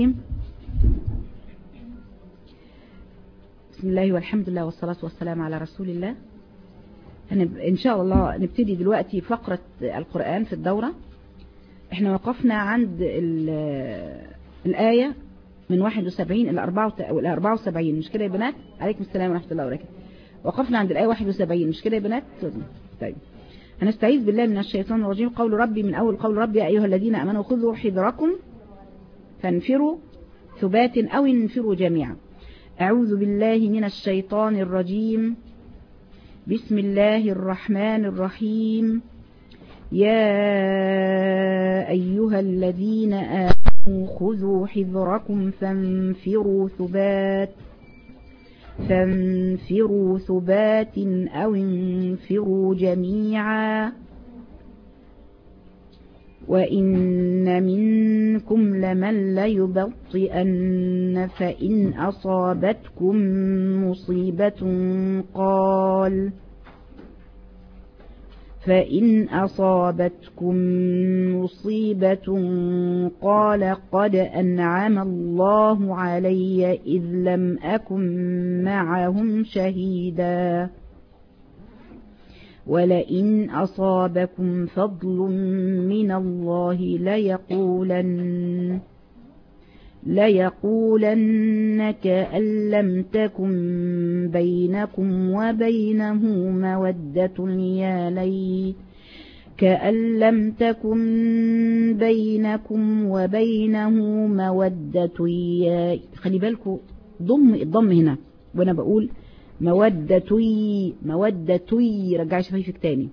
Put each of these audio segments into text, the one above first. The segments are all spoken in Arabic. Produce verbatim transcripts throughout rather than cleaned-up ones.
بسم الله والحمد لله والصلاة والسلام على رسول الله. إن شاء الله نبتدي دلوقتي فقرة القرآن في الدورة. احنا وقفنا عند الآية من واحد وسبعين إلى أربعة وسبعين، مش كده يا بنات؟ عليكم السلام ورحمة الله وبركاته. وقفنا عند الآية واحد وسبعين، مش كده يا بنات؟ طيب، هنستعيذ بالله من الشيطان الرجيم. قول ربي، من أول قول ربي يا أيها الذين آمنوا خذوا حذركم فانفروا ثبات أو انفروا جميعا. أعوذ بالله من الشيطان الرجيم. بسم الله الرحمن الرحيم. يا أيها الذين آمنوا خذوا حذركم فانفروا ثبات فانفروا ثبات أو انفروا جميعا وإن منكم لمن ليبطئن فإن أصابتكم مصيبة قال فإن أصابتكم مصيبة قال قد أنعم الله علي إذ لم أكن معهم شهيدا ولئن أصابكم فضل من الله ليقولن ليقولن كأن لم تكن بينكم وبينه مودة يا ليت كأن لم تكن بينكم وبينه مودة يا خلي بالكم ضم الضم هنا وانا بقول مودة مودة رجعي شفايفك تاني.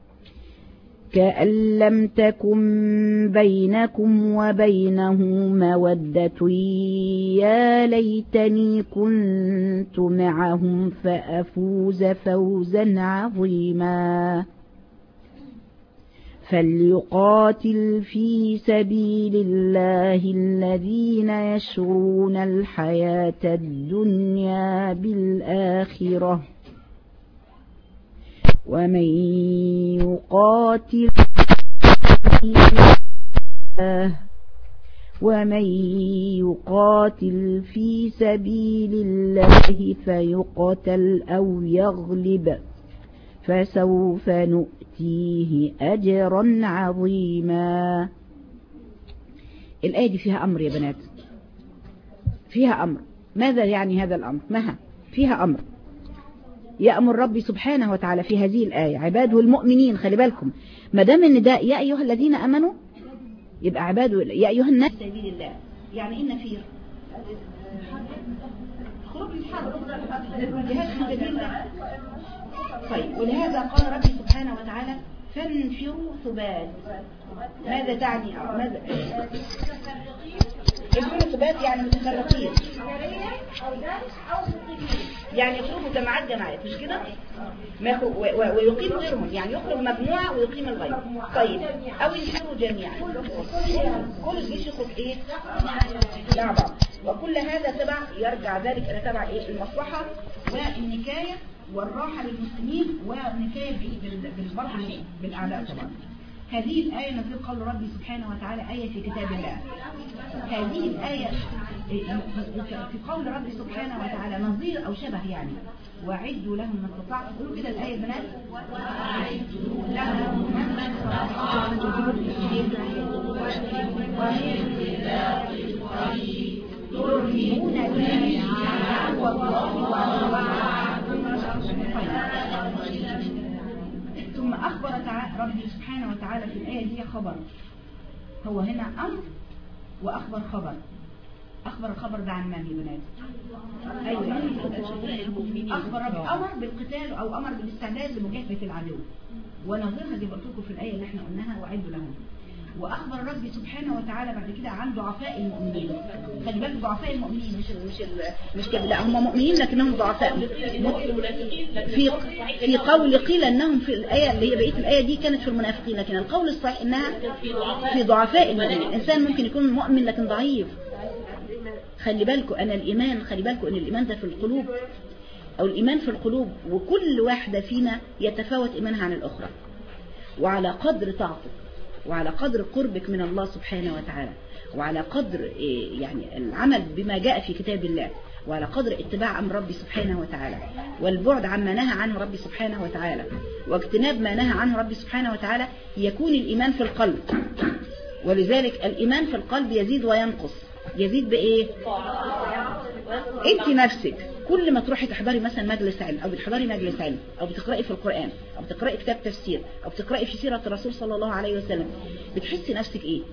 كأن لم تكن بينكم وبينه مودة يا ليتني كنت معهم فأفوز فوزا عظيما. فليقاتل في سبيل الله الذين يشرون الحياة الدنيا بالآخرة ومن يقاتل ومن يقاتل في سبيل الله فيقتل أو يغلب فسوف نؤتيه أجرا عظيما. الآية دي فيها أمر يا بنات، فيها أمر. ماذا يعني هذا الأمر؟ مها فيها أمر يأمر ربي سبحانه وتعالى في هذه الآية عباده المؤمنين. خلي بالكم، ما دام النداء يا أيها الذين آمنوا يبقى عباده يا أيها الناس سبيل الله. يعني إن في خروج الحرب جهاد في سبيل الله. طيب، ولهذا قال ربي سبحانه وتعالى فانفروا ثبات. ماذا تعني؟ ماذا يكون ثبات؟ يعني متفرقين، يعني يخرجوا جماعات جماعات، مش كده؟ ويقيم غيرهم، يعني يخرج مجموعة ويقيم الغير. طيب، أو ينفروا جميعا، كل الجيش يخرج ايه؟ مع بعض. وكل هذا تبع يرجع ذلك إلى تبع ايه؟ المصلحة والنكاية والراحة للمسلمين والنكاية بالبرح بالأعداء طبعا. هذه الآية نزل قول ربي سبحانه وتعالى آية في كتاب الله. هذه الآية في قول ربي سبحانه وتعالى نظير أو شبه، يعني وعدوا لهم ما استطعتم. قولوا كده الآية بنات، وعدوا لهم ما استطعتم ترهبون به عدو الله. ثم أخبر ربي سبحانه وتعالى في الآية دي خبر. هو هنا أمر وأخبر خبر. أخبر الخبر ده عن من يا بنات؟ أيوة، أخبر ربي أمر بالقتال أو أمر بالاستعداد لمجاهدة العدو، ونظرها دي قلت لكم في الآية اللي احنا قلناها وعدوا لهم. وأخبر ربي سبحانه وتعالى بعد كده عن ضعفاء المؤمنين. خلي بالك، ضعفاء المؤمنين مش مش مش كده، لا هم مؤمنين لكنهم ضعفاء. في في قول قيل انهم في الآية اللي هي بقية الآية دي كانت في المنافقين، لكن القول الصحيح انها في ضعفاء المؤمنين. الإنسان ممكن يكون مؤمن لكن ضعيف. خلي بالكم أن الإيمان خلي بالكم أن الإيمان ده في القلوب، أو الإيمان في القلوب، وكل واحدة فينا يتفاوت إيمانها عن الأخرى، وعلى قدر طاعتك وعلى قدر قربك من الله سبحانه وتعالى وعلى قدر يعني العمل بما جاء في كتاب الله، وعلى قدر اتباع أمر ربي سبحانه وتعالى، والبعد عما نهى عنه ربي سبحانه وتعالى، واجتناب ما نهى عنه ربي سبحانه وتعالى، يكون الإيمان في القلب. ولذلك الإيمان في القلب يزيد وينقص. يزيد بإيه؟ انت نفسك كل ما تروحي تحضري مثلا مجلس علم، او بتحضري مجلس علم، او بتقرأي في القرآن، او بتقرأي كتاب تفسير، او بتقرأي في سيرة الرسول صلى الله عليه وسلم، بتحسي نفسك ايه؟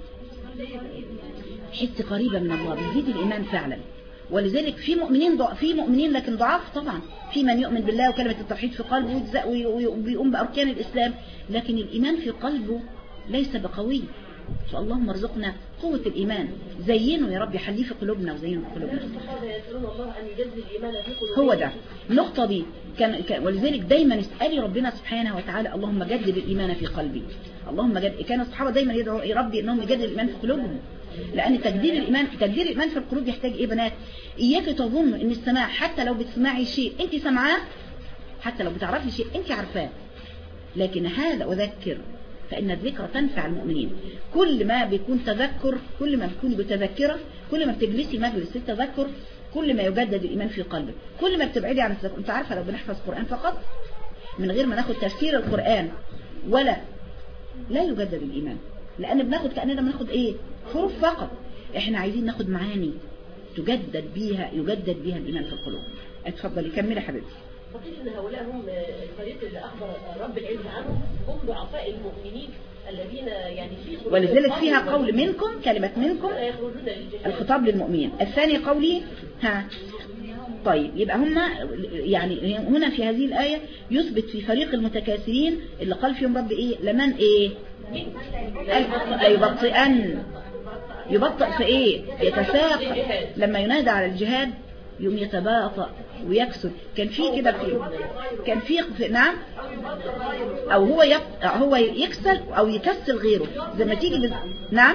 تحسي قريبة من الله، بيزيد الإيمان فعلا. ولذلك في مؤمنين ضع... في مؤمنين لكن ضعاف طبعا، في من يؤمن بالله وكلمة التوحيد في قلبه وبيقوم بأركان الإسلام، لكن الإيمان في قلبه ليس بقوي. فاللهم ارزقنا قوة الإيمان، زينه يا رب، يحليه في قلوبنا وزينه في قلوبنا. هو ده النقطة دي كان, كان ولذلك دايما اسألي ربنا سبحانه وتعالى اللهم جدد الإيمان في قلبي. اللهم جدد. كان الصحابة دايما يدعوا يا ربي انهم يجدد الإيمان في قلوبهم، لأن تجديد الإيمان تجديد الإيمان في القلوب يحتاج إيه بنات؟ إياك تظن إن السماع حتى لو بتسمعي شيء أنت سمعاه، حتى لو بتعرفي شيء أنت عارفاه، لكن هذا أذكر فإن الذكر تنفع المؤمنين. كل ما بيكون تذكر، كل ما بيكون بتذكرة، كل ما بتجلسي مجلس التذكر، كل ما يجدد الإيمان في قلبك، كل ما بتبعدي عن التذكر. أنت عارفة لو بنحفظ قرآن فقط من غير ما ناخد تفسير القرآن ولا لا يجدد الإيمان، لأن بناخد كأننا بناخد إيه؟ حروف فقط. إحنا عايزين ناخد معاني تجدد بيها يجدد بيها الإيمان في القلوب. اتفضلي كملي حبيبتي. فقيل ان هؤلاء هم الفريق اللي اخبر رب العلم عنهم، هم ضعفاء المؤمنين الذين يعني في قلوبهم. ولذلك فيها قول منكم، كلمة منكم الخطاب للمؤمنين. الثاني قولي ها. طيب يبقى هم يعني هنا في هذه الآية يثبت في فريق المتكاسلين اللي قال فيهم رب ايه؟ لمن ايه؟ يبطئن. يبطئ في ايه؟ يتساق. لما ينادى على الجهاد يوم يتباطأ ويكسر. كان في كده في كان في نعم، او هو يق... هو يكسل او يكسل غيره زي ما تيجي بز... نعم.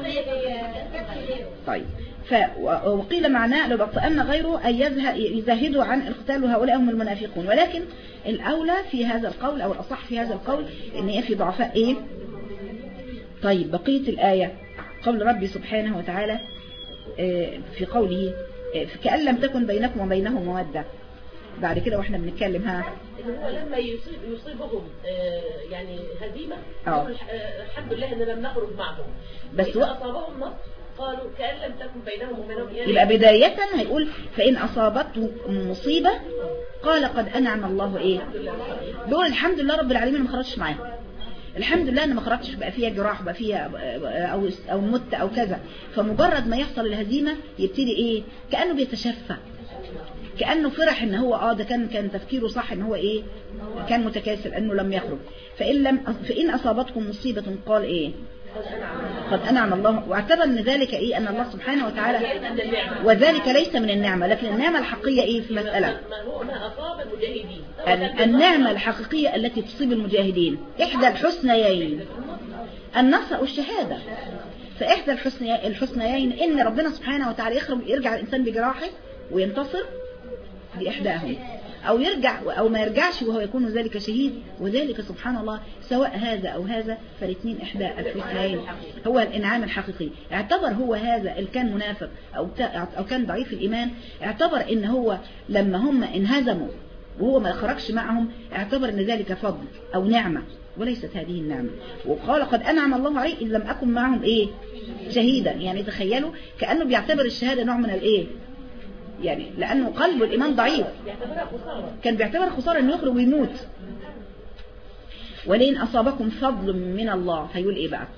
طيب ف وقيل معناه لو بطأن غيره أن يزهدوا عن القتال، وهؤلاء هم المنافقون. ولكن الأولى في هذا القول أو الأصح في هذا القول إن هي في ضعفاء إيه. طيب بقية الآية قول ربي سبحانه وتعالى في قوله كأن لم تكن بينكم وبينهم مودة. بعد كده واحنا بنتكلم ها هو لما يصيب يصيبهم يعني هزيمة يقول الحمد لله ان لم نخرج معهم، بس أصابهم نصر قالوا كأن لم تكن بينهم وبينهم. يبقى بداية هيقول فإن أصابته مصيبة قال قد أنعم الله إيه. دول الحمد لله رب العالمين ما خرجش معاهم، الحمد لله ان ما خرجتش بقى فيها جراح بقى فيها او او مت او كذا. فمجرد ما يحصل الهزيمه يبتدي ايه كانه بيتشفى، كانه فرح ان هو اه ده كان كان تفكيره صح ان هو ايه كان متكاسل انه لم يخرج. فان لم فان اصابتكم مصيبه قال ايه قد انعم الله، واعتبر ان ذلك ايه ان الله سبحانه وتعالى، وذلك ليس من النعمه لكن النعمه الحقيقيه ايه في مساله النعمه الحقيقيه التي تصيب المجاهدين احدى الحسنيين النصر والشهاده. فاحدى الحسنيين ان ربنا سبحانه وتعالى يخرج يرجع الانسان بجراحه وينتصر باحداهم، أو يرجع أو ما يرجعش وهو يكون ذلك شهيد. وذلك سبحان الله سواء هذا أو هذا فالاثنين إحدى الحسنيين هو الإنعام الحقيقي. اعتبر هو هذا اللي كان منافق أو أو كان ضعيف الإيمان، اعتبر إن هو لما هم انهزموا وهو ما خرجش معهم اعتبر إن ذلك فضل أو نعمة، وليست هذه النعمة. وقال قد أنعم الله عليه إن لم أكن معهم إيه شهيدا. يعني تخيلوا كأنه بيعتبر الشهادة نوع من الإيه يعني، لأنه قلبه الإيمان ضعيف كان بيعتبر خسارة أنه يخرج ويموت. ولين أصابكم فضل من الله هيقول إيه بقى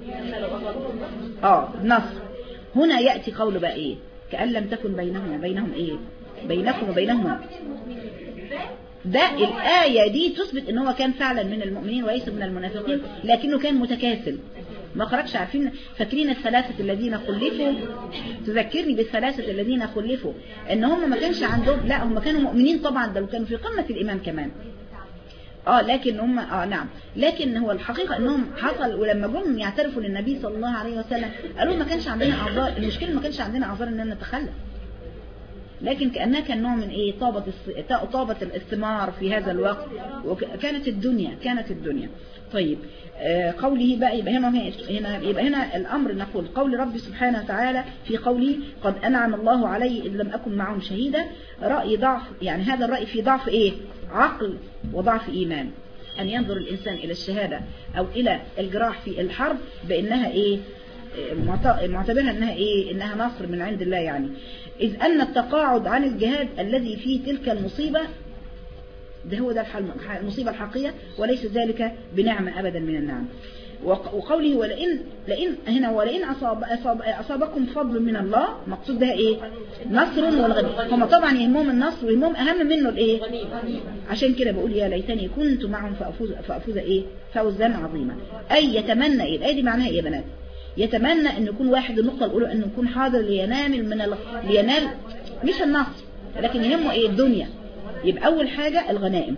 آه نصر. هنا يأتي قوله بقى إيه كأن لم تكن بينهم وبينهم إيه بينكم وبينهم. ده الآية دي تثبت ان هو كان فعلا من المؤمنين وليس من المنافقين، لكنه كان متكاسل ما خرجش. عارفين فاكرين الثلاثة الذين خلفوا، تذكرني بالثلاثة الذين خلفوا ان هم ما كانش عندهم، لا هم كانوا مؤمنين طبعا، ده كانوا في قمة الإيمان كمان اه لكن هم اه نعم لكن هو الحقيقة انهم حصل ولما جم يعترفوا للنبي صلى الله عليه وسلم قالوا ما كانش عندنا اعذار. المشكلة ما كانش عندنا اعذار ان نتخلف، لكن كأنها كان نوع من ايه طابت طابت الثمار في هذا الوقت، وكانت الدنيا كانت الدنيا. طيب قوله بقى يبقى هنا هنا يبقى هنا الأمر نقول قول ربي سبحانه وتعالى في قوله قد أنعم الله علي إذ لم أكن معهم شهيدا، رأي ضعف، يعني هذا الرأي في ضعف إيه؟ عقل وضعف إيمان. أن ينظر الإنسان إلى الشهادة أو إلى الجراح في الحرب بأنها إيه؟ معتبرها أنها إيه؟ أنها نصر من عند الله يعني. إذ أن التقاعد عن الجهاد الذي فيه تلك المصيبة ده هو ده المصيبة الحقيقية، وليس ذلك بنعمة أبدا من النعم. وقوله ولئن لئن هنا ولئن أصاب أصاب أصابكم فضل من الله، مقصود ده إيه؟ نصر والغنيمة. هم طبعا يهمهم النصر ويهمهم أهم منه الإيه؟ عشان كده بقول يا ليتني كنت معهم فأفوز فأفوز إيه؟ فوزا عظيما. أي يتمنى إيه؟ الآية دي معناها إيه يا بنات؟ يتمنى أن يكون واحد، النقطة الأولى أن يكون حاضر لينال من ال... لينال مش النصر، لكن يهمه إيه؟ الدنيا. يبقى أول حاجة الغنائم.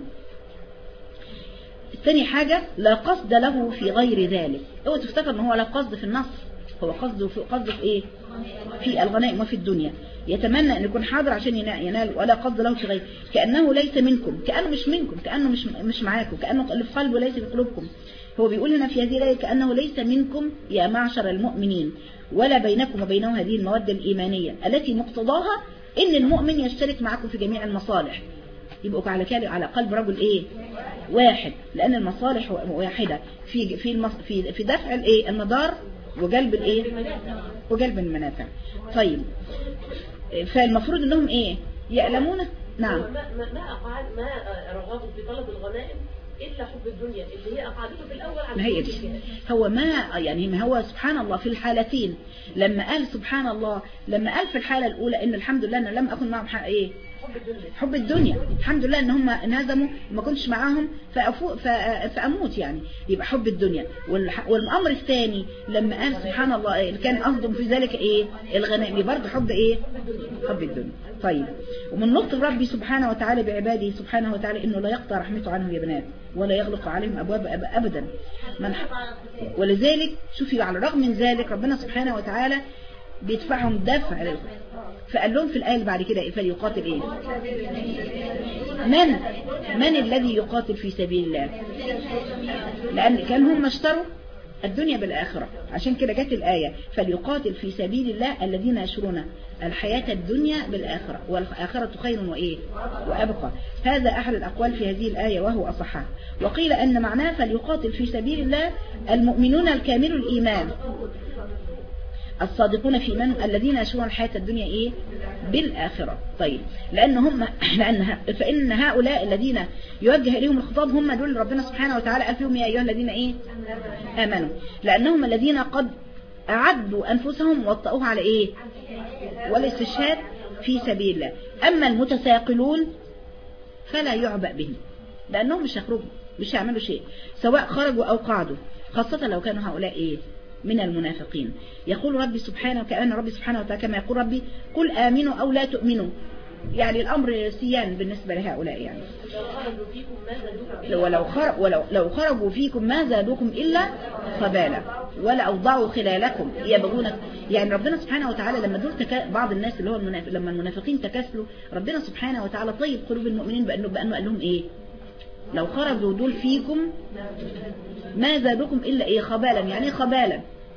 الثاني حاجة لا قصد له في غير ذلك. اوعى تفتكر ان هو لا قصد في النصر، هو قصده في قصد في ايه؟ في الغنائم وفي الدنيا. يتمنى ان يكون حاضر عشان ينال، ولا قصد له في غير، كأنه ليس منكم، كأنه مش منكم، كأنه مش مش معاكم، كأنه اللي في قلبه ليس في قلوبكم. هو بيقول هنا في هذه الآية كأنه ليس منكم يا معشر المؤمنين، ولا بينكم وبينه هذه المودة الإيمانية التي مقتضاها ان المؤمن يشترك معكم في جميع المصالح. يبقوا على كده على قلب رجل ايه؟ واحد، لان المصالح واحده في في المص... في في دفع الايه؟ المضار وجلب الايه؟ وجلب المنافع. طيب فالمفروض انهم ايه؟ يعلمون. نعم. ما ما ما أقعد ما رغبوا في طلب الغنائم إلا حب الدنيا اللي هي أقعدته في الأول على هي هو ما يعني ما هو سبحان الله في الحالتين، لما قال سبحان الله لما قال في الحالة الأولى إن الحمد لله أن لم أكن معهم حق إيه؟ حب الدنيا. حب الدنيا، الحمد لله إن هم انهزموا وما كنتش معاهم فأفو فأموت يعني، يبقى حب الدنيا. والأمر الثاني لما قال سبحان الله كان قصدهم في ذلك إيه؟ الغنائم، برضه حب إيه؟ حب الدنيا. طيب ومن لطف ربي سبحانه وتعالى بعباده سبحانه وتعالى إنه لا يقطع رحمته عنهم يا بنات، ولا يغلق عليهم أبواب أبدا. من ولذلك شوفي على الرغم من ذلك ربنا سبحانه وتعالى بيدفعهم دفع للخير. فقال لهم في الآية اللي بعد كده فليقاتل إيه؟ من من الذي يقاتل في سبيل الله؟ لأن كان هم اشتروا الدنيا بالآخرة، عشان كده جت الآية فليقاتل في سبيل الله الذين يشرون الحياة الدنيا بالآخرة، والآخرة خير وإيه؟ وأبقى. هذا أحد الأقوال في هذه الآية وهو أصحها. وقيل أن معناه فليقاتل في سبيل الله المؤمنون الكامل الإيمان الصادقون في إيمانهم الذين يشرون الحياة الدنيا إيه؟ بالآخرة. طيب لأن هم لأن فإن هؤلاء الذين يوجه إليهم الخطاب هم دول ربنا سبحانه وتعالى قال فيهم يا أيها الذين إيه؟ آمنوا، لأنهم الذين قد أعدوا أنفسهم وطأوها على إيه؟ والاستشهاد في سبيل الله. أما المتساقلون فلا يعبأ بهم، لأنهم مش هيخرجوا مش هيعملوا شيء سواء خرجوا أو قعدوا، خاصة لو كانوا هؤلاء إيه؟ من المنافقين. يقول ربي سبحانه وكأن ربي سبحانه وتعالى كما يقول ربي قل آمنوا أو لا تؤمنوا، يعني الأمر سيان بالنسبة لهؤلاء يعني. ولو خرج ولو لو خرجوا فيكم ما زادوكم إلا خبالا ولا أوضعوا خلالكم يبغون. يعني ربنا سبحانه وتعالى لما دول تك... بعض الناس اللي هو المنافق لما المنافقين تكاسلوا ربنا سبحانه وتعالى طيب قلوب المؤمنين بأنه بأنه قال لهم إيه؟ لو خرجوا دول فيكم ما زادوكم إلا إيه؟ خبالا. يعني خبالا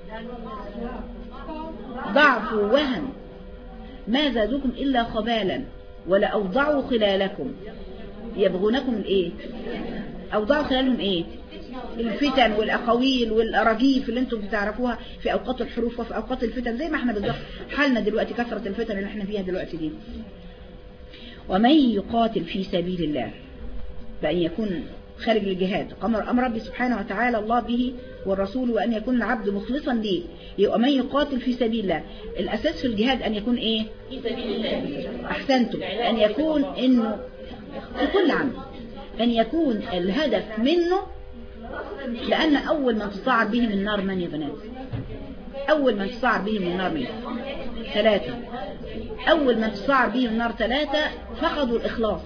ضعف ووهن، ما زادوكم إلا خبالا ولا أوضعوا خلالكم يبغونكم الإيه؟ أوضعوا خلالهم إيه؟ الفتن والأقاويل والأراجيف اللي انتم بتعرفوها في أوقات الحروف وفي أوقات الفتن، زي ما احنا بالظبط حالنا دلوقتي كثرة الفتن اللي احنا فيها دلوقتي دي. ومن يقاتل في سبيل الله بأن يكون خارج الجهاد أمر أمر ربي سبحانه وتعالى الله به والرسول، وأن يكون العبد مخلصا ليه. يبقى من يقاتل في سبيل الله، الأساس في الجهاد أن يكون إيه؟ في سبيل الله. أحسنتم. أن يكون إنه في كل عمل أن يكون الهدف منه، لأن أول من تصاعد بهم النار من يا بنات؟ أول من تصاعد بهم النار من ثلاثة. أول من تصاعد بهم النار ثلاثة فقدوا الإخلاص.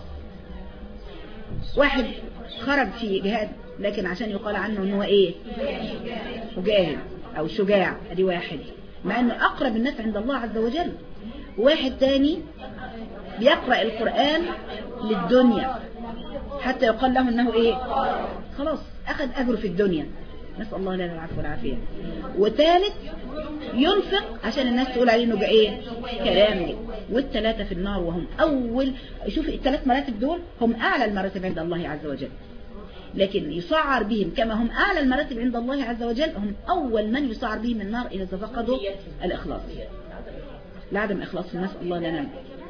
واحد خرج في جهاد لكن عشان يقال عنه انه ايه؟ مجاهد او شجاع، ادي واحد، مع انه اقرب الناس عند الله عز وجل. واحد تاني بيقرأ القرآن للدنيا حتى يقال له انه ايه خلاص اخذ اجره في الدنيا، نسأل الله لنا العفو والعافية. وثالث ينفق عشان الناس تقول عليه انه بقى ايه كلام جد. والثلاثة في النار وهم اول، شوف الثلاث مراتب دول هم اعلى المراتب عند الله عز وجل، لكن يسعر بهم كما هم اعلى المراتب عند الله عز وجل هم اول من يسعر بهم النار اذا فقدوا الاخلاص، لعدم اخلاص الناس الله لنا.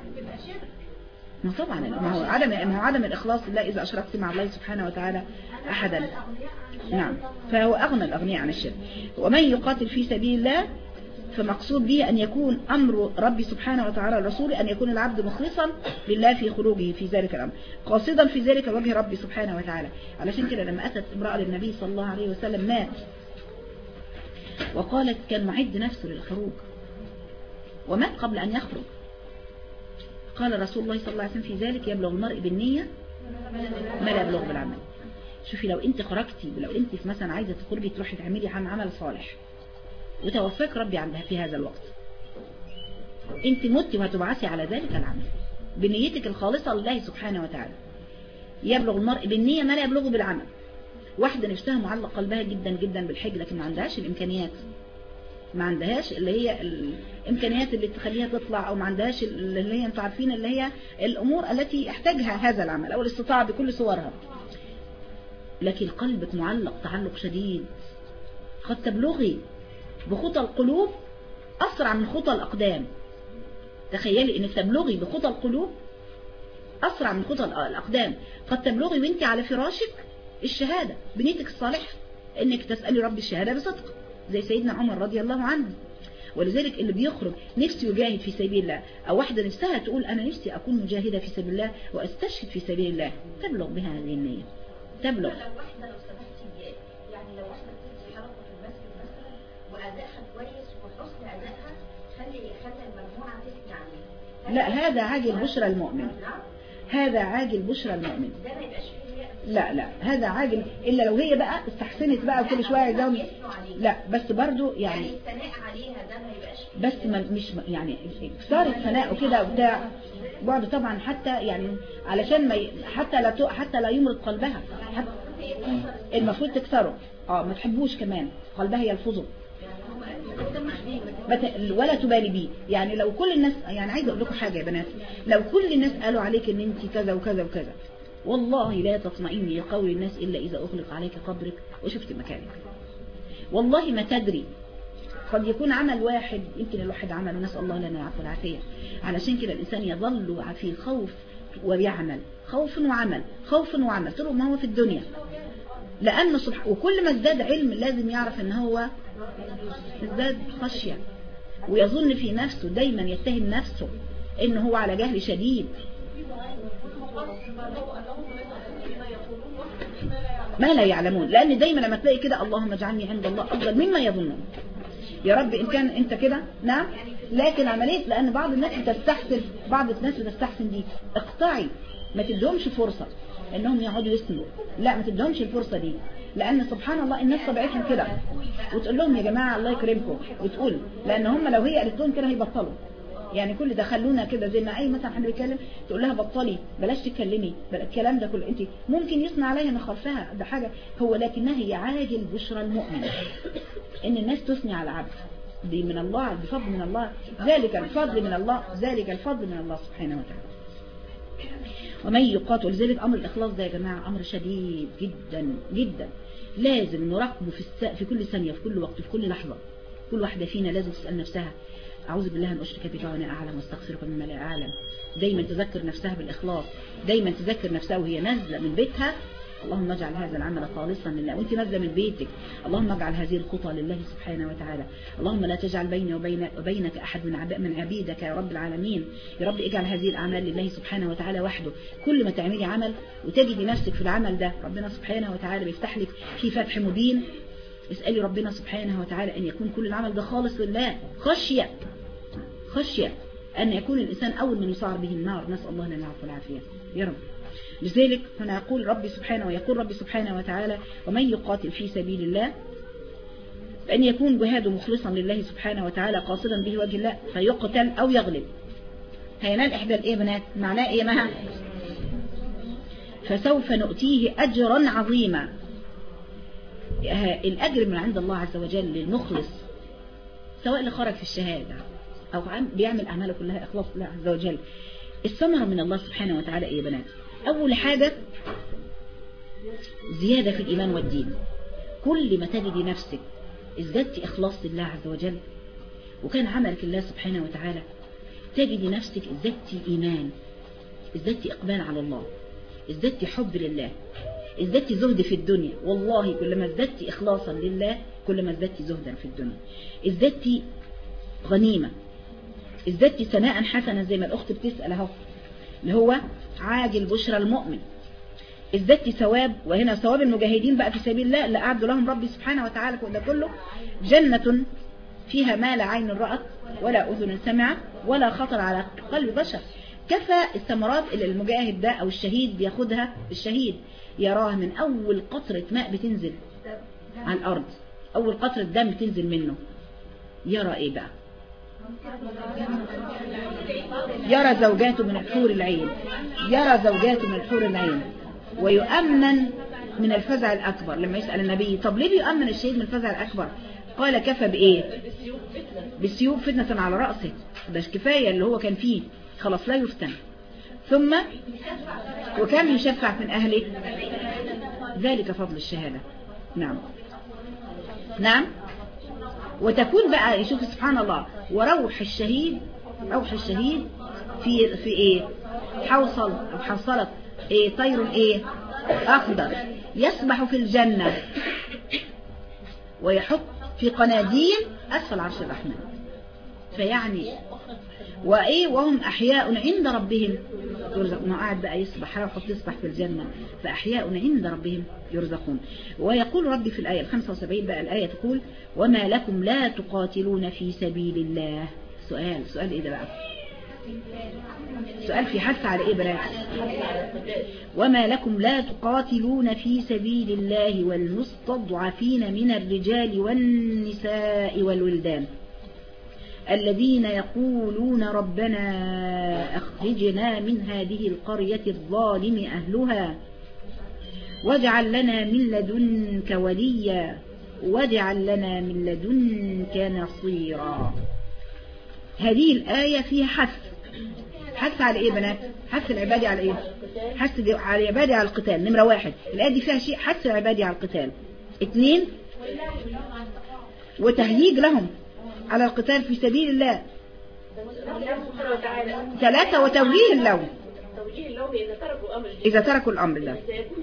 ما طبعا ما هو عدم ما هو عدم الاخلاص الا اذا اشركت مع الله سبحانه وتعالى احدا. نعم، فهو اغنى الاغنياء عن الشرك. ومن يقاتل في سبيل الله فمقصود به ان يكون امر ربي سبحانه وتعالى الرسول ان يكون العبد مخلصا لله في خروجه في ذلك الامر، قاصدا في ذلك وجه ربي سبحانه وتعالى. علشان كده لما اتت امراه للنبي صلى الله عليه وسلم مات وقالت كان معد نفسه للخروج ومات قبل ان يخرج، قال رسول الله صلى الله عليه وسلم في ذلك يبلغ المرء بالنية ما لا يبلغ بالعمل. شوفي لو انت خرجتي، لو انت في مثلا عايزة تخرجي تروحي تعملي عمل صالح وتوفاك ربي عندها في هذا الوقت، انت متي وهتبعثي على ذلك العمل بنيتك الخالصة لله سبحانه وتعالى. يبلغ المرء بالنية ما لا يبلغه بالعمل. واحدة نفسها معلق قلبها جدا جدا بالحج لكن ما عندهاش الامكانيات، ما عندهاش اللي هي الامكانيات اللي تخليها تطلع، او ما عندهاش اللي هي انتوا عارفين اللي هي الامور التي يحتاجها هذا العمل او الاستطاعة بكل صورها، لكن قلبك معلق تعلق شديد. قد تبلغي بخطى القلوب اسرع من خطى الاقدام. تخيلي انك تبلغي بخطى القلوب اسرع من خطى الاقدام. قد تبلغي وانت على فراشك الشهادة بنيتك الصالحة انك تسألي رب الشهادة بصدق زي سيدنا عمر رضي الله عنه. ولذلك اللي بيخرج نفسه يجاهد في سبيل الله، او واحدة نفسها تقول انا نفسي اكون مجاهدة في سبيل الله واستشهد في سبيل الله، تبلغ بها هذه النية. تبلغ. لو واحدة لو سمحتي يعني لو واحدة بتدي حركة في المسجد مثلا وادائها كويس وحسن ادائها خلي خلي المجموعة تثني عليها، لا هذا عاجل بشرى المؤمن، هذا عاجل بشرى المؤمن. ده ما يبقاش فيه. لا لا هذا عاجل إلا لو هي بقى استحسنت بقى وكل شوية يزود. لا بس برضو يعني يعني الثناء عليها ده ما يبقاش فيه. بس ما مش يعني صارت ثناء وكده وبتاع بعض طبعا حتى يعني علشان ما ي... حتى لا ت... حتى لا يمرض قلبها، حتى المفروض تكسره اه ما تحبوش كمان قلبها يلفظه ولا تبالي بيه. يعني لو كل الناس، يعني عايزه اقول لكم حاجه يا بنات، لو كل الناس قالوا عليك ان انت كذا وكذا وكذا والله لا تطمئني لقول الناس إلا إذا أغلق عليك قبرك وشفت مكانك. والله ما تدري، قد يكون عمل واحد يمكن الواحد عمله نسأل الله لنا العفو والعافية. علشان كده الإنسان يظل في خوف ويعمل، خوف وعمل، خوف وعمل طول ما هو في الدنيا، لأنه صبح وكل ما ازداد علم لازم يعرف ان هو ازداد خشية، ويظن في نفسه دايما يتهم نفسه ان هو على جهل شديد ما لا يعلمون. لأن دايما لما تلاقي كده اللهم اجعلني عند الله أفضل مما يظنون، يا رب إن كان أنت كده نعم. لكن عملية لأن بعض الناس بتستحسن، بعض الناس بتستحسن دي، اقطعي ما تدهمش فرصة انهم يقعدوا يسمعوا، لا ما تدهمش الفرصة دي، لأن سبحان الله الناس طبيعتهم كده، وتقول لهم يا جماعة الله يكرمكم، وتقول لأن هم لو هي قالت لهم كده هيبطلوا. يعني كل ده خلونا كده زي ما اي مثلا حد بيتكلم تقول لها بطلي بلاش تتكلمي، الكلام ده كله انت ممكن يصنع عليها من خلفها ده حاجه هو، لكنها هي عاجل بشرى المؤمن ان الناس تثني على العبد، دي من الله، بفضل من الله، ذلك الفضل من الله، ذلك الفضل من الله سبحانه وتعالى. ومن يقاتل، ذلك امر الاخلاص ده يا جماعه امر شديد جدا جدا، لازم نراقبه في الس... في كل ثانيه، في كل وقت، في كل لحظه. كل واحده فينا لازم تسال نفسها أعوذ بالله أن أشرك بك وأنا أعلم واستغفرك مما لا أعلم. دايما تذكر نفسها بالإخلاص، دايما تذكر نفسها وهي نازلة من بيتها اللهم اجعل هذا العمل خالصا لله، وانت نازله من بيتك اللهم اجعل هذه الخطى لله سبحانه وتعالى، اللهم لا تجعل بيني وبين وبينك أحد من من عبيدك يا رب العالمين، يا رب اجعل هذه الأعمال لله سبحانه وتعالى وحده. كل ما تعملي عمل وتجدي نفسك في العمل ده ربنا سبحانه وتعالى بيفتح لك في فتح مبين، اسألي ربنا سبحانه وتعالى أن يكون كل العمل ده خالص لله، خشية خشية أن يكون الإنسان أول من يصار به النار، نسأل الله لنا العفو والعافية يا رب. لذلك هنا يقول ربي سبحانه ويقول ربي سبحانه وتعالى ومن يقاتل في سبيل الله فأن يكون جهاده مخلصا لله سبحانه وتعالى قاصدا به وجه الله فيقتل أو يغلب. هينال إحدى الإيه بنات؟ معناه إيه معها؟ فسوف نؤتيه أجرا عظيما. الأجر من عند الله عز وجل للمخلص، سواء اللي خرج في الشهادة أو بيعمل أعماله كلها إخلاص لله عز وجل. الثمرة من الله سبحانه وتعالى إيه يا بنات؟ أول حاجة زيادة في الإيمان والدين. كل ما تجدي نفسك ازددت إخلاص لله عز وجل وكان عملك الله سبحانه وتعالى، تجدي نفسك ازددت إيمان، ازددت إقبال على الله، ازددت حب لله، ازددت زهد في الدنيا. والله كلما ازددت إخلاصا لله كلما ازددت زهدا في الدنيا، ازددت غنيمة، ازددت ثناء حسنا زي ما الأخت بتسأل اهو، اللي هو عاجل بشرى المؤمن. ازددت ثواب، وهنا ثواب المجاهدين بقى في سبيل الله اللي أعد لهم ربي سبحانه وتعالى ده كله، جنة فيها ما لا عين رأت ولا أذن سمعت ولا خطر على قلب بشر. كفى الثمرات اللي المجاهد ده أو الشهيد بياخدها. الشهيد يراه من أول قطرة ماء بتنزل على الأرض، أول قطرة دم بتنزل منه، يرى إيه بقى؟ يرى زوجاته من الحور العين، يرى زوجاته من الحور العين، ويؤمن من الفزع الأكبر. لما يسأل النبي طب ليه بيؤمن الشهيد من الفزع الأكبر؟ قال كفى بإيه؟ بالسيوف فتنة على رأسه. ده كفاية اللي هو كان فيه، خلاص لا يفتن. ثم وكم يشفع من أهله، ذلك فضل الشهادة. نعم نعم. وتكون بقى يشوف سبحان الله، وروح الشهيد، روح الشهيد في في ايه؟ حوصل او حوصلت ايه؟ طير ايه؟ اخضر يسبح في الجنة ويحط في قناديل اسفل عرش الرحمن. فيعني وايه؟ وهم احياء عند ربهم يرزقون. قاعد بقى يسبح، يحط يسبح في الجنة، فاحياء عند ربهم يرزقون. ويقول ربي في الآية الخمسة وسبعين بقى، الآية تقول وما لكم لا تقاتلون في سبيل الله. سؤال سؤال ايه ده بقى؟ سؤال في حث على ايه بنات؟ وما لكم لا تقاتلون في سبيل الله والمستضعفين من الرجال والنساء والولدان الذين يقولون ربنا أخرجنا من هذه القرية الظالم أهلها واجعل لنا من لدنك وليا واجعل لنا من لدنك نصيرا. هذه الآية فيها حث. حث على ايه بنات؟ حث العبادي على ايه؟ حث على العبادي على القتال. نمرة واحد الآية دي فيها شيء، حث العبادي على القتال. اثنين وتهييج لهم على القتال في سبيل الله. ثلاثة وتوجيه اللوم، إذا تركوا الأمر ده،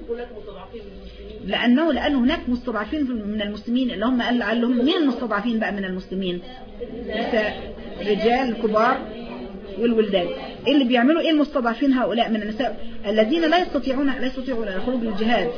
لأنه لأنه هناك مستضعفين من المسلمين اللي هم قال قال لهم مين المستضعفين بقى من المسلمين؟ نساء، رجال كبار والولدان. إيه اللي بيعملوا ايه المستضعفين هؤلاء من النساء الذين لا يستطيعون لا يستطيعون الخروج للجهاد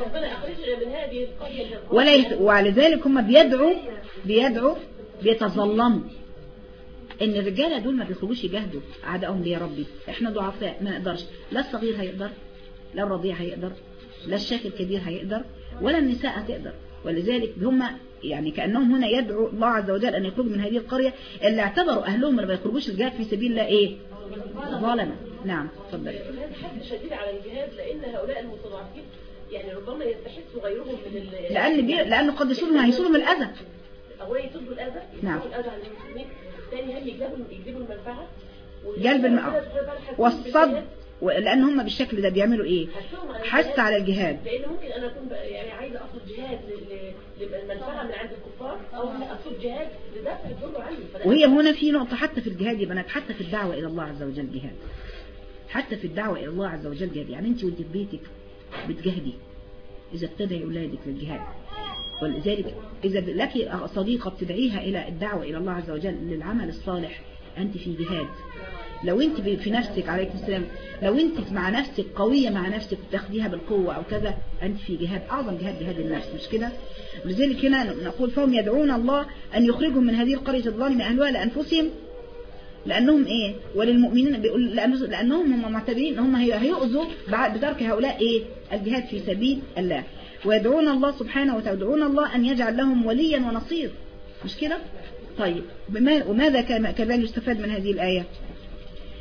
ولا يت... ولذلك هم بيدعوا بيدعوا بيتظلموا ان الرجاله دول ما بيخرجوش يجاهدوا اعدائهم ليه يا ربي؟ احنا ضعفاء ما نقدرش، لا الصغير هيقدر، لا الرضيع هيقدر، لا الشيخ الكبير هيقدر، ولا النساء هتقدر. ولذلك هم يعني كأنهم هنا يدعوا الله عز وجل أن يخرجوا من هذه القرية اللي اعتبروا أهلهم اللي ما يخرجوش الجهاد في سبيل الله إيه؟ ظالمة. نعم تفضل. حد شديد على الجهاد لأن هؤلاء المستضعفين يعني ربما يستحسوا غيرهم من ال لأن بي... لأنه قد يصيبهم هيصيبهم الأذى. أولا يصيبوا الأذى، نعم. الأذى على المسلمين. ثاني هم يجلبوا يجلبوا المنفعة. جلب المنفعة والصد، لأن هم بالشكل ده بيعملوا إيه؟ حث على الجهاد. لأن ممكن أنا أكون يعني عايزة أقصد جهاد للمنفعة من عند الكفار، أو أقصد جهاد لدفع الضر عني. وهي هنا في نقطة حتى في الجهاد يا بنات، حتى في الدعوة إلى الله عز وجل جهاد، حتى في الدعوة إلى الله عز وجل جهاد. يعني أنت وأنت في بيتك بتجهدي إذا ابتدى أولادك للجهاد. ولذلك إذا لك صديقة بتدعيها إلى الدعوة إلى الله عز وجل للعمل الصالح أنت في جهاد. لو انت في نفسك عليكم السلام، لو انت مع نفسك قوية مع نفسك تاخديها بالقوة او كذا، انت في جهاد اعظم جهاد، جهاد النفس، مش كده؟ لذلك هنا نقول فهم يدعون الله ان يخرجهم من هذه القرية الظالمة اهلها لانفسهم، لانهم ايه؟ وللمؤمنين بيقول لانهم هم معتبرين هم هيؤذوا بترك هؤلاء ايه؟ الجهاد في سبيل الله. ويدعون الله سبحانه وتعالى، يدعون الله ان يجعل لهم وليا ونصير، مش كده؟ طيب وماذا كمان يستفاد من هذه الآية؟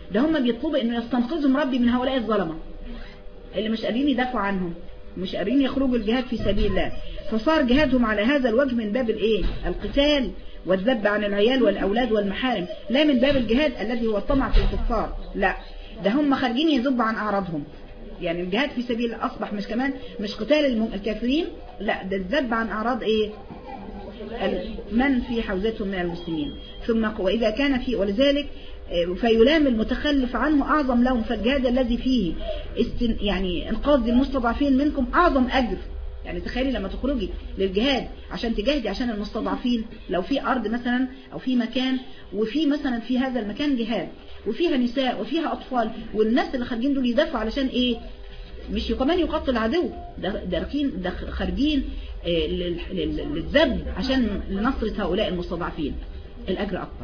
ده هم بيطلبوا انه يستنقذهم ربي من هؤلاء الظلمة اللي مش قادرين يدافعوا عنهم، مش قادرين يخرجوا الجهاد في سبيل الله. فصار جهادهم على هذا الوجه من باب الايه؟ القتال والذب عن العيال والأولاد والمحارم، لا من باب الجهاد الذي هو الطمع في الكفار. لا، ده هم خارجين يذبوا عن أعراضهم. يعني الجهاد في سبيل أصبح مش كمان مش قتال الكافرين، لا ده الذب عن أعراض إيه؟ من في حوزتهم من المسلمين. ثم وإذا كان في ولذلك فيلام المتخلف عنه أعظم لهم، فالجهاد الذي فيه استن يعني انقاذ المستضعفين منكم أعظم أجر. يعني تخيلي لما تخرجي للجهاد عشان تجاهدي عشان المستضعفين، لو في أرض مثلا أو في مكان وفي مثلا في هذا المكان جهاد وفيها نساء وفيها أطفال، والناس اللي خارجين دول يدافعوا علشان إيه؟ مش كمان يقتل العدو، داركين ده خارجين للذب عشان لنصرة هؤلاء المستضعفين، الأجر أكبر.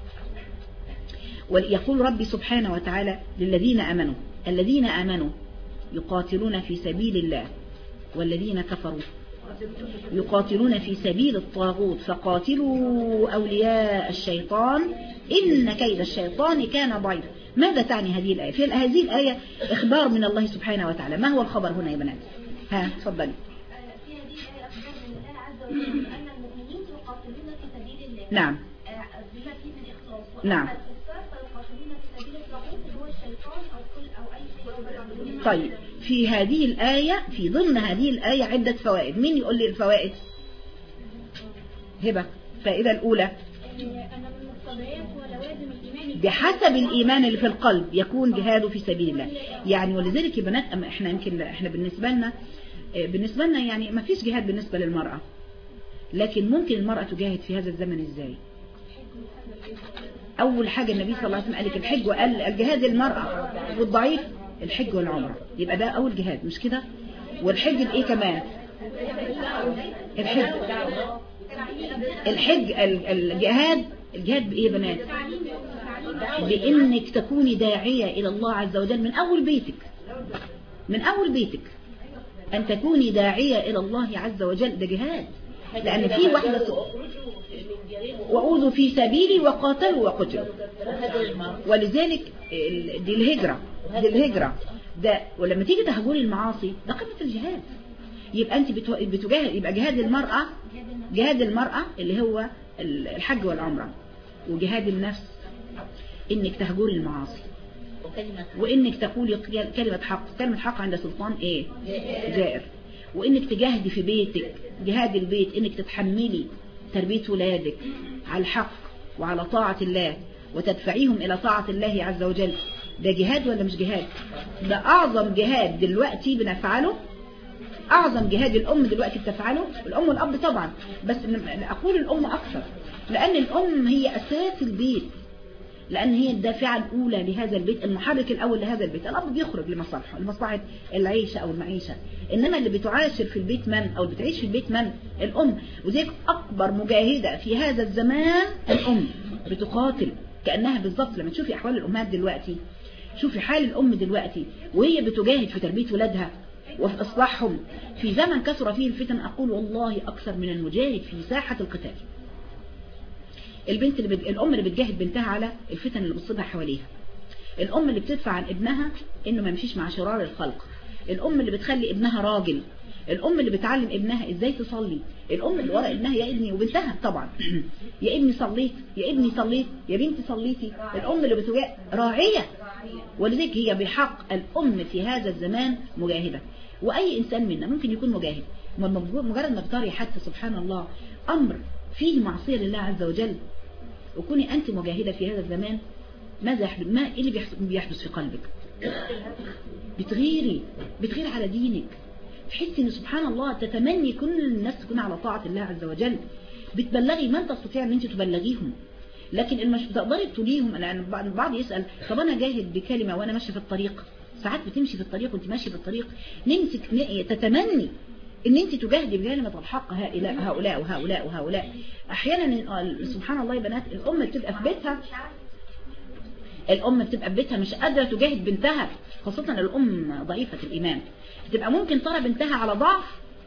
ويقول ربي سبحانه وتعالى للذين آمنوا الذين آمنوا يقاتلون في سبيل الله والذين كفروا يقاتلون في سبيل الطاغوت فقاتلوا أولياء الشيطان إن كيد الشيطان كان ضعيفا. ماذا تعني هذه الآية؟ في هذه الآية إخبار من الله سبحانه وتعالى. ما هو الخبر هنا يا بنات؟ ها تفضلي. في هذه الآية أخبار من الله عز وجل أن المؤمنين يقاتلون في سبيل الله. نعم. بما فيه من الإخلاص. نعم. الكفار فيقاتلون في سبيل الطاغوت اللي هو الشيطان أو كل أو أي شيء. طيب في هذه الآية في ضمن هذه الآية عدة فوائد. مين يقول لي الفوائد؟ هبة. الفائدة الأولى بحسب الإيمان اللي في القلب يكون جهاده في سبيل الله. يعني ولذلك يا بنات أما إحنا يمكن إحنا بالنسبة لنا بالنسبة لنا يعني ما فيش جهاد بالنسبة للمرأة، لكن ممكن المرأة تجاهد في هذا الزمن إزاي؟ أول حاجة النبي صلى الله عليه وسلم قال لك الحج، وقال الجهاد المرأة والضعيف الحج والعمرة، يبقى ده أول جهاد مش كده؟ والحج الإيه كمان؟ الحج الحج الجهاد الجهاد بإيه يا بنات؟ بإنك تكوني داعية إلى الله عز وجل من أول بيتك، من أول بيتك أن تكوني داعية إلى الله عز وجل، ده جهاد. لأن في واحدة وأوذوا في سبيلي وقاتلوا وقتلوا، ولذلك دي الهجرة دي الهجرة ده. ولما تيجي تهجري المعاصي ده قمة الجهاد. يبقى أنت بتجاهد، يبقى جهاد المرأة جهاد المرأة اللي هو الحج والعمرة، وجهاد النفس إنك تهجري المعاصي، وإنك تقولي كلمة حق. كلمة حق عند سلطان إيه؟ جائر. وإنك تجاهدي في بيتك، جهاد البيت إنك تتحملي تربية ولادك على الحق وعلى طاعة الله وتدفعيهم إلى طاعة الله عز وجل. ده جهاد ولا مش جهاد؟ ده أعظم جهاد دلوقتي بنفعله، أعظم جهاد الأم دلوقتي بتفعله، الأم والأب طبعا، بس أقول الأم أكثر، لأن الأم هي أساس البيت، لأن هي الدافعة الأولى لهذا البيت، المحرك الأول لهذا البيت. الأب بيخرج لمصالحه، لمصلحة العيشة أو المعيشة، إنما اللي بتعاشر في البيت من؟ أو بتعيش في البيت من؟ الأم. وذلك أكبر مجاهدة في هذا الزمان الأم، بتقاتل كأنها بالضبط. لما تشوفي أحوال الأمهات دلوقتي، شوفي حال الأم دلوقتي وهي بتجاهد في تربية ولادها وفي إصلاحهم في زمن كثر فيه الفتن. أقول والله أكثر من المجاهد في ساحة القتال. البنت اللي بت... الأم اللي بتجاهد بنتها على الفتن اللي بتصيبها حواليها، الأم اللي بتدفع عن ابنها إنه ما يمشيش مع شرار الخلق، الأم اللي بتخلي ابنها راجل، الأم اللي بتعلم ابنها إزاي تصلي، الأم اللي ورا ابنها يا ابني وبنتها طبعا يا ابني صليت، يا ابني صليت، يا بنتي صليتي. الأم اللي بتجاهد راعية. ولذلك هي بحق الأم في هذا الزمان مجاهدة. وأي إنسان منا ممكن يكون مجاهد، مجرد ما بتري حتى سبحان الله أمر فيه معصية لله عز وجل، وكوني أنت مجاهدة في هذا الزمان، ماذا يحدث؟ ما إيه اللي بيحدث في قلبك؟ بتغيري بتغيري على دينك، تحسي إن سبحان الله تتمني كل الناس تكون على طاعة الله عز وجل، بتبلغي من تستطيع أن أنت تبلغيهم. لكن المش تقدري تقوليهم. لأن البعض يسأل طب أنا جاهد بكلمة وأنا ماشي في الطريق. ساعات بتمشي في الطريق وانت ماشي في الطريق نمسك تتمني ان انت تجاهدي بكلمة الحق هؤلاء هؤلاء وهؤلاء وهؤلاء. احيانا سبحان الله يا بنات الام بتبقى في بيتها الام بتبقى في بيتها مش قادرة تجاهد بنتها، خاصة الام ضعيفة الايمان، بتبقى ممكن ترى بنتها على ضعف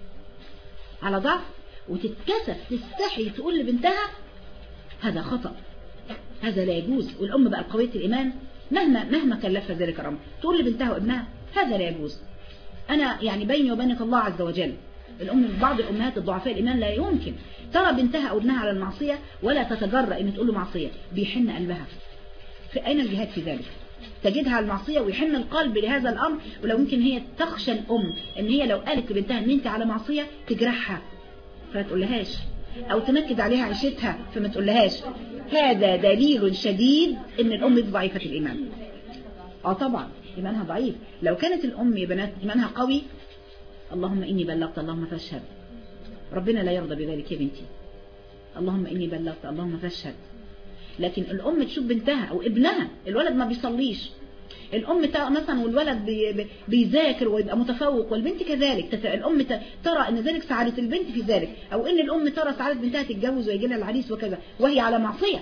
على ضعف وتتكسف تستحي تقول لبنتها هذا خطأ، هذا لا يجوز. والام بقى قوية الايمان مهما مهما كلفها ذلك الأمر تقول لبنتها وابنها هذا لا يجوز. أنا يعني بيني وبينك الله عز وجل، الأم بعض الأمهات الضعفاء الإيمان لا يمكن ترى بنتها أو ابنها على المعصية ولا تتجرأ إن تقول له معصية، بيحن قلبها. في أين الجهاد في ذلك؟ تجدها على المعصية ويحن القلب لهذا الأمر. ولو يمكن هي تخشى الأم إن هي لو قالت لبنتها إن أنت على معصية تجرحها فما تقولهاش، أو تنكد عليها عيشتها فما تقولهاش. هذا دليل شديد إن الأم ضعيفة الإيمان. آه طبعا إيمانها ضعيف. لو كانت الأم يا بنات إيمانها قوي، اللهم إني بلغت اللهم فاشهد، ربنا لا يرضى بذلك يا بنتي، اللهم إني بلغت اللهم فاشهد. لكن الأم تشوف بنتها أو ابنها، الولد ما بيصليش، الأم مثلا والولد بي بيذاكر ويبقى متفوق والبنت كذلك، الأم ترى أن ذلك سعادة البنت في ذلك، أو أن الأم ترى سعادة بنتها تتجوز ويجي لها العريس وكذا وهي على معصية.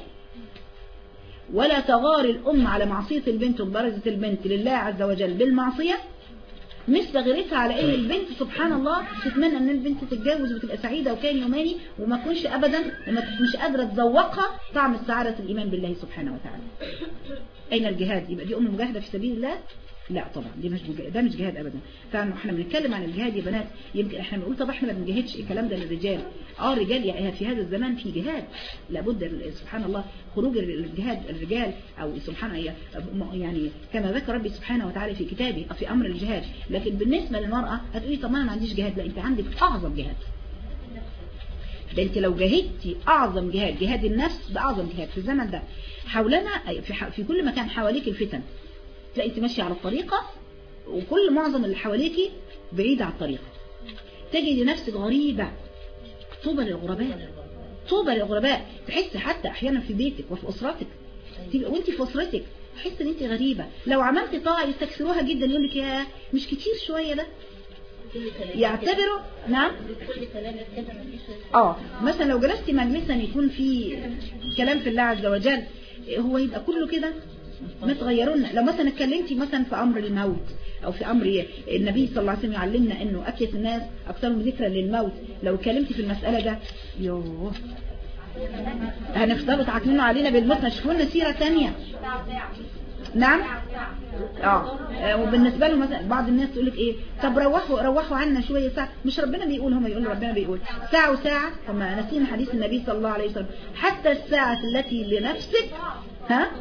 ولا تغار الأم على معصية البنت وبرزة البنت لله عز وجل بالمعصية مثل غيرتها على ان البنت سبحان الله تتمنى ان البنت تتجوز وتبقى سعيدة وكان يوماني وما تكونش ابدا ومش قادرة تذوقها طعم السعادة الايمان بالله سبحانه وتعالى. اين الجهاد؟ يبقى دي ام مجاهدة في سبيل الله؟ لا طبعا دي مش ده مش جهاد ابدا. فاحنا بنتكلم عن الجهاد يا بنات، يمكن احنا بنقول طب احنا ما بنجاهدش، الكلام ده للرجال. اه الرجال يعني في هذا الزمان في جهاد لابد سبحان الله خروج الجهاد الرجال، او سبحان الله يعني كما ذكر ربي سبحانه وتعالى في كتابه في امر الجهاد. لكن بالنسبه للمراه هتقولي طب انا ما عنديش جهاد، لا انت عندك اعظم جهاد. ده انت لو جاهدتي اعظم جهاد، جهاد النفس ده اعظم جهاد في الزمن ده. حولنا في, في كل مكان حواليك الفتن، تلاقي انت ماشيه على الطريقه وكل معظم اللي حواليكي بعيد عن الطريقه، تجد نفسك غريبه. طوبى للغرباء، طوبى للغرباء. تحس حتى احيانا في بيتك وفي اسرتك، تبقى وانت في اسرتك تحس ان انت غريبه. لو عملت طاعه يستكثروها جدا، يقول لك يا مش كتير شويه ده، يعتبروا نعم اه مثلا لو جلستي مجلسا يكون في كلام في الله عز وجل هو يبقى كله كده ما تغيرون. لو مثلا اتكلمتي مثلا في امر الموت او في امر النبي صلى الله عليه وسلم يعلمنا انه اكيس الناس اكثرهم ذكرا للموت، لو اتكلمتي في المساله ده يوه هنفضلوا تعكنوا علينا بالموت، نشوفوا لنا سيره ثانيه. نعم اه وبالنسبه له مثلا بعض الناس تقول لك ايه طب روحوا روحوا عنا شويه ساعه، مش ربنا بيقول، هم يقولوا ربنا بيقول ساعه وساعه. هم ناسين حديث النبي صلى الله عليه وسلم حتى الساعه التي لنفسك ها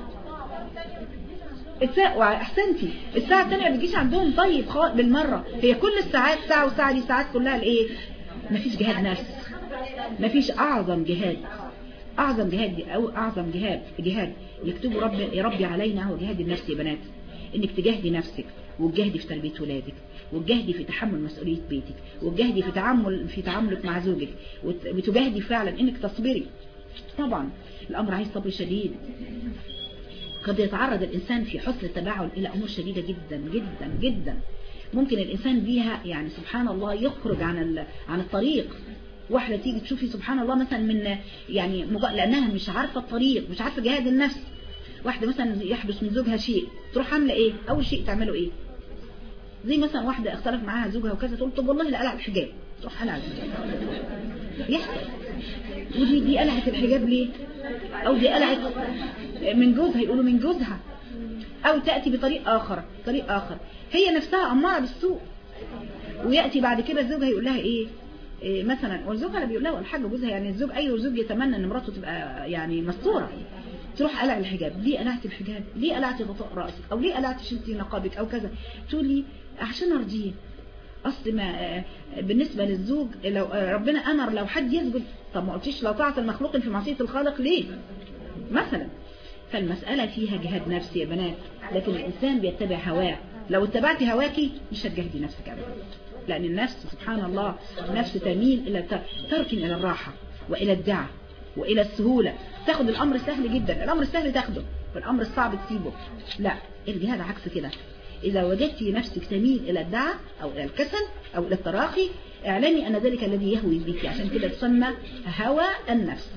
الساعة. احسنتي الساعه الثانيه ما بتجيش عندهم طيب بالمره. هي كل الساعات ساعه وساعه دي ساعات كلها الايه؟ مفيش جهاد نفس، مفيش اعظم جهاد. اعظم جهاد دي او اعظم جهاد جهاد يكتبوا رب يا ربي علينا هو جهاد النفس يا بنات. انك تجاهدي نفسك وتجاهدي في تربيه ولادك وتجاهدي في تحمل مسؤوليه بيتك وتجاهدي في تعامل في تعاملك مع زوجك وتجاهدي فعلا انك تصبري. طبعا الامر عايز صبر شديد. قد يتعرض الانسان في حسن التباعد الى امور شديده جدا جدا جدا، ممكن الانسان بيها يعني سبحان الله يخرج عن عن الطريق. واحدة تيجي تشوفي سبحان الله مثلا من يعني مج... لأنها مش عارفة الطريق، مش عارفة جهاد النفس. واحدة مثلا يحدث من زوجها شيء، تروح عاملة ايه؟ أول شيء تعمله ايه؟ زي مثلا واحدة اختلف معاها زوجها وكذا، تقول طب والله لا قلع الحجاب، تروح قلع الحجاب. يحصل. ودي دي قلعت الحجاب ليه؟ أو دي قلعت من جوزها، يقولوا من جوزها. أو تأتي بطريق آخر، طريق آخر هي نفسها أمارة بالسوء، ويأتي بعد كده زوجها يقول لها ايه؟ إيه مثلا والزوجها اللي بيقول لها والحاجه جوزها، يعني الزوج اي زوج يتمنى ان مراته تبقى يعني مستوره، تروح قلع الحجاب. ليه قلعت الحجاب؟ ليه قلعت غطاء راسك؟ او ليه قلعت شلتي نقابك او كذا؟ تقولي عشان ارضيه. اصل ما بالنسبه للزوج لو ربنا امر لو حد يسجد، طب ما قلتيش لو طاعه المخلوق في معصيه الخالق ليه مثلا؟ فالمساله فيها جهاد نفسي يا بنات. لكن الانسان بيتبع هواه، لو اتبعتي هواكي مش هتجاهدي نفسك ابدا، لأن النفس سبحان الله نفس تميل إلى ترك إلى الراحة وإلى الدعة وإلى السهولة. تاخد الأمر سهل جدا، الأمر السهل تاخده والأمر الصعب تسيبه. لا، الجهاد عكس كده. إذا وجدتي نفسك تميل إلى الدعة أو إلى الكسل أو إلى التراخي، اعلمي أن ذلك الذي يهوي بك، عشان كده تسمى هوى النفس.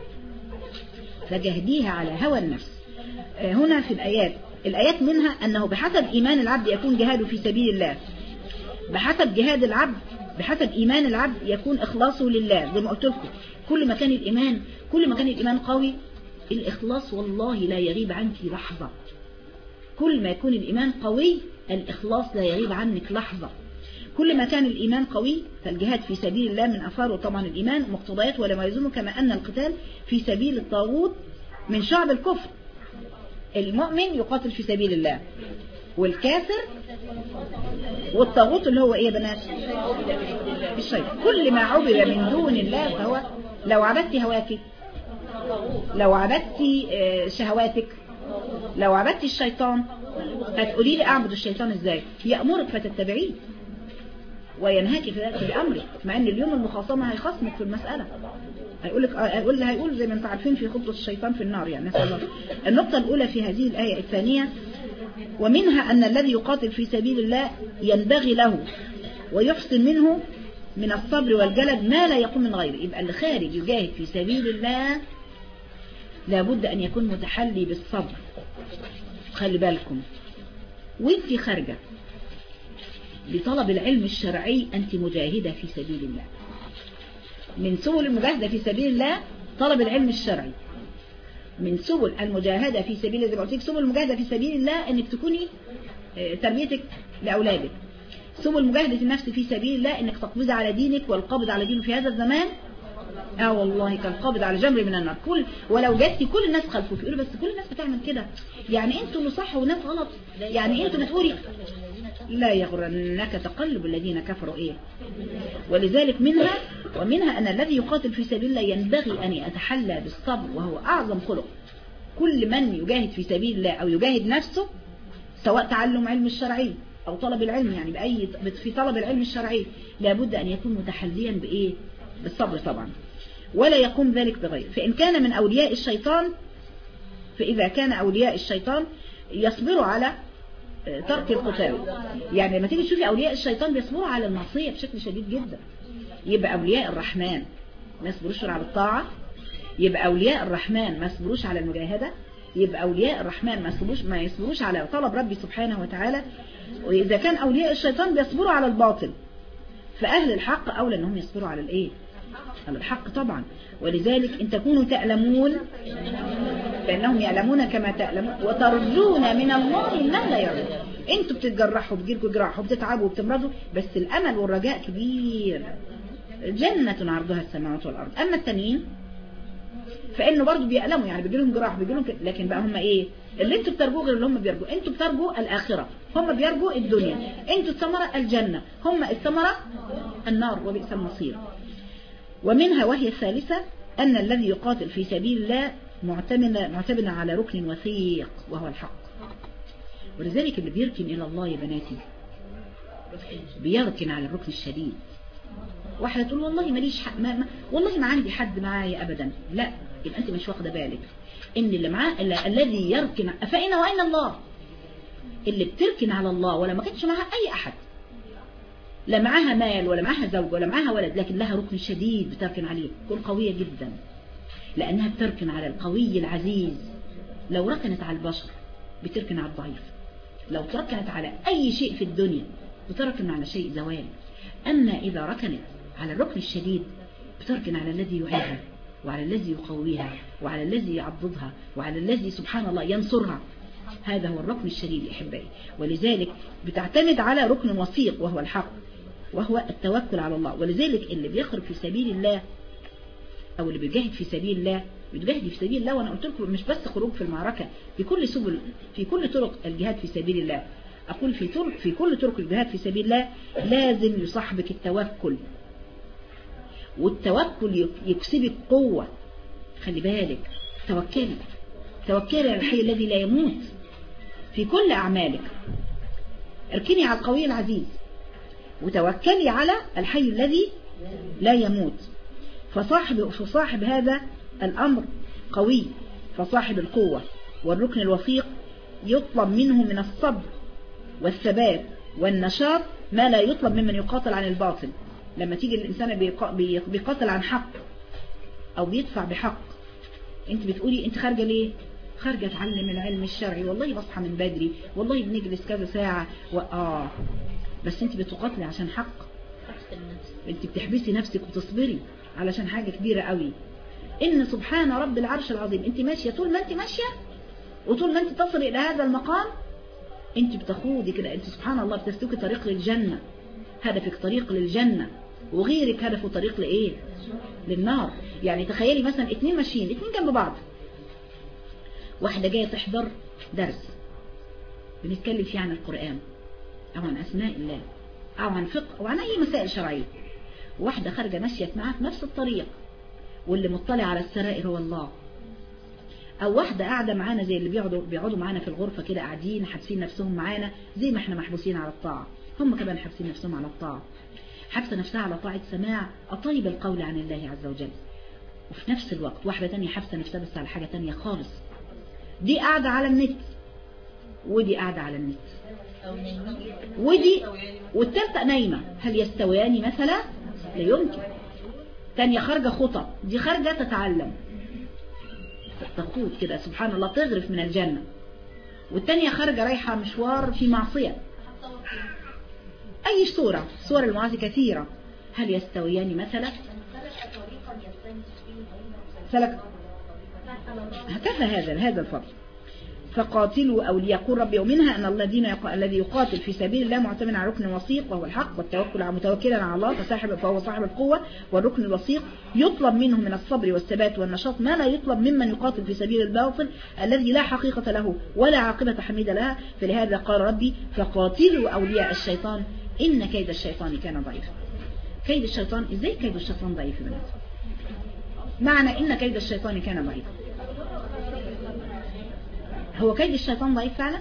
فجهديها على هوى النفس. هنا في الآيات الآيات منها أنه بحسب إيمان العبد يكون جهاده في سبيل الله، بحسب جهاد العبد بحسب إيمان العبد يكون إخلاصه لله. زي ما قلت لكم كل ما كان الإيمان كل ما كان الإيمان قوي، الإخلاص والله لا يغيب عنك لحظة. كل ما يكون الإيمان قوي الإخلاص لا يغيب عنك لحظة. كل ما كان الإيمان قوي فالجهاد في سبيل الله من أثاره طبعا الإيمان مقتضيات ولا يلزمه، كما أن القتال في سبيل الطاغوت من شعب الكفر. المؤمن يقاتل في سبيل الله، والكافر والطاغوت اللي هو ايه يا بنات؟ الشيطان. كل ما عبد من دون الله فهو، لو عبدت هواك، لو عبدت شهواتك، لو عبدت الشيطان، هتقولي لي اعبد الشيطان ازاي؟ يأمرك فتتبعيه وينهاك في ذلك بأمرك، مع ان اليوم المخاصمة هيخصمك في المسألة، هيقول لك هيقول هيقول زي ما انتم عارفين في خطة الشيطان في النار يعني. نسأل الله. النقطة الأولى في هذه الآية الثانية، ومنها أن الذي يقاتل في سبيل الله ينبغي له ويحسن منه من الصبر والجلد ما لا يقوم من غيره. يبقى اللي خارج يجاهد في سبيل الله لابد أن يكون متحلي بالصبر. خلي بالكم، وانت خارجة لطلب العلم الشرعي أنت مجاهدة في سبيل الله. من سبل المجاهدة في سبيل الله طلب العلم الشرعي. من سبل المجاهدة في سبيل الله زي ما قلت لك، سبل المجاهدة في سبيل الله انك تكوني تربيتك لأولادك. سبل المجاهدة النفس في سبيل الله انك تقبضي على دينك، والقبض على دينه في هذا الزمان اه والله كالقبض على جمر من النار. كل ولو جاتي كل الناس خلفوك يقولوا بس كل الناس بتعمل كده، يعني انتوا اللي صح وناس غلط، يعني انتوا بتقولي لا يغرنك تقلب الذين كفروا ايه. ولذلك منها ومنها ان الذي يقاتل في سبيل الله ينبغي ان يتحلى بالصبر، وهو اعظم خلق. كل من يجاهد في سبيل الله او يجاهد نفسه، سواء تعلم علم الشرعي او طلب العلم، يعني باي في طلب العلم الشرعي لابد ان يكون متحليا بايه؟ بالصبر طبعا، ولا يقوم ذلك بغير. فان كان من اولياء الشيطان، فاذا كان اولياء الشيطان يصبروا على ترك القتال. يعني لما تيجي تشوفي اولياء الشيطان بيصبروا على المعصيه بشكل شديد جدا. يبقى اولياء الرحمن ما يصبروش على الطاعه، يبقى اولياء الرحمن ما يصبروش على المجاهده، يبقى اولياء الرحمن ما يصبروش ما يصبروش على طلب ربي سبحانه وتعالى. واذا كان اولياء الشيطان بيصبروا على الباطل، فاهل الحق اولى انهم يصبروا على الايه؟ على الحق طبعا. ولذلك ان تكونوا تعلمون فانهم يعلمون كما تعلمون وترجون من الله ما لا يرجون. انتوا بتتجرحوا بتجيلكوا جراح وبتتعبوا وبتمرضوا، بس الامل والرجاء كبير، جنة عرضها السماوات والارض. اما التانيين فانه برضو بيألموا، يعني بيجيلهم جراح بيجيلهم ك... لكن بقى هم ايه اللي انتوا بترجوه غير اللي هم بيرجوا. انتوا بترجوا الاخره، هم بيرجوا الدنيا. انتوا الثمره الجنه، هم الثمره النار وبئس المصير. ومنها وهي الثالثة أن الذي يقاتل في سبيل الله معتمد معتمد على ركن وثيق وهو الحق. ولذلك اللي بيركن إلى الله يا بناتي بيركن على الركن الشديد. واحدة تقول والله ماليش حق، ما ما والله ما عندي حد معايا أبدا. لا، يبقى أنت مش واخدة بالك إن اللي معاه الذي يركن فأين وأين الله. اللي بتركن على الله ولا ما كانش معها أي أحد، لا معاها مال ولا معاها زوج ولا معاها ولد، لكن لها ركن شديد بتركن عليه، تكون قوية جدا لأنها بتركن على القوي العزيز. لو ركنت على البشر بتركن على الضعيف، لو تركنت على أي شيء في الدنيا بتركن على شيء زوال. أما إذا ركنت على الركن الشديد بتركن على الذي يعينها وعلى الذي يقويها وعلى الذي يعضدها وعلى الذي سبحان الله ينصرها. هذا هو الركن الشديد إحبائي. ولذلك بتعتمد على ركن وثيق وهو الحق، وهو التوكل على الله. ولذلك اللي بيخرج في سبيل الله أو اللي بيجاهد في سبيل الله بيجاهد في سبيل الله. وأنا قلت لكم مش بس خروج في المعركة، في كل سبل في كل طرق الجهاد في سبيل الله. أقول في طرق في كل طرق الجهاد في سبيل الله لازم يصاحبك التوكل، والتوكل يكسبك قوة. خلي بالك، توكلي توكلي على الحي الذي لا يموت في كل أعمالك. اركني على القوي العزيز وتوكلي على الحي الذي لا يموت. فصاحب, فصاحب هذا الأمر قوي، فصاحب القوة والركن الوثيق يطلب منه من الصبر والثبات والنشاط ما لا يطلب ممن يقاتل عن الباطل. لما تيجي الإنسان بيقاتل عن حق أو بيدفع بحق، انت بتقولي انت خارجة ليه؟ خارجة اتعلم العلم الشرعي، والله بصحى من بدري، والله بنجلس كذا ساعة وآه بس انت بتقاتلي عشان حق. انت بتحبسي نفسك وتصبري علشان حاجة كبيرة قوي. ان سبحان رب العرش العظيم انت ماشية، طول ما انت ماشية وطول ما انت تصل الى هذا المقام انت بتخوضي كده، انت سبحان الله بتسلكي طريق للجنة، هدفك طريق للجنة، وغيرك هدفه طريق لايه؟ للنار. يعني تخيلي مثلا اتنين ماشيين، اتنين جنب بعض، واحدة جاية تحضر درس بنتكلم فيه عن القرآن او عن اسماء الله او عن فقه او عن اي مسائل شرعية، واحدة خارجة ماشية معاها في نفس الطريق، واللي مطلع على السرائر هو الله. او واحدة قاعدة معانا زي اللي بيقعدوا بيقعدوا معانا في الغرفة كده، قاعدين حابسين نفسهم معانا زي ما احنا محبوسين على الطاعة، هم كمان حابسين نفسهم على الطاعة، حابسة نفسها على طاعة سماع أطيب القول عن الله عز وجل. وفي نفس الوقت واحدة تانية حابسة نفسها بس على حاجة تانية خالص، دي قاعدة على النت ودي قاعدة على النت، ودي والتالتة نايمة. هل يستويان مثلا؟ لا يمكن. تانية خارجة خطب، دي خارجة تتعلم تخوض كده سبحان الله تغرف من الجنة، والتانية خارجة رايحة مشوار في معصية. أي صورة صور المعاصي كثيرة. هل يستويان مثلا؟ سلك هكذا هذا هذا الفضل. فقاتلوا أو ليقول ربي، ومنها أن الذين يق... الذي يقاتل في سبيل الله معتمد على ركن وثيق وهو الحق، والتوكل على متوكلا على الله فصاحب فهو صاحب القوة. والركن الوثيق يطلب منه من الصبر والثبات والنشاط ما لا يطلب ممن يقاتل في سبيل الباطل الذي لا حقيقة له ولا عاقبة حميدة لها. فلهذا قال ربي فقاتلوا أولياء الشيطان إن كيد الشيطان كان ضعيفا. كيد الشيطان، إزاي كيد الشيطان ضعيف يا بنات؟ معنى إن كيد الشيطان كان ضعيفا، هو كيد الشيطان ضعيف فعلا؟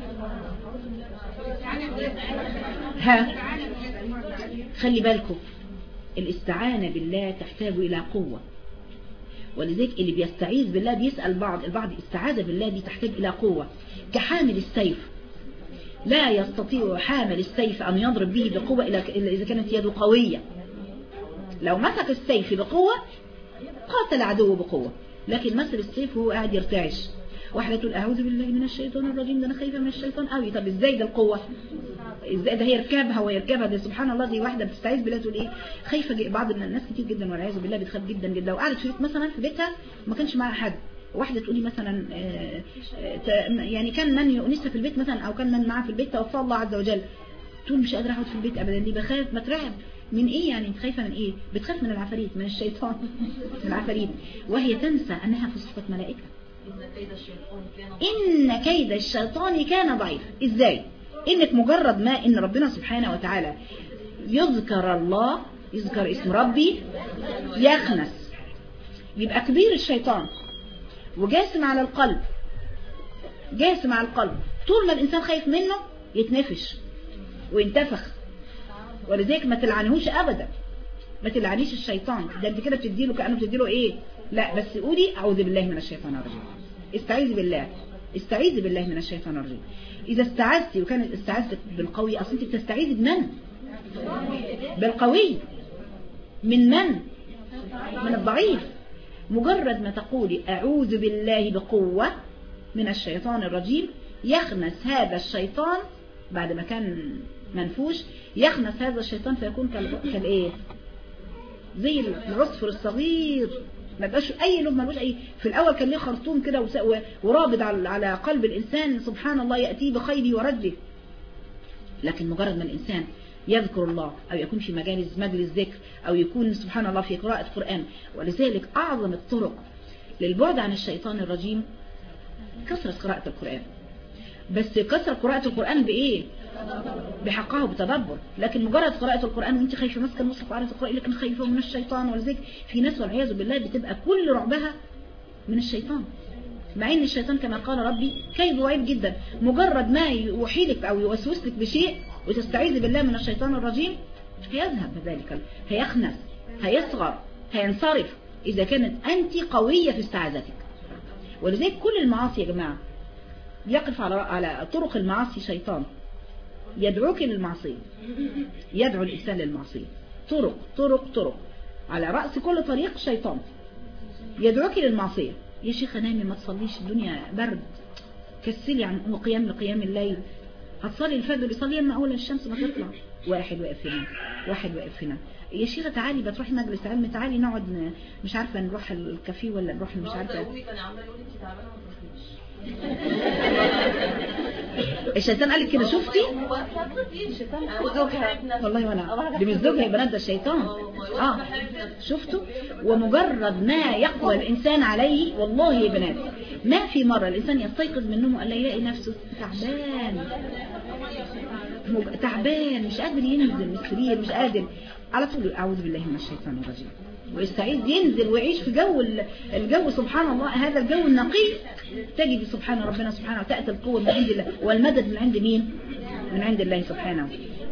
ها خلي بالكم، الاستعانة بالله تحتاج إلى قوة، ولذلك اللي بيستعيذ بالله بيسأل بعض البعض الاستعاذة بالله دي تحتاج إلى قوة. كحامل السيف، لا يستطيع حامل السيف أن يضرب به بقوة إلا إذا كانت يده قوية. لو مسك السيف بقوة قاتل عدوه بقوة، لكن مسك السيف وهو قاعد يرتعش. واحدة تقول أعوذ بالله من الشيطان الرجيم، ده أنا خايفة من الشيطان قوي. طب إزاي ده القوة؟ إزاي ده؟ هي يركبها ويركبها ده سبحان الله. دي واحدة بتستعيذ بالله تقول إيه؟ خايفة. بعض الناس كتير جدا والعياذ بالله بتخاف جدا جدا، لو قعدت في بيت مثلا في بيتها ما كانش معاها حد، واحدة تقولي مثلا يعني كان من يؤنسها في البيت مثلا أو كان من معها في البيت توفى الله عز وجل، تقول مش قادرة أقعد في البيت أبدا، دي بخاف. ما ترعب من إيه يعني؟ انت خايفة من إيه؟ بتخاف من العفاريت، من الشيطان، من العفاريت، وهي تنسى أنها في صفة ملائكة. إن كيد الشيطان كان ضعيف. إزاي؟ إنك مجرد ما إن ربنا سبحانه وتعالى يذكر الله، يذكر اسم ربي، يخنس، يبقى كبير الشيطان وجاسم على القلب، جاسم على القلب. طول ما الإنسان خايف منه يتنفش وينتفخ. ولذلك ما تلعنهوش أبدا، ما تلعنيش الشيطان، ده انت كده بتديله كأنه بتديله ايه. لا بس قولي أعوذ بالله من الشيطان الرجيم، استعيذي بالله، استعيذي بالله من الشيطان الرجيم. إذا استعذتي وكانت استعذتك بالقوي، أصلا انت بتستعيذي بمن؟ بالقوي. من من؟ من الضعيف. مجرد ما تقولي أعوذ بالله بقوة من الشيطان الرجيم، يخنس هذا الشيطان بعد ما كان منفوش، يخنس هذا الشيطان فيكون كالإيه؟ زي العصفر الصغير، ما بقاش أي لب، ما بقاش أي. في الأول كان ليه خرطوم كده ورابط على قلب الإنسان، سبحان الله يأتيه بخيره ورده. لكن مجرد ما الإنسان يذكر الله أو يكون في مجالس مجلس ذكر أو يكون سبحان الله في قراءة قرآن. ولذلك أعظم الطرق للبعد عن الشيطان الرجيم كثرة قراءة القرآن. بس كثرة قراءة القرآن بإيه؟ بحقها وبتدبر. لكن مجرد قراءة القرآن وانت خايفة ماسكه المصحف وقاعده تقرأي لكن خايفة من الشيطان. ولذلك في ناس والعياذ بالله بتبقى كل رعبها من الشيطان، مع ان الشيطان كما قال ربي كيد ضعيف جدا. مجرد ما يوحيلك او يوسوس لك بشيء وتستعيذ بالله من الشيطان الرجيم هيذهب بذلك، هيخنس، هيصغر، هينصرف اذا كانت انت قوية في استعاذتك. ولذلك كل المعاصي يا جماعة يقف على على طرق المعاصي شيطان يدعوك للمعصية، يدعو الإنسان للمعصية. طرق طرق طرق، على رأس كل طريق شيطان يدعوك للمعصية. يا شيخة نامي ما تصليش، الدنيا برد، كسلي عن قيام لقيام الليل، هتصلي الفجر يصلي لما أول الشمس ما تطلع. واحد واقف هنا، واحد واقف هنا. يا شيخة تعالي بتروحي مجلس علم، تعالي نقعد مش عارفة نروح الكافيه ولا نروح مش عارفة. الشيطان قال لك كده شفتي؟ والله وانا دي مش زوجها يبقى ده الشيطان. اه شفتوا؟ ومجرد ما يقوى الانسان عليه والله يا بنات ما في مرة الانسان يستيقظ من نومه الا يلاقي نفسه تعبان مج... تعبان مش قادر ينزل من السرير، مش قادر على طول اعوذ بالله من الشيطان الرجيم ويستعيد ينزل ويعيش في جو الجو سبحان الله هذا الجو النقي. تجد سبحان ربنا سبحانه وتأتي القوة من عند الله والمدد من عند مين؟ من عند الله سبحانه.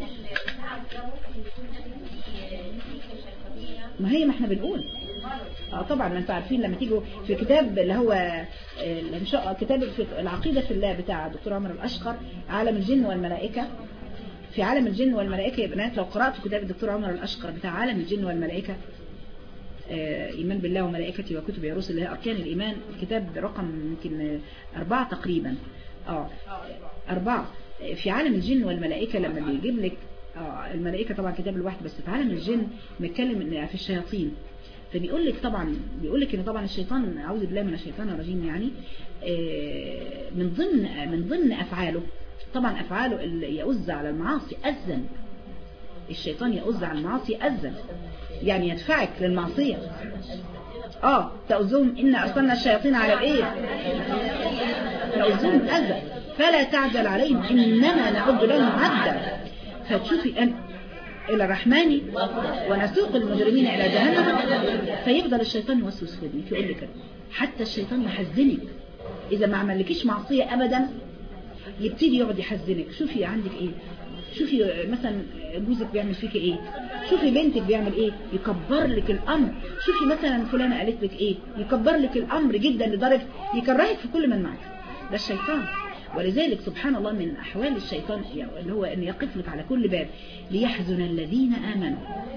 ما هي ما احنا بنقول اه طبعا ما انتوا عارفين لما تيجوا في كتاب اللي هو ان شاء كتاب في العقيدة في الله بتاع الدكتور عمر الأشقر عالم الجن والملائكة. في عالم الجن والملائكة يا بنات لو قرأت كتاب الدكتور عمر الأشقر بتاع عالم الجن والملائكة إيمان بالله وملائكته وكتبه ورسله اللي هي أركان الإيمان، كتاب رقم يمكن أربعة تقريبا اه أربعة. في عالم الجن والملائكة لما بيجيب لك اه الملائكة طبعا كتاب الواحد، بس في عالم الجن بيتكلم في الشياطين. فبيقول لك طبعا بيقول لك ان طبعا الشيطان اعوذ بالله من الشيطان الرجيم يعني من ضمن من ضمن افعاله طبعا افعاله اللي يؤز على المعاصي اذن. الشيطان يؤز على المعاصي اذن يعني يدفعك للمعصية. اه تؤذهم ان ارسلنا الشياطين على الايه تؤذهم اذى فلا تعجل عليهم انما نعد لهم عدا. فتشوفي ان الى الرحمن ونسوق المجرمين الى جهنم. فيفضل الشيطان يوسوس في ودنك يقول لك حتى الشيطان يحزنك اذا ما عملكيش معصية ابدا يبتدي يقعد يحزنك. شوفي عندك ايه، شوفي مثلا جوزك بيعمل فيك ايه، شوفي بنتك بيعمل ايه يكبر لك الامر. شوفي مثلا فلانة قالت لك ايه يكبر لك الامر جدا لدرجة يكرهك في كل من معك. ده الشيطان. ولذلك سبحان الله من احوال الشيطان اللي هو ان يقف لك على كل باب ليحزن الذين امنوا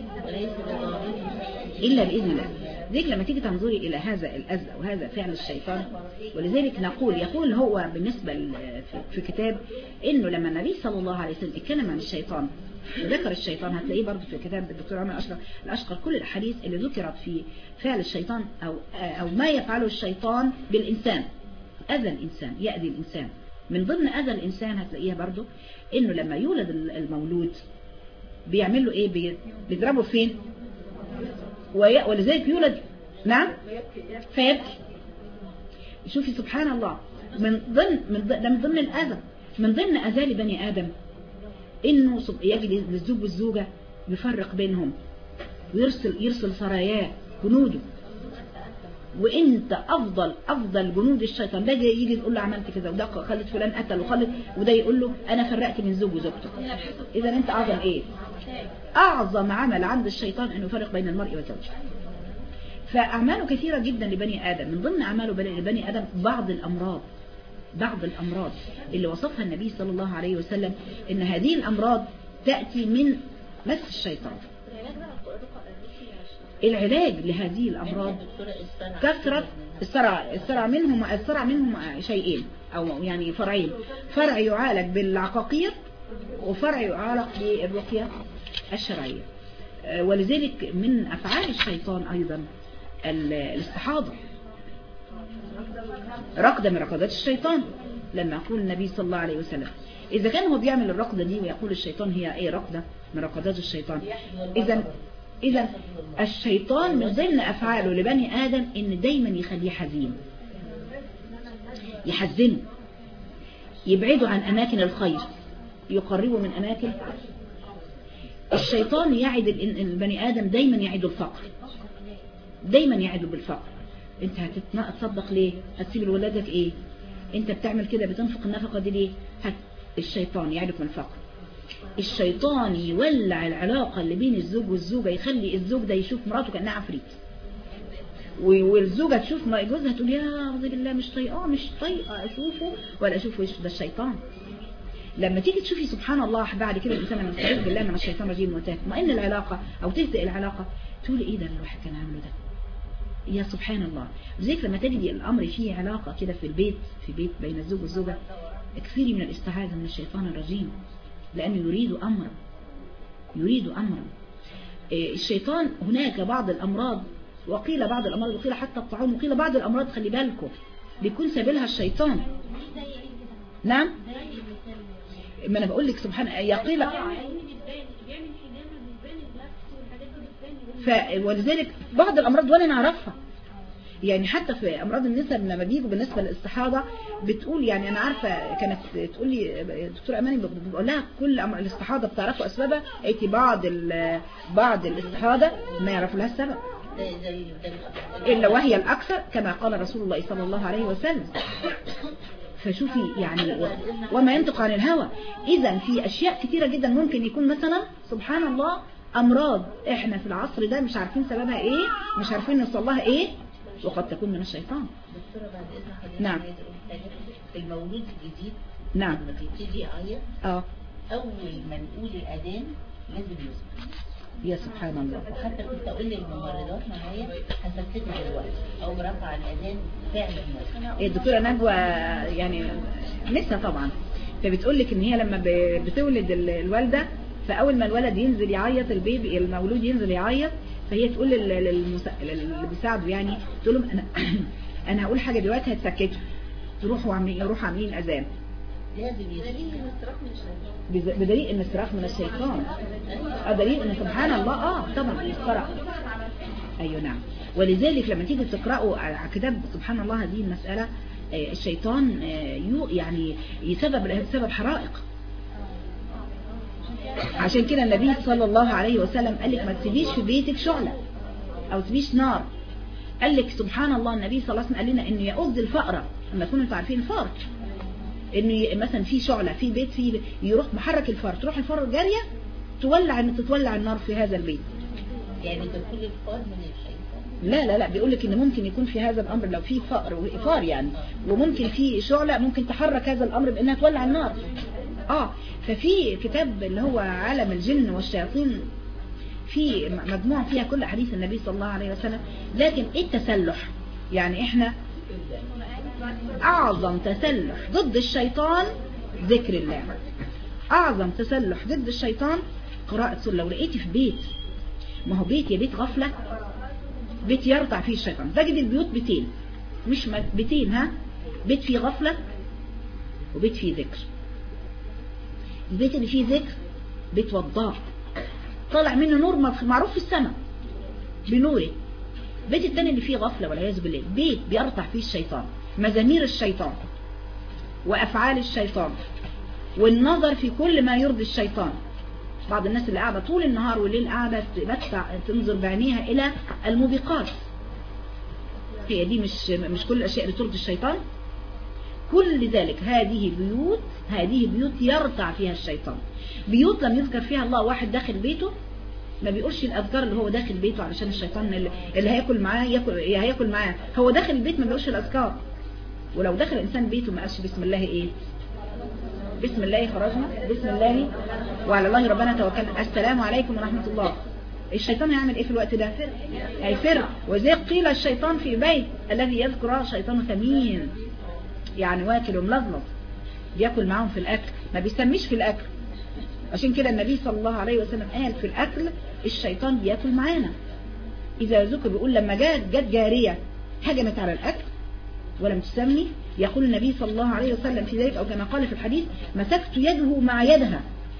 الا باذن الله. ذلك لما تيجي تنظري الى هذا الاذى وهذا فعل الشيطان. ولذلك نقول يقول هو بالنسبة في كتاب انه لما النبي صلى الله عليه وسلم اتكلم عن الشيطان ذكر الشيطان هتلاقيه برضه في كتاب الدكتور عمر الأشقر الأشقر كل الاحاديث اللي ذكرت في فعل الشيطان او او ما يفعله الشيطان بالانسان، اذى الانسان يأذي الانسان. من ضمن اذى الانسان هتلاقيها برضه انه لما يولد المولود بيعمل له ايه، بيضربه فين ولذلك يولد نعم فيبكي. شوفي سبحان الله من ضمن من ضمن, من ضمن الأذى من ضمن أذى لبني آدم إنه يجد للزوج والزوجة يفرق بينهم ويرسل يرسل سراياه جنوده. وانت افضل افضل جنود الشيطان ده يجي يقول له عملت كذا وده خلت فلان قتل وخلت وده يقول له انا فرقت من زوج وزوجته. اذا انت اعظم ايه، اعظم عمل عند الشيطان انه يفرق بين المرء وزوجه. فاعماله كثيرة جدا لبني ادم. من ضمن اعماله لبني ادم بعض الامراض بعض الامراض اللي وصفها النبي صلى الله عليه وسلم ان هذه الامراض تأتي من مس الشيطان. العلاج لهذه الأمراض كثرة الصرع. الصرع منهم الصرع منهم شيئين أو يعني فرعين. فرع يعالج بالعقاقير وفرع يعالج بالرقية الشرعية. ولذلك من أفعال الشيطان أيضا الاستحاضة، رقدة من رقدات الشيطان. لما يقول النبي صلى الله عليه وسلم إذا كان هو بيعمل الرقدة دي ويقول الشيطان هي أي رقدة من رقدات الشيطان، إذا إذا الشيطان من ضمن أفعاله لبني آدم إن دايما يخليه حزين، يحزنه، يبعده عن أماكن الخير، يقربه من أماكن. الشيطان يعد البني آدم دايما يعد الفقر، دايما يعد بالفقر. انت هتتصدق ليه؟ هتسيب لولادك ايه؟ انت بتعمل كده بتنفق النفقة دي ليه؟ هت... الشيطان يعدك من الفقر. الشيطان يولع العلاقة اللي بين الزوج والزوجة، يخلي الزوج ده يشوف مراته كأنها عفريت، والزوجة تشوف جوزها تقول يا أعوذ بالله مش طايقاه مش طايقة أشوفه ولا أشوفه وش. ده الشيطان. لما تيجي تشوفي سبحان الله بعد كده الإنسان لما يستعيذ بالله من الشيطان الرجيم وتطمئن العلاقة أو تهدئ العلاقة تقول إيه ده الواحد كان عامله ده يا سبحان الله. وزيك لما تجدي الأمر فيه علاقة كده في البيت في بيت بين الزوج والزوجة، اكثري من الاستعاذة من الشيطان الرجيم لأنه يريد أمرا يريد أمرا. الشيطان هناك بعض الأمراض، وقيل بعض الأمراض وقيل حتى الطاعون وقيل بعض الأمراض خلي بالكم بيكون سبيلها الشيطان. نعم ما انا بقول لك سبحان يقيل ف ولذلك بعض الامراض ولا نعرفها يعني. حتى في امراض النساء لما بيجوا بالنسبه للاستحاضه بتقول يعني انا عارفه كانت تقول لي دكتوره اماني بقول لها كل امر الاستحاضه بتعرفوا اسبابها، قالت بعض بعض الاستحاضه ما يعرفوا لها السبب الا وهي الاكثر كما قال رسول الله صلى الله عليه وسلم. فشوفي يعني وما ينطق عن الهوى. اذا في اشياء كثيره جدا ممكن يكون مثلا سبحان الله امراض احنا في العصر ده مش عارفين سببها ايه، مش عارفين نوصل لها ايه، وقد تكون من الشيطان. دكتورة بعد إذن حضرتك نعم. عايزة أقول حاجة. في المولود الجديد نعم. لما بيبتدي يعيط اه أول ما نقول الأذان لازم يسكت. يا سبحان الله. وحتى كنت أقول للممرضات معايا هسكتها دلوقتي أو رفع الأذان فعلا مسكت. الدكتورة نجوى يعني لسه طبعا، فبتقول لك ان هي لما ب- بتولد ال- الوالدة، فاول ما الولد ينزل يعيط البيبي المولود ينزل يعيط، فهي تقول لل- للمسا... اللي بيساعده يعني تقول لهم انا انا هقول حاجة دلوقتي هتسكتوا، تروحوا عاملين يروحوا عاملين اذان. لازم يسكت. بز- بدليل ان الصراخ من الشيطان. اه دليل ان سبحان الله اه طبعا الصراخ. ايوه نعم. ولذلك لما تيجي تقرأوا على كتاب سبحان الله هذه المسألة، آه، الشيطان آه، يو- يعني يسبب سبب حرائق. عشان كده النبي صلى الله عليه وسلم قال لك ما تسيبيش في بيتك شعلة او تسيبيش نار. قال لك سبحان الله النبي صلى الله عليه وسلم قال لنا انه يؤذي الفأرة، اما تكونوا انتوا عارفين الفأر انه ي- مثلا في شعلة في بيت فيه يروح محرك الفأر، تروح الفأر جارية تولع ان تتولع النار في هذا البيت. يعني دخول الفار من الشيطان. لا لا لا بيقول لك ان ممكن يكون في هذا الامر لو في فأر وإفار يعني، وممكن في شعلة ممكن تحرك هذا الامر بانها تولع النار. اه ففي كتاب اللي هو عالم الجن والشياطين في مجموعة فيها كل احاديث النبي صلى الله عليه وسلم. لكن ايه التسلح؟ يعني احنا اعظم تسلح ضد الشيطان ذكر الله. اعظم تسلح ضد الشيطان قراءة سورة. لو لقيتي في بيت، ما هو بيت يا بيت غفلة، بيت يرتع فيه الشيطان. تجد البيوت بيتين، مش بيتين ها، بيت فيه غفلة وبيت فيه ذكر. البيت اللي فيه ذكر بيت وضاء طالع منه نور معروف في السماء بنوره. البيت الثاني اللي فيه غفلة والعياذ بالله بيت بيرتع فيه الشيطان، مزامير الشيطان وأفعال الشيطان والنظر في كل ما يرضي الشيطان. بعض الناس اللي قاعدة طول النهار والليل قاعدة تنظر بعينيها إلى الموبقات، هي دي مش مش كل الأشياء اللي ترضي الشيطان. كل ذلك هذه بيوت هذه بيوت يرتع فيها الشيطان. بيوت لم يذكر فيها الله. واحد داخل بيته ما بيقولش الأذكار اللي هو داخل بيته علشان الشيطان اللي, اللي هياكل معاه ياكل هياكل معاه. هو داخل البيت ما بيقولش الأذكار. ولو دخل إنسان بيته ما قالش بسم الله ايه، بسم الله خرجنا، بسم الله وعلى الله ربنا توكلنا، السلام عليكم ورحمة الله، الشيطان هيعمل ايه في الوقت ده؟ هيفر. وزي قيل الشيطان في بيت الذي يذكر شيطان ثمين، يعني واكل وملظلظ بياكل معاهم في الأكل، ما بيسميش في الأكل. عشان كده النبي صلى الله عليه وسلم قال في الأكل الشيطان بياكل معانا. إذا ذكر بيقول لما جات جت جارية هجمت على الأكل ولم تسمي، يقول النبي صلى الله عليه وسلم في ذلك أو كما قال في الحديث مسكت يده مع يدها،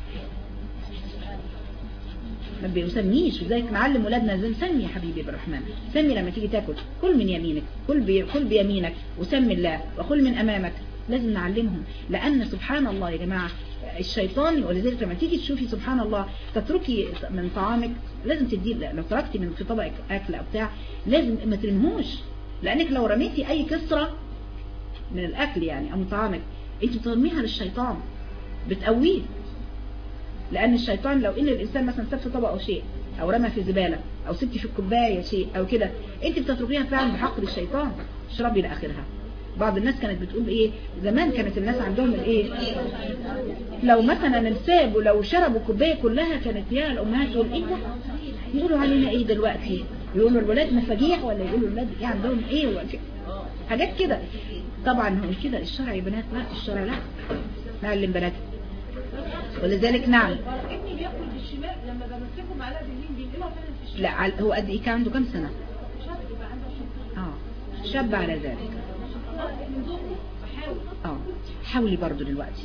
ما بيسميش. وذلك نعلم ولادنا زي سمي يا حبيبي بالرحمن، سمي لما تيجي تاكل، كل من يمينك، كل بي كل بيمينك وسمي الله، وكل من أمامك. لازم نعلمهم، لأن سبحان الله يا جماعة الشيطان. ولذلك لما تيجي تشوفي سبحان الله تتركي من طعامك لازم تدي، لو تركتي من في طبق أكل أو بتاع لازم ما ترمهوش، لأنك لو رميتي أي كسرة من الأكل يعني أو من طعامك أنت بترميها للشيطان، بتقويه. لأن الشيطان لو إن الإنسان مثلا ساب في طبق أو شيء أو رمى في زبالة أو سبتي في الكوباية شيء أو كده، أنت بتتركيها فعلا بحق للشيطان، اشربي لآخرها. بعض الناس كانت بتقول إيه زمان، كانت الناس عندهم الإيه، لو مثلا الساب ولو شربوا الكوباية كلها كانت يا الأمهات تقول إيه ده، يقولوا علينا إيه دلوقتي، يقولوا الولاد مفاجيع ولا يقولوا الولاد إيه عندهم إيه ولا حاجات كده. طبعا هم كده الشرع يا بنات، لا الشرع لا، نعلم بنات. ولذلك نعم ابني بياكل بالشمال لما بمسكه معلقه باليمين بينقلها فين في الشمال. لا هو قد ايه كان عنده كام سنة؟ شاب يبقى عنده شاب. اه شاب على ذلك. من ضمنه بحاول. اه حاولي برضو دلوقتي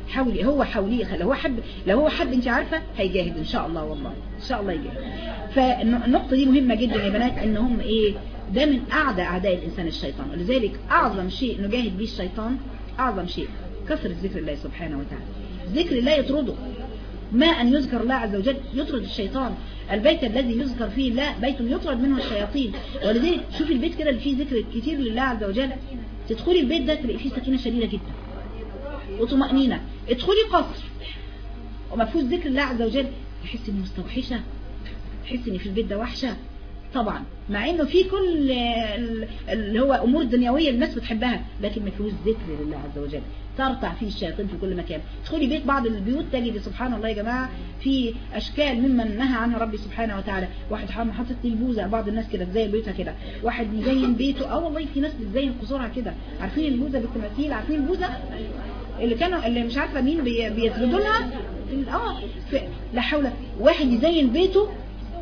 حاولي، هو حاوليه، لو هو حب لو هو حب انت عارفة هيجاهد ان شاء الله، والله ان شاء الله يجاهد. فالنقطة دي مهمة جدا يا بنات، ان هم ايه ده من اعدى اعداء الانسان الشيطان. ولذلك اعظم شيء نجاهد به الشيطان، اعظم شيء كثرة ذكر الله سبحانه وتعالى. ذكر الله يطرده، ما ان يذكر الله عز وجل يطرد الشيطان. البيت الذي يذكر فيه الله بيت يطرد منه الشياطين. ولذلك شوفي البيت كده اللي فيه ذكر كتير لله عز وجل، تدخلي البيت ده تلاقي فيه سكينة شديدة جدا وطمأنينة. ادخلي قصر وما فيهوش ذكر الله عز وجل تحس انه مستوحشة، تحس ان في البيت ده وحشة طبعا، مع انه في كل اللي هو امور دنيوية الناس بتحبها، لكن ما فيهوش ذكر لله عز وجل، ترتع فيه الشياطين في كل مكان. ادخلي بيت بعض البيوت تجد سبحان الله يا جماعة في اشكال ممن نهى عنها ربي سبحانه وتعالى. واحد حاطط البوزة، بعض الناس كده تزين بيتها كده، واحد يزين بيته، اه والله في ناس بتزين قصورها كده. عارفين البوزة بالتماثيل؟ عارفين البوزة اللي كانوا اللي مش عارفة مين بي بيسجدوا لها؟ اه لا حول. واحد يزين بيته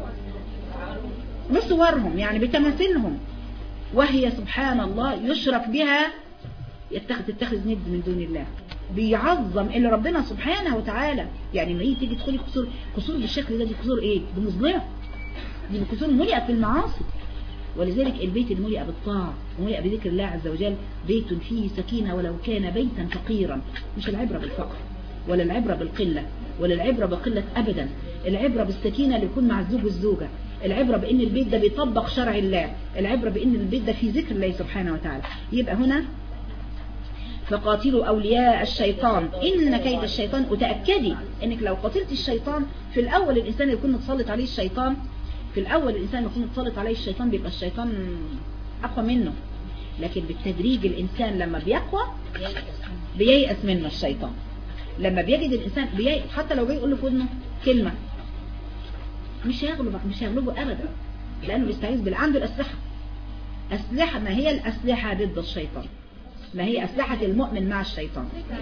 بصورهم يعني بتماثيلهم، وهي سبحان الله يشرك بها، يتخذ تتخذ ند من دون الله، بيعظم اللي ربنا سبحانه وتعالى. يعني لما تيجي تدخلي قصور قصور بالشكل ده، دي قصور ايه؟ دي مظلمه، دي قصور مليئه بالمعاصي. ولذلك البيت المليئ بالطاعه ومليئ بذكر الله عز وجل بيت فيه سكينه ولو كان بيتا فقيرا. مش العبره بالفقر ولا العبره بالقله ولا العبره بقله ابدا، العبره بالسكينه اللي يكون مع الزوج والزوجه، العبرة بأن البيت ده بيطبق شرع الله، العبرة بأن البيت ده في ذكر الله سبحانه وتعالى. يبقى هنا فقاتلوا أولياء الشيطان إن كيد الشيطان. وتأكدي أنك لو قاتلت الشيطان في الأول، الإنسان يكون متسلط عليه الشيطان، في الأول الإنسان يكون متسلط عليه الشيطان بيبقى الشيطان أقوى منه، لكن بالتدريج الإنسان لما بيقوى بييأس منه الشيطان. لما بيجد الإنسان بييأس، حتى لو بيقول له في ودنه كلمة مش هيغلب مش هيغلبه ابدا، لانه بيستعيذ بالله. عنده الاسلحه، اسلحه. ما هي الاسلحه ضد الشيطان؟ ما هي اسلحه المؤمن مع الشيطان؟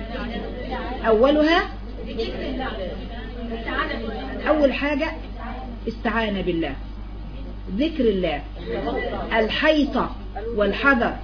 اولها اول حاجه استعانه بالله، ذكر الله، الحيطه والحذر،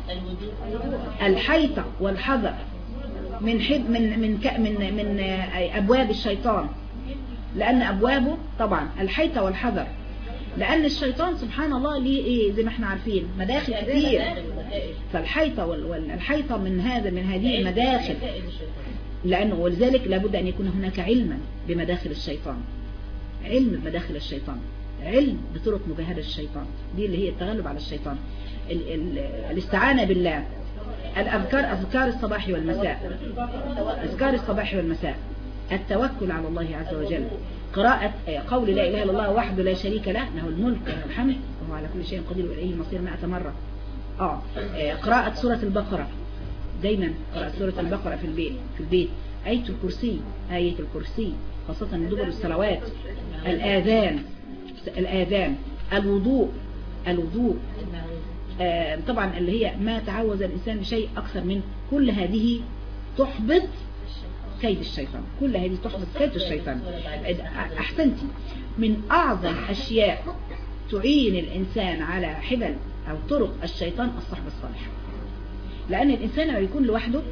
الحيطه والحذر من حد من من من من ابواب الشيطان، لأن أبوابه طبعا الحيطة والحذر، لأن الشيطان سبحان الله ليه إيه زي ما احنا عارفين مداخل كثير. فالحيطة والحيطة من هذا من هذه المداخل، لأنه ولذلك لابد أن يكون هناك علما بمداخل الشيطان، علم بمداخل الشيطان، علم بطرق مجاهدة الشيطان، دي اللي هي التغلب على الشيطان. ال ال الاستعانة بالله، الأذكار، أذكار الصباح والمساء، أذكار الصباح والمساء، التوكل على الله عز وجل، قراءة قول لا إله إلا الله وحده لا شريك له، له الملك وله الحمد وهو على كل شيء قدير وإليه المصير مئة مرة. آه قراءة سورة البقرة، دايما قراءة سورة البقرة في البيت في البيت آية الكرسي، آية الكرسي خاصة دبر الصلوات، الآذان، الآذان، الوضوء، الوضوء آه طبعا اللي هي ما تعوذ الإنسان بشيء أكثر من كل هذه تحبط كيد الشيطان، كل هذه تحبط كيد الشيطان. أحسنتي. من أعظم أشياء تعين الإنسان على حبل أو طرق الشيطان الصحبة الصالحة، لأن الإنسان لما يكون لوحده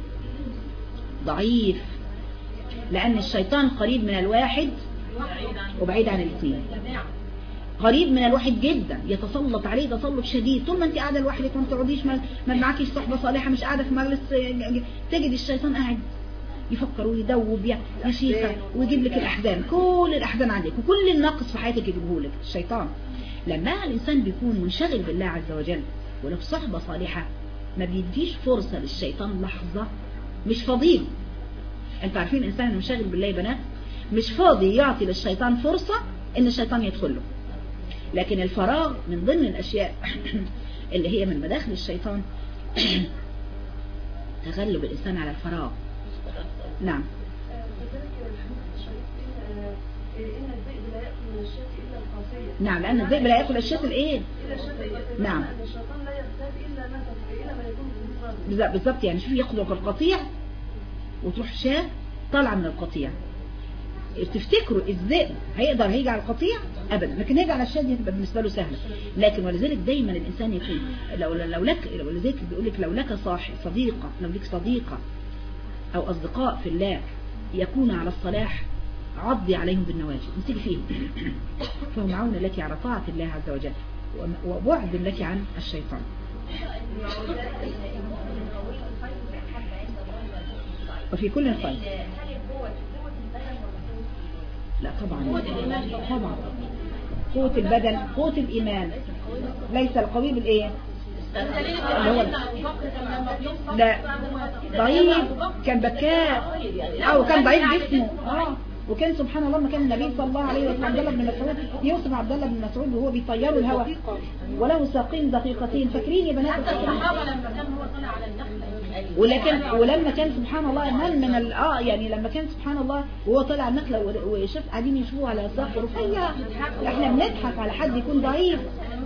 ضعيف، لأن الشيطان قريب من الواحد وبعيد عن الاثنين، قريب من الواحد جدا، يتسلط عليه تسلط شديد. طول ما انت قاعده لوحدك وما تقعديش ما معكيش صحبه صالحه، مش قاعده في مجلس، تجد الشيطان قاعد يفكر ويدوب يا شيخه ويجيب لك الاحزان، كل الاحزان عندك وكل الناقص في حياتك يجيبه لك الشيطان. لما الانسان بيكون منشغل بالله عز وجل وله صحبه صالحه، ما بيديش فرصه للشيطان لحظه، مش فاضي. انتوا عارفين الانسان المنشغل بالله يا بنات مش فاضي يعطي للشيطان فرصه ان الشيطان يدخل له. لكن الفراغ من ضمن الاشياء اللي هي من مداخل الشيطان تغلب الانسان على الفراغ. نعم. نعم، لأن الذئب لا يأكل الشاة الايه؟ نعم بالضبط. يعني شوف ياخد القطيع وتروح شاة طالعه من القطيع. تفتكروا الذئب هيقدر هيجي على القطيع؟ ابدا. لكن هيجي على الشاة دي تبقى بالنسبه له سهله. لكن ولذلك دايما الانسان يكون لو لو لك ولذلك بيقول لك لو لك صاحب صديقه، لو لك صديقه او اصدقاء في الله يكون على الصلاح عضي عليهم بالنواجذ، امسكي فيهم فهم عون لك على طاعة الله عز وجل وبعد لك عن الشيطان. وفي كل خير. لا طبعا طبعا قوة البدن قوة الإيمان، ليس القوي بالإيه اللي هو لا ضعيف كان بكاء أو كان ضعيف جسمه اه وكان سبحان الله ما كان النبي صلى الله عليه وسلم عبد الله بن مسعود يوصف عبد الله بن مسعود وهو بيطيروا الهواء وله ساقين دقيقتين، فاكرين يا بنات الصحابة لما كان هو طالع على النخلة ولكن ولما كان سبحان الله من من ال اه يعني لما كان سبحان الله وهو طالع النخله وشاف قاعدين يشوفوه على ساق رفيع، احنا بنضحك على حد يكون ضعيف.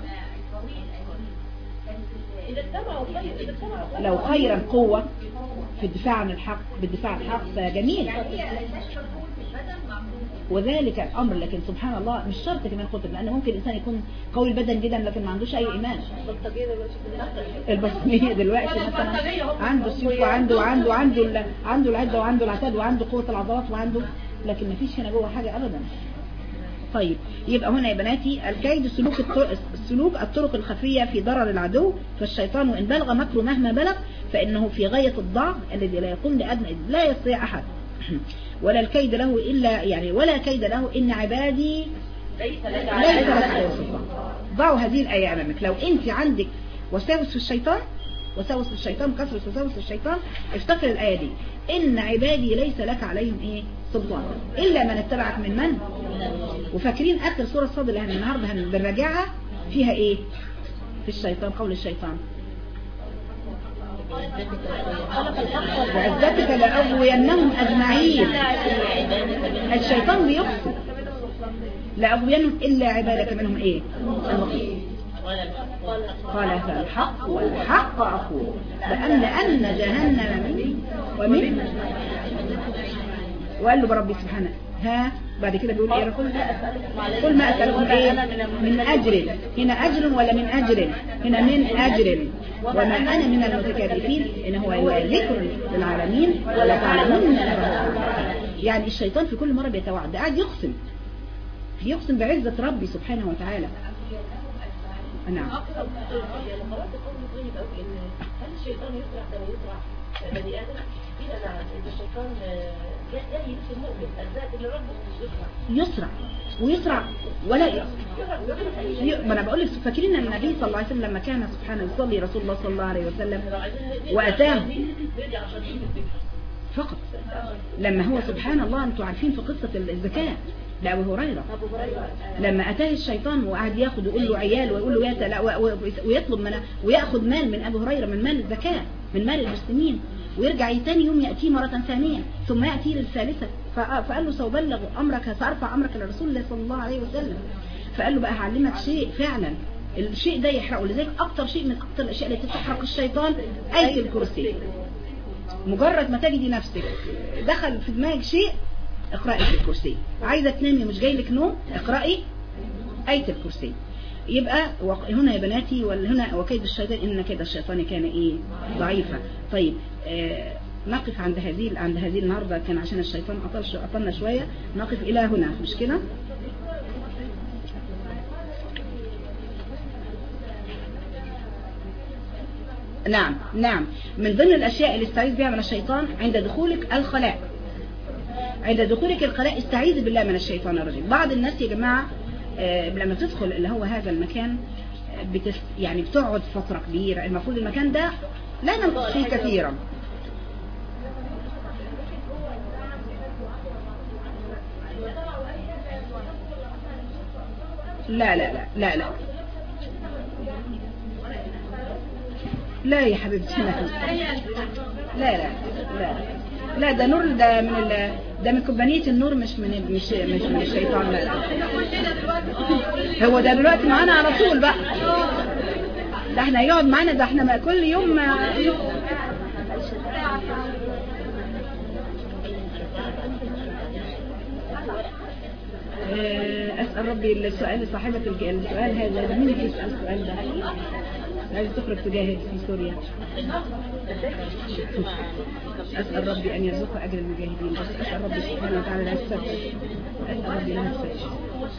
لو خيرا قوة في الدفاع عن الحق بالدفاع عن الحق فجميل وذلك الأمر، لكن سبحان الله مش شرط كمان قوة، لأن ممكن الإنسان يكون قوي البدن جدا لكن ما عندوش أي إيمان. البطنية دلوقتي مثلا عنده السيوف وعنده وعنده وعنده عنده العدة وعنده العتاد وعنده قوة العضلات وعنده، لكن ما فيش هنا جوه حاجة أبدا. طيب يبقى هنا يا بناتي الكيد سلوك الطرق, سلوك الطرق الخفية في ضرر العدو، فالشيطان وإن بلغ مكره مهما بلغ فإنه في غاية الضعف الذي لا يقوم لأدنى لا يستطيع أحد ولا الكيد له إلا يعني ولا كيد له إن عبادي ليس لك سلطان. ضعوا هذه الآية أمامك. لو أنت عندك وساوس في الشيطان وساوس في الشيطان كثرة وساوس في الشيطان افتكر الآية دي إن عبادي ليس لك عليهم إيه سلطان إلا من اتبعك من من. وفاكرين آخر سورة الصاد اللي النهاردة هنراجعها فيها إيه في الشيطان قول الشيطان وعزتك لأغوينهم أجمعين. الشيطان بيقصد لأغوينهم إلا عبادك منهم إيه المخلصين. قال فالحق والحق أقول لأن أن جهنم مني ومن وقال له بربي سبحانه ها بعد كده بيقول ايه قل ما أسألكم ايه من أجر. هنا أجر ولا من أجر؟ هنا من أجر وما أنا من المتكلفين إن هو ذكر للعالمين ولا تعلمون. يعني الشيطان في كل مرة بيتوعد قاعد يقسم يقسم بعزة ربي سبحانه وتعالى. نعم. هل الشيطان يسرع كما يسرع بني آدم؟ إذا نعم الشيطان جاي في المؤمن الذات اللي ربه يسرع ويسرع ولا ي... ما انا بقول لك فاكرين ان النبي صلى الله عليه وسلم لما كان سبحانه يصلي رسول الله صلى الله عليه وسلم واتاه فقط لما هو سبحان الله انتم عارفين في قصة الزكاة لأبو هريرة لما أتاه الشيطان وقعد ياخد ويقول له عيال ويقول له يا ويطلب منه ويأخذ مال من أبو هريرة من مال الزكاة من مال المسلمين ويرجع ثاني يوم يأتيه مرة ثانية ثم يأتي للثالثة فقال له سأبلغ أمرك سأرفع أمرك لرسول الله صلى الله عليه وسلم. فقال له بقى هعلمك شيء فعلا الشيء ده يحرقه. لذلك أكتر شيء من أكتر الأشياء التي تحرق الشيطان آية الكرسي. مجرد ما تجدي نفسك دخل في دماغك شيء اقرأي آية الكرسي. عايزة تنامي مش جاي لك نوم اقرأي آية الكرسي. يبقى هنا يا بناتي وهنا وكيد الشيطان إن كيد الشيطان كان إيه ضعيفة. طيب آه نقف عند هذه عند هذه النهارده كان عشان الشيطان أطل شو أطلنا شوية نقف إلى هنا مش كده؟ نعم نعم من ضمن الأشياء اللي استعيذ بها من الشيطان عند دخولك الخلاء. عند دخولك الخلاء استعيذ بالله من الشيطان الرجيم. بعض الناس يا جماعة آه لما تدخل اللي هو هذا المكان بتس يعني بتقعد فترة كبيرة. المفروض المكان ده لا ننقص فيه كثيرا. لا لا لا لا لا لا يا حبيبتي لا لا لا لا لا ده نور ده من ال... ده من كوبانية النور مش من مش مش من الشيطان. لا هو ده دلوقتي معانا على طول بقى. ده احنا يقعد معانا ده احنا ما كل يوم ما... أسأل ربي السؤال صاحبة السؤال هذا مين يسأل السؤال ده عايز تخرج تجاهد في سوريا. أسأل ربي أن يرزق أجر المجاهدين، بس أسأل ربي سبحانه وتعالى لا يستبعد، أسأل ربي لا يستبعد.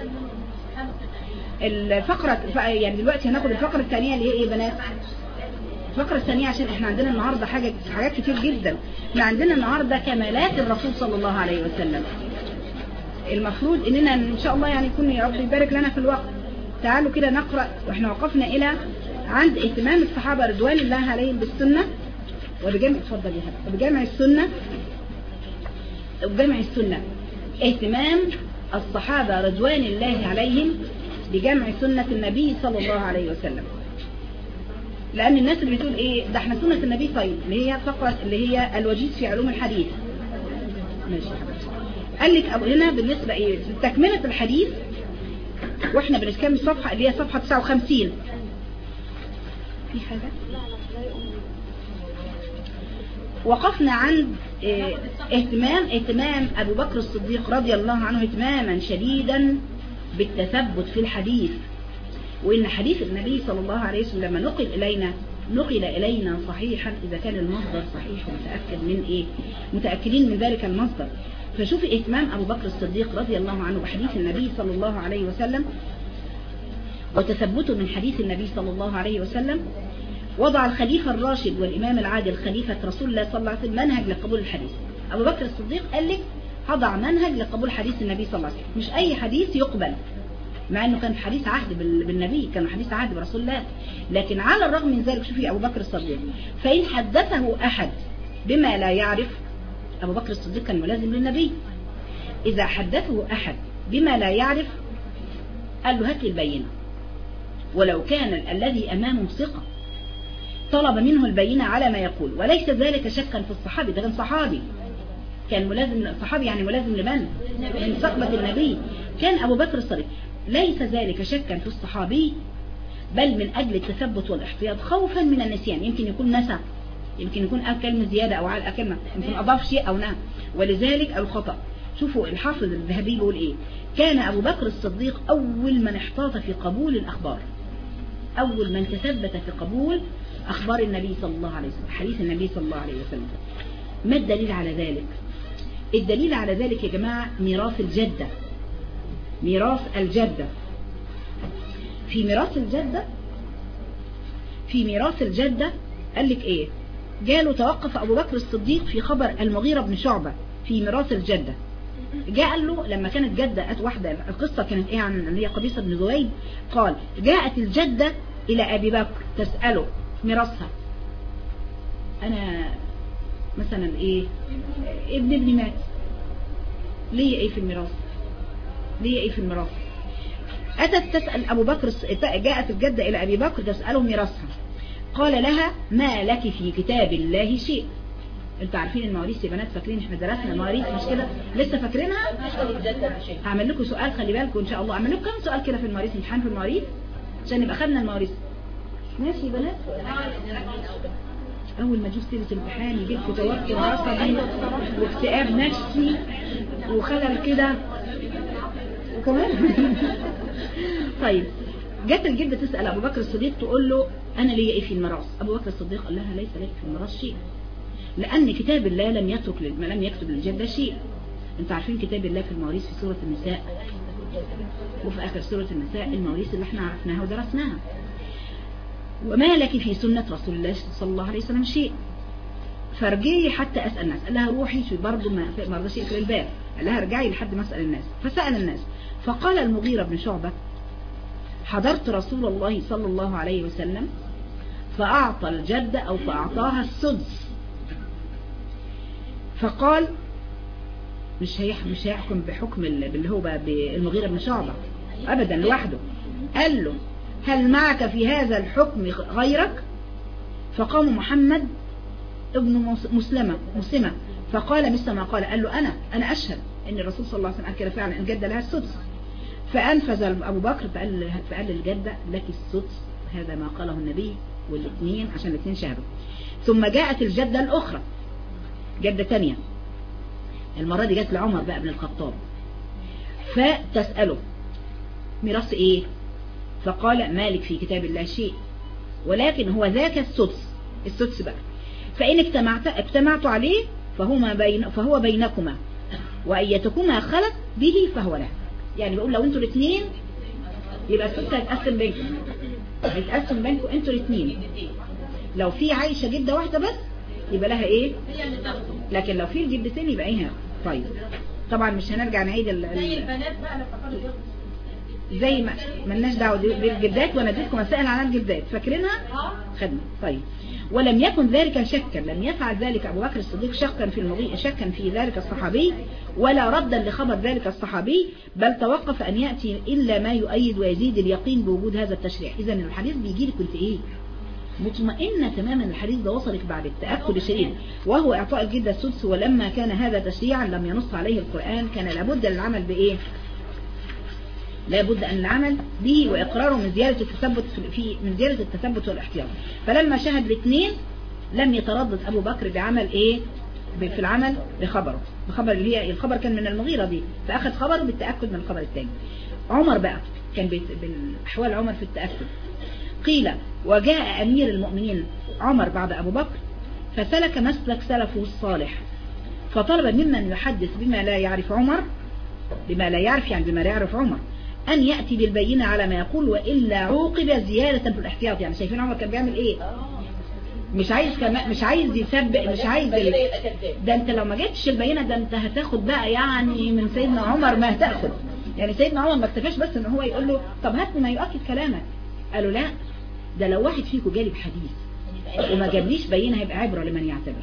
الفقرة يعني دلوقتي هناخد الفقرة الثانية اللي هي إيه بنات؟ الفقرة الثانية عشان احنا عندنا النهاردة حاجة حاجات كتير جدا. احنا عندنا النهاردة كمالات الرسول صلى الله عليه وسلم. المفروض اننا ان شاء الله يعني يكون يا رب يبارك لنا في الوقت. تعالوا كده نقرأ، واحنا وقفنا الى عند اهتمام الصحابة رضوان الله عليهم بالسنة وبجمع اتفضل يا حبيبي وبجمع السنة وبجمع السنة اهتمام الصحابة رضوان الله عليهم بجمع سنة النبي صلى الله عليه وسلم. لأن الناس اللي بتقول ايه ده احنا سنة النبي طيب اللي هي فقرة اللي هي الوجيز في علوم الحديث. ماشي قال لك أبو هنا بالنسبة ايه تكملة الحديث، واحنا بنتكلم الصفحة اللي هي صفحة تسعة وخمسين. في حاجة وقفنا عند اه اهتمام اهتمام أبو بكر الصديق رضي الله عنه اهتماما شديدا بالتثبت في الحديث، وإن حديث النبي صلى الله عليه وسلم لما نقل إلينا نقل إلينا صحيحا إذا كان المصدر صحيح ومتأكد من إيه متأكدين من ذلك المصدر. فشوف اهتمام أبو بكر الصديق رضي الله عنه بحديث النبي صلى الله عليه وسلم وتثبته من حديث النبي صلى الله عليه وسلم. وضع الخليفة الراشد والإمام العادل خليفة رسول الله صلى الله عليه وسلم منهج لقبول الحديث. أبو بكر الصديق قال لك هضع منهج لقبول حديث النبي صلى الله عليه وسلم، مش أي حديث يقبل، مع أنه كان حديث عهد بالنبي، كان حديث عهد برسول الله، لكن على الرغم من ذلك شوفي أبو بكر الصديق فإن حدثه أحد بما لا يعرف، أبو بكر الصديق كان ملازم للنبي، إذا حدثه أحد بما لا يعرف قال له هات لي البينة، ولو كان الذي أمامه ثقة طلب منه البينة على ما يقول، وليس ذلك شكا في الصحابي، ده كان صحابي كان ملازم صحابي يعني ملازم لمن؟ من صحبة النبي. كان أبو بكر الصديق ليس ذلك شكا في الصحابي، بل من أجل التثبت والاحتياط خوفا من النسيان، يمكن يكون نسى، يمكن يكون قال كلمة زيادة أو على كلمة، يمكن أضاف شيء أو نعم، ولذلك الخطأ. شوفوا الحافظ الذهبي بيقول إيه؟ كان أبو بكر الصديق أول من احتاط في قبول الأخبار، أول من تثبت في قبول أخبار النبي صلى الله عليه وسلم، حديث النبي صلى الله عليه وسلم. ما الدليل على ذلك؟ الدليل على ذلك يا جماعة ميراث الجدة، ميراث الجدة. في ميراث الجدة في ميراث الجدة قال لك ايه؟ جاله توقف ابو بكر الصديق في خبر المغيرة بن شعبة في ميراث الجدة. جاء قال له لما كانت جدة أت واحدة، القصة كانت ايه عن اللي هي قبيصة بن ذويب، قال جاءت الجدة الى ابي بكر تسأله ميراثها، انا مثلا ايه ابن ابني مات، ليه ايه في الميراث، ليه ايه في الميراث. اتت تسأل ابو بكر، جاءت الجدة الى ابي بكر تسأله ميراثها، قال لها ما لك في كتاب الله شيء. انتوا عارفين المواريث يا بنات، فاكرين احنا درسنا المواريث مش كده؟ لسه فاكرينها؟ هعمل لكم سؤال، خلي بالكم ان شاء الله اعمل لكم كم سؤال كده في المواريث، امتحان في المواريث عشان نبقى خدنا المواريث. ماشي يا بنات؟ اول ما تجيب سيره الامتحان يجي لكم توتر عصبي واكتئاب نفسي وخلل كده وكمان طيب جت الجدة تسأل ابو بكر الصديق تقول له انا ليا ايه في الميراث. ابو بكر الصديق قال لها ليس لك في الميراث شيء، لان كتاب الله لم يترك لم يكتب للجدة شيء. انتوا عارفين كتاب الله في المواريث في سورة النساء، وفي اخر سورة النساء المواريث اللي احنا عرفناها ودرسناها. وما لك في سنة رسول الله صلى الله عليه وسلم شيء، فارجعي حتى اسأل الناس. قال لها روحي شو برضه ما ما رضاش يقفل الباب، قال لها ارجعي لحد ما اسأل الناس. فسأل الناس، فقال المغيرة بن شعبة حضرت رسول الله صلى الله عليه وسلم فأعطى الجدة أو فأعطاها السدس، فقال مش هيحكم مش هيحكم بحكم اللي هو بالمغيرة بن شعبة أبدا لوحده. قال له هل معك في هذا الحكم غيرك؟ فقام محمد ابن مسلمة مسلمة فقال مثل ما قال، قال له أنا أنا أشهد أن الرسول صلى الله عليه وسلم قال كده فعلا، الجدة لها السدس. فأنفذ أبو بكر فقال فقال للجدة لك السدس، هذا ما قاله النبي والاثنين عشان الاثنين شهدوا. ثم جاءت الجدة الأخرى، جدة تانية، المرة دي جت لعمر بقى بن الخطاب، فتسأله ميراث ايه؟ فقال مالك في كتاب الله شيء. ولكن هو ذاك السدس السدس بقى. فإن اجتمعت اجتمعت عليه فهو ما بين فهو بينكما، وأيتكما خلت به فهو له. يعني بقول لو انتوا الاثنين يبقى السدس هيتقسم بينكم، هيتقسم بينكم انتوا الاثنين. لو في عايشة جدة واحدة بس يبقى لها ايه، لكن لو في الجدتين يبقى ايه. طيب طبعا مش هنرجع نعيد ال زي البنات بقى لو فقدوا زي ما ملناش دعوه بالجدات، وانا اديتكم مسائل عن الجدات فاكرينها خدنا. طيب ولم يكن ذلك شكا، لم يفعل ذلك ابو بكر الصديق شكا في المضي شكا في ذلك الصحابي ولا ردا لخبر ذلك الصحابي، بل توقف ان ياتي الا ما يؤيد ويزيد اليقين بوجود هذا التشريع. اذا الحديث بيجي لك كنت ايه مطمئنة تماما الحديث ده وصلك بعد التأكد الشديد، وهو إعطاء الجدة السدس. ولما كان هذا تشريعا لم ينص عليه القرآن كان لابد للعمل بإيه؟ لابد أن العمل به وإقراره من زيادة التثبت في من زيادة التثبت والاحتياط. فلما شهد الاثنين لم يتردد أبو بكر بعمل إيه؟ في العمل بخبره، بخبر اللي هي الخبر كان من المغيرة دي، فأخذ خبره بالتأكد من الخبر الثاني. عمر بقى كان بالأحوال عمر في التأكد. قيل وجاء أمير المؤمنين عمر بعد أبو بكر فسلك مسلك سلفه الصالح، فطلب ممن يحدث بما لا يعرف عمر، بما لا يعرف يعني بما لا يعرف عمر، أن يأتي بالبينة على ما يقول وإلا عوقب زيادة في الاحتياط. يعني شايفين عمر كان بيعمل إيه؟ مش عايز كمان مش عايز يسبق، مش عايز ده انت لو ما جبتش البينة ده انت هتاخد بقى يعني من سيدنا عمر ما هتاخد. يعني سيدنا عمر ما اكتفاش بس ان هو يقول له طب هات ما يؤكد كلامك، قالوا لا ده لو واحد فيكم جالي بحديث وما جابليش بينة هيبقى عبرة لمن يعتبر.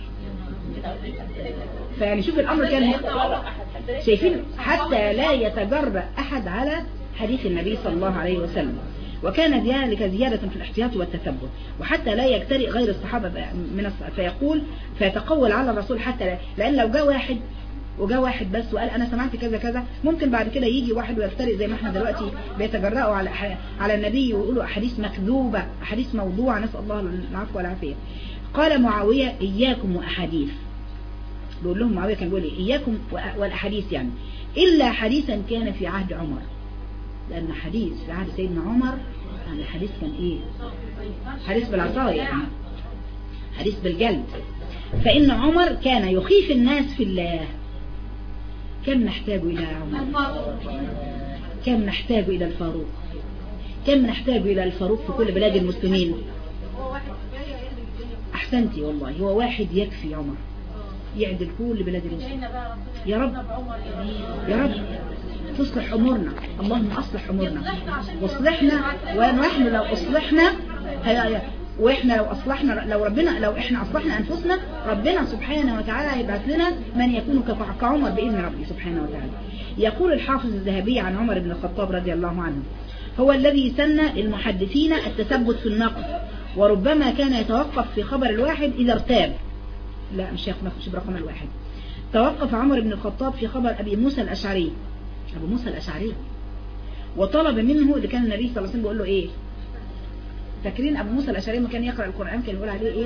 فيعني شوف الامر كان شايفين حتى لا يتجرأ احد على حديث النبي صلى الله عليه وسلم. وكان ذلك زيادة في الاحتياط والتثبت، وحتى لا يجترئ غير الصحابة من فيقول فيتقول على الرسول حتى لا، لأن لو جاء واحد وجاء واحد بس وقال أنا سمعت كذا كذا ممكن بعد كده يجي واحد ويفترق زي ما احنا دلوقتي بيتجرأوا على على النبي ويقولوا أحاديث مكذوبة أحاديث موضوعة نسأل الله العفو والعافية. قال معاوية إياكم وأحاديث، بيقول لهم معاوية كان بيقول إياكم والأحاديث يعني إلا حديثا كان في عهد عمر، لأن حديث في عهد سيدنا عمر يعني الحديث كان إيه؟ حديث بالعصاية يعني حديث بالجلد. فإن عمر كان يخيف الناس في الله. كم نحتاج إلى عمر؟ كم نحتاج إلى الفاروق؟ كم نحتاج إلى الفاروق في كل بلاد المسلمين؟ أحسنتي والله، هو واحد يكفي عمر يعدل كل بلاد المسلمين. يا رب يا رب تصلح أمورنا، اللهم أصلح أمورنا واصلحنا، ونحن لو أصلحنا وإحنا لو أصلحنا لو ربنا لو إحنا أصلحنا أنفسنا ربنا سبحانه وتعالى يبعث لنا من يكون كعمر بإذن ربي سبحانه وتعالى. يقول الحافظ الذهبي عن عمر بن الخطاب رضي الله عنه هو الذي سن للمحدثين التثبت في النقل، وربما كان يتوقف في خبر الواحد إذا ارتاب. لا مش مش برقم الواحد. توقف عمر بن الخطاب في خبر أبي موسى الأشعري، أبو موسى الأشعري، وطلب منه اللي كان النبي صلى الله عليه وسلم بيقول له إيه؟ فاكرين أبو موسى الأشعري ما كان يقرأ القرآن كان يقول عليه إيه؟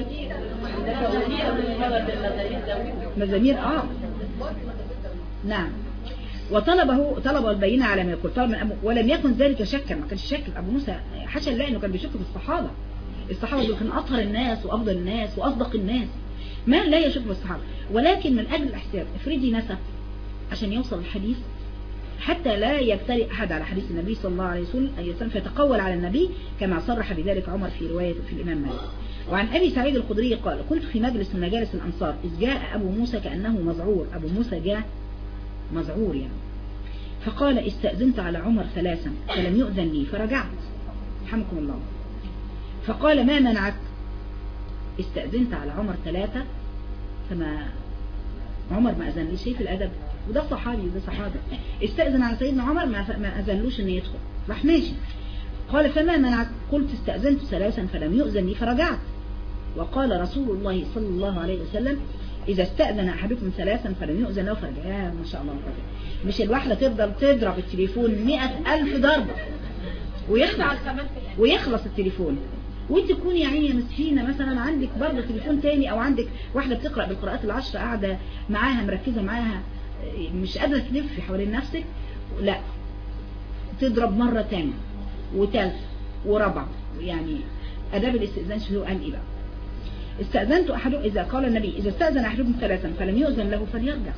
مزامير. آه نعم. وطلبه طلب البينة على ما يقول طلب من أبو، ولم يكن ذلك شكا، ما كانش شك أبو موسى حاشا لله إنه كان بيشك في الصحابة. الصحابة دول كان أطهر الناس وأفضل الناس وأصدق الناس، ما لا يشك في الصحابة، ولكن من أجل الاحتياط افرضي نسى عشان يوصل الحديث حتى لا يبترئ أحد على حديث النبي صلى الله عليه وسلم فيتقول على النبي كما صرح بذلك عمر في رواية في الإمام مالك. وعن أبي سعيد الخدري قال كنت في مجلس من مجالس الأنصار إذ جاء أبو موسى كأنه مذعور، أبو موسى جاء مذعور يعني، فقال استأذنت على عمر ثلاثا فلم يؤذن لي فرجعت رحمكم الله. فقال ما منعك؟ استأذنت على عمر ثلاثة فما عمر ما أذن لي. شيء في الأدب، وده صحابي وده صحابي. استأذن على سيدنا عمر ما أذنلوش أن يدخل، راح ماشي. قال فما منعك؟ قلت استأذنت ثلاثا فلم يؤذن لي فرجعت. وقال رسول الله صلى الله عليه وسلم إذا استأذن أحدكم ثلاثا فلم يؤذن له فرجع. يا ما شاء الله. مش الواحدة تفضل تضرب التليفون مئة ألف ضربة ويخلص ويخلص التليفون، وانت تكوني يعني مسكينه مثلا عندك برضه تليفون تاني، او عندك واحدة بتقرأ بالقراءات العشر قاعدة معاها مركزة معاها مش قادرة تلف حوالين نفسك، لا تضرب مرة تانية وثالث ورابعة يعني. اداب الاستئذان شو قال ايه بقى؟ استأذنت احدكم اذا قال النبي اذا استأذن احدكم ثلاثا فلم يؤذن له فليرجع.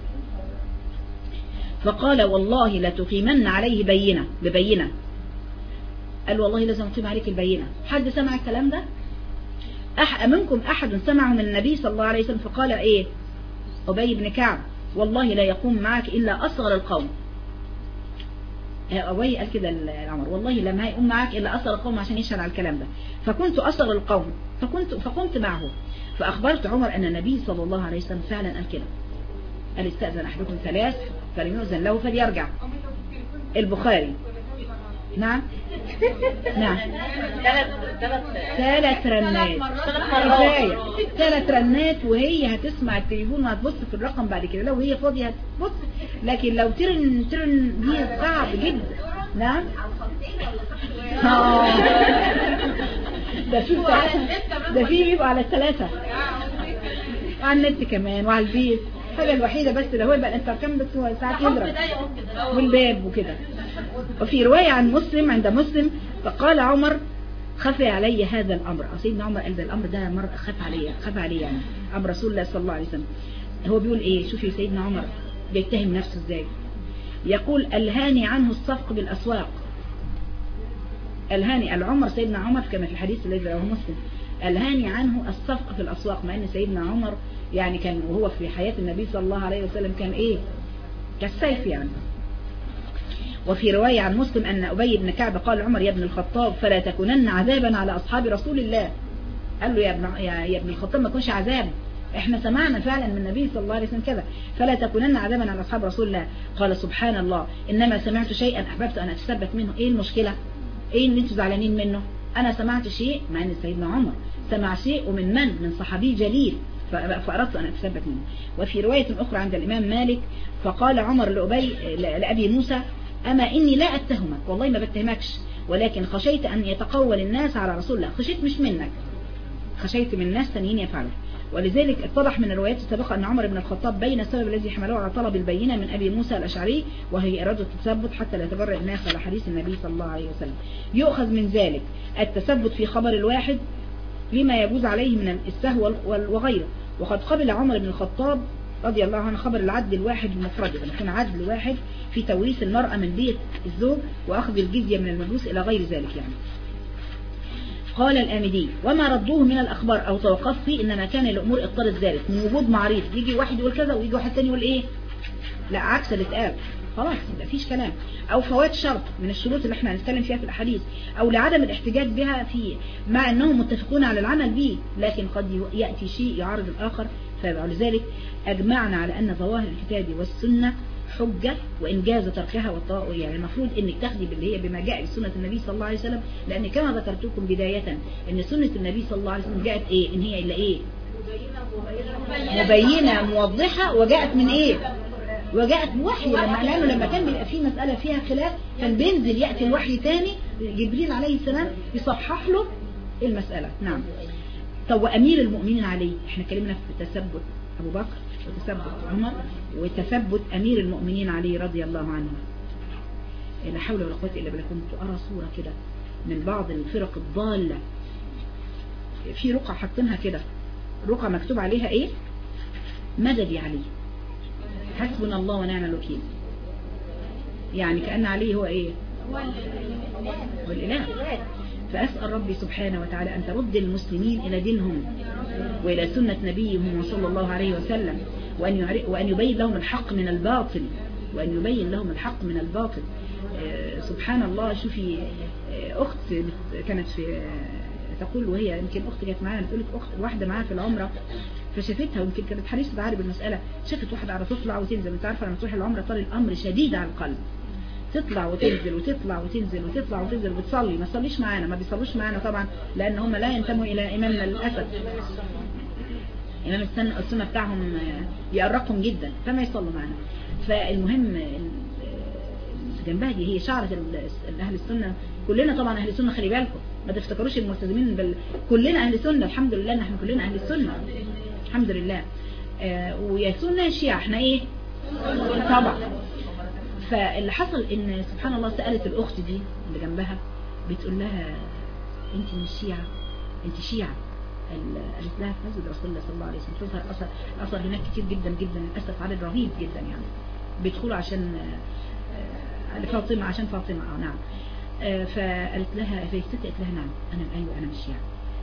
فقال والله لتقيمن عليه بينة ببينة. قال والله لازم اقيم عليك البينة. حد سمع الكلام ده؟ أح منكم احد سمعه من النبي صلى الله عليه وسلم؟ فقال ايه أبي بن كعب والله لا يقوم معك الا اصغر القوم. أبي قال كده العمر والله لما هيقوم معك الا اصغر القوم عشان يشهد على الكلام ده. فكنت اصغر القوم فكنت فقمت معه فاخبرت عمر ان النبي صلى الله عليه وسلم فعلا قال كده. قال استأذن احدكم ثلاث فلم يؤذن له فليرجع. البخاري. نعم نعم ثلاث رنات كفاية ثلاث رنات وهي هتسمع التليفون وهتبص في الرقم بعد كده لو هي فاضية هتبص. لكن لو ترن ترن دي صعب جدا. نعم اه ده في ده في بيبقى على الثلاثة وعلى النت كمان وعلى البيت. الحاجة الوحيدة بس اللي هو يبقى الانتركم بس هو ساعات يضرب والباب وكده. وفي رواية عن مسلم عند مسلم فقال عمر خفي علي هذا الأمر. سيدنا عمر قال ده الأمر ده مر خف علي خف علي يعني أمر رسول الله صلى الله عليه وسلم. هو بيقول إيه؟ شوفي سيدنا عمر بيتهم نفسه إزاي. يقول ألهاني عنه الصفق بالأسواق. ألهاني العمر سيدنا عمر كما في الحديث الذي رواه مسلم ألهاني عنه الصفق في الأسواق. مع أن سيدنا عمر يعني كان وهو في حياة النبي صلى الله عليه وسلم كان إيه كالسيف يعني. وفي رواية عن مسلم أن أبي بن كعب قال عمر يا ابن الخطاب فلا تكونن عذابا على أصحاب رسول الله. قال له يا ابن, يا ابن الخطاب ما تكونش عذاب احنا سمعنا فعلا من النبي صلى الله عليه وسلم كذا فلا تكونن عذابا على أصحاب رسول الله. قال سبحان الله إنما سمعت شيئا أحببت أن أتثبت منه. إيه المشكلة؟ إيه اللي انتوا زعلانين منه؟ أنا سمعت شيء مع أن سيدنا عمر سمع شيء ومن من من صحابي جليل فأردت أن أتثبت منه. وفي رواية أخرى عند الإمام مالك فقال عمر لأبي لأبي موسى أما إني لا أتهمك والله ما بتهمكش ولكن خشيت أن يتقول الناس على رسول الله. خشيت مش منك خشيت من الناس ثانيين يفعلوا. ولذلك اتضح من الروايات السابقة أن عمر بن الخطاب بين السبب الذي حمله على طلب البينة من أبي موسى الأشعري وهي إرادة التثبت حتى لا يتبرئ الناس على حديث النبي صلى الله عليه وسلم. يؤخذ من ذلك التثبت في خبر الواحد لما يجوز عليه من السهو وغيره. وقد قبل عمر بن الخطاب رضي الله عنه خبر العدل الواحد المفرد أن يكون عدل واحد في توريث المرأة من بيت الزوج وأخذ الجزية من المجوس إلى غير ذلك يعني. قال الآمدي وما ردوه من الأخبار أو توقف فيه إنما كان الأمور اضطرت ذلك من وجود معارض يجي واحد يقول كذا ويجي واحد تاني يقول إيه لا عكس اللي اتقال خلاص ما فيش كلام. أو فوات شرط من الشروط اللي احنا هنتكلم فيها في الأحاديث أو لعدم الاحتجاج بها في مع أنهم متفقون على العمل به لكن قد يأتي شيء يعارض الآخر. فلذلك أجمعنا على أن ظواهر الكتاب والسنة حجة وإن جاز تركها والطاعة. يعني المفروض إنك تاخدي باللي هي بما جاء بسنة النبي صلى الله عليه وسلم لأن كما ذكرتكم بداية إن سنة النبي صلى الله عليه وسلم جاءت إيه إن هي إلا إيه مبينة موضحة وجاءت من إيه وجاءت بوحي. لما لأنه لما كان بيبقى في مسألة فيها خلاف كان بينزل يأتي الوحي تاني جبريل عليه السلام يصحح له المسألة. نعم. طب وأمير المؤمنين عليه احنا كلمنا في تثبت أبو بكر وتثبت عمر وتثبت أمير المؤمنين عليه رضي الله عنه. لا حول ولا قوة إلا بالله. كنت أرى صورة كده من بعض الفرق الضالة في رقعة حاطينها كده رقعة مكتوب عليها إيه مدد عليه حسبنا الله ونعم الوكيل. يعني كأن عليه هو إيه والإله. فأسأل ربي سبحانه وتعالى أن ترد المسلمين إلى دينهم وإلى سنة نبيهم صلى الله عليه وسلم وأن وأن يبين لهم الحق من الباطل وأن يبين لهم الحق من الباطل. آه سبحان الله. شوفي آه أخت كانت في تقول وهي يمكن أخت كانت معانا بتقول لك أخت واحدة معاها في العمرة فشافتها ويمكن كانت حريصة عارف المسألة شافت واحدة على تطلع وتنزل. انت عارفة لما تروح العمرة طال الأمر شديد على القلب تطلع وتنزل وتطلع وتنزل وتطلع وتنزل وتصلي. ما تصليش معانا ما بيصلوش معانا طبعا لأن هم لا ينتموا إلى إمامنا للأسف. إمام السنة السنة بتاعهم يقرقهم جدا فما يصلوا معانا. فالمهم جنبها دي هي شعرة أهل السنة كلنا طبعا أهل السنة. خلي بالكم ما تفتكروش الملتزمين بل كلنا أهل السنة الحمد لله. نحن كلنا أهل السنة الحمد لله. آه ويا سنة شيعة احنا ايه طبعا. فاللي حصل ان سبحان الله سألت الأخت دي اللي جنبها بتقول لها انت من الشيعة انت شيعة. قالت لها في مسجد رسول الله صلى الله عليه وسلم. تظهر اثر اثر هناك كتير جدا جدا للاسف، عدد رهيب جدا يعني بيدخلوا عشان فاطمة عشان فاطمة اه نعم. آه فقالت لها فالست قالت لها نعم انا ايوه انا مش شيعة.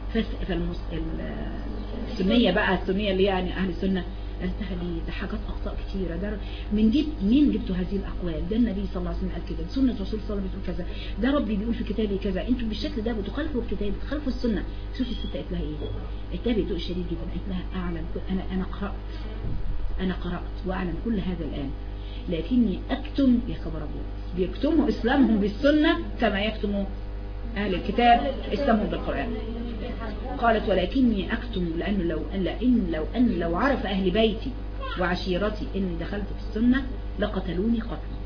فالسنية بقى السنية اللي يعني اهل السنة قالت لها دي ده حاجات اخطاء كتيرة، ده من جبت مين جبتوا هذه الاقوال؟ ده النبي صلى الله عليه وسلم قال كده، سنة الرسول صلى الله عليه وسلم بتقول كذا، ده ربي بيقول في كتابه كذا، انتوا بالشكل ده بتخالفوا الكتاب بتخالفوا السنة. شوفي الست قالت لها ايه؟ قالت لها بهدوء شديد جدا، قالت لها اعلم انا انا قرأت انا قرأت واعلم كل هذا الان، لكني اكتم يا خبر ابيض، بيكتموا اسلامهم بالسنة كما يكتموا اهل الكتاب اسلامهم بالقرآن. قالت ولكني اكتم لانه لو ان لان لو ان لو عرف اهل بيتي وعشيرتي اني دخلت في السنة لقتلوني قتلا.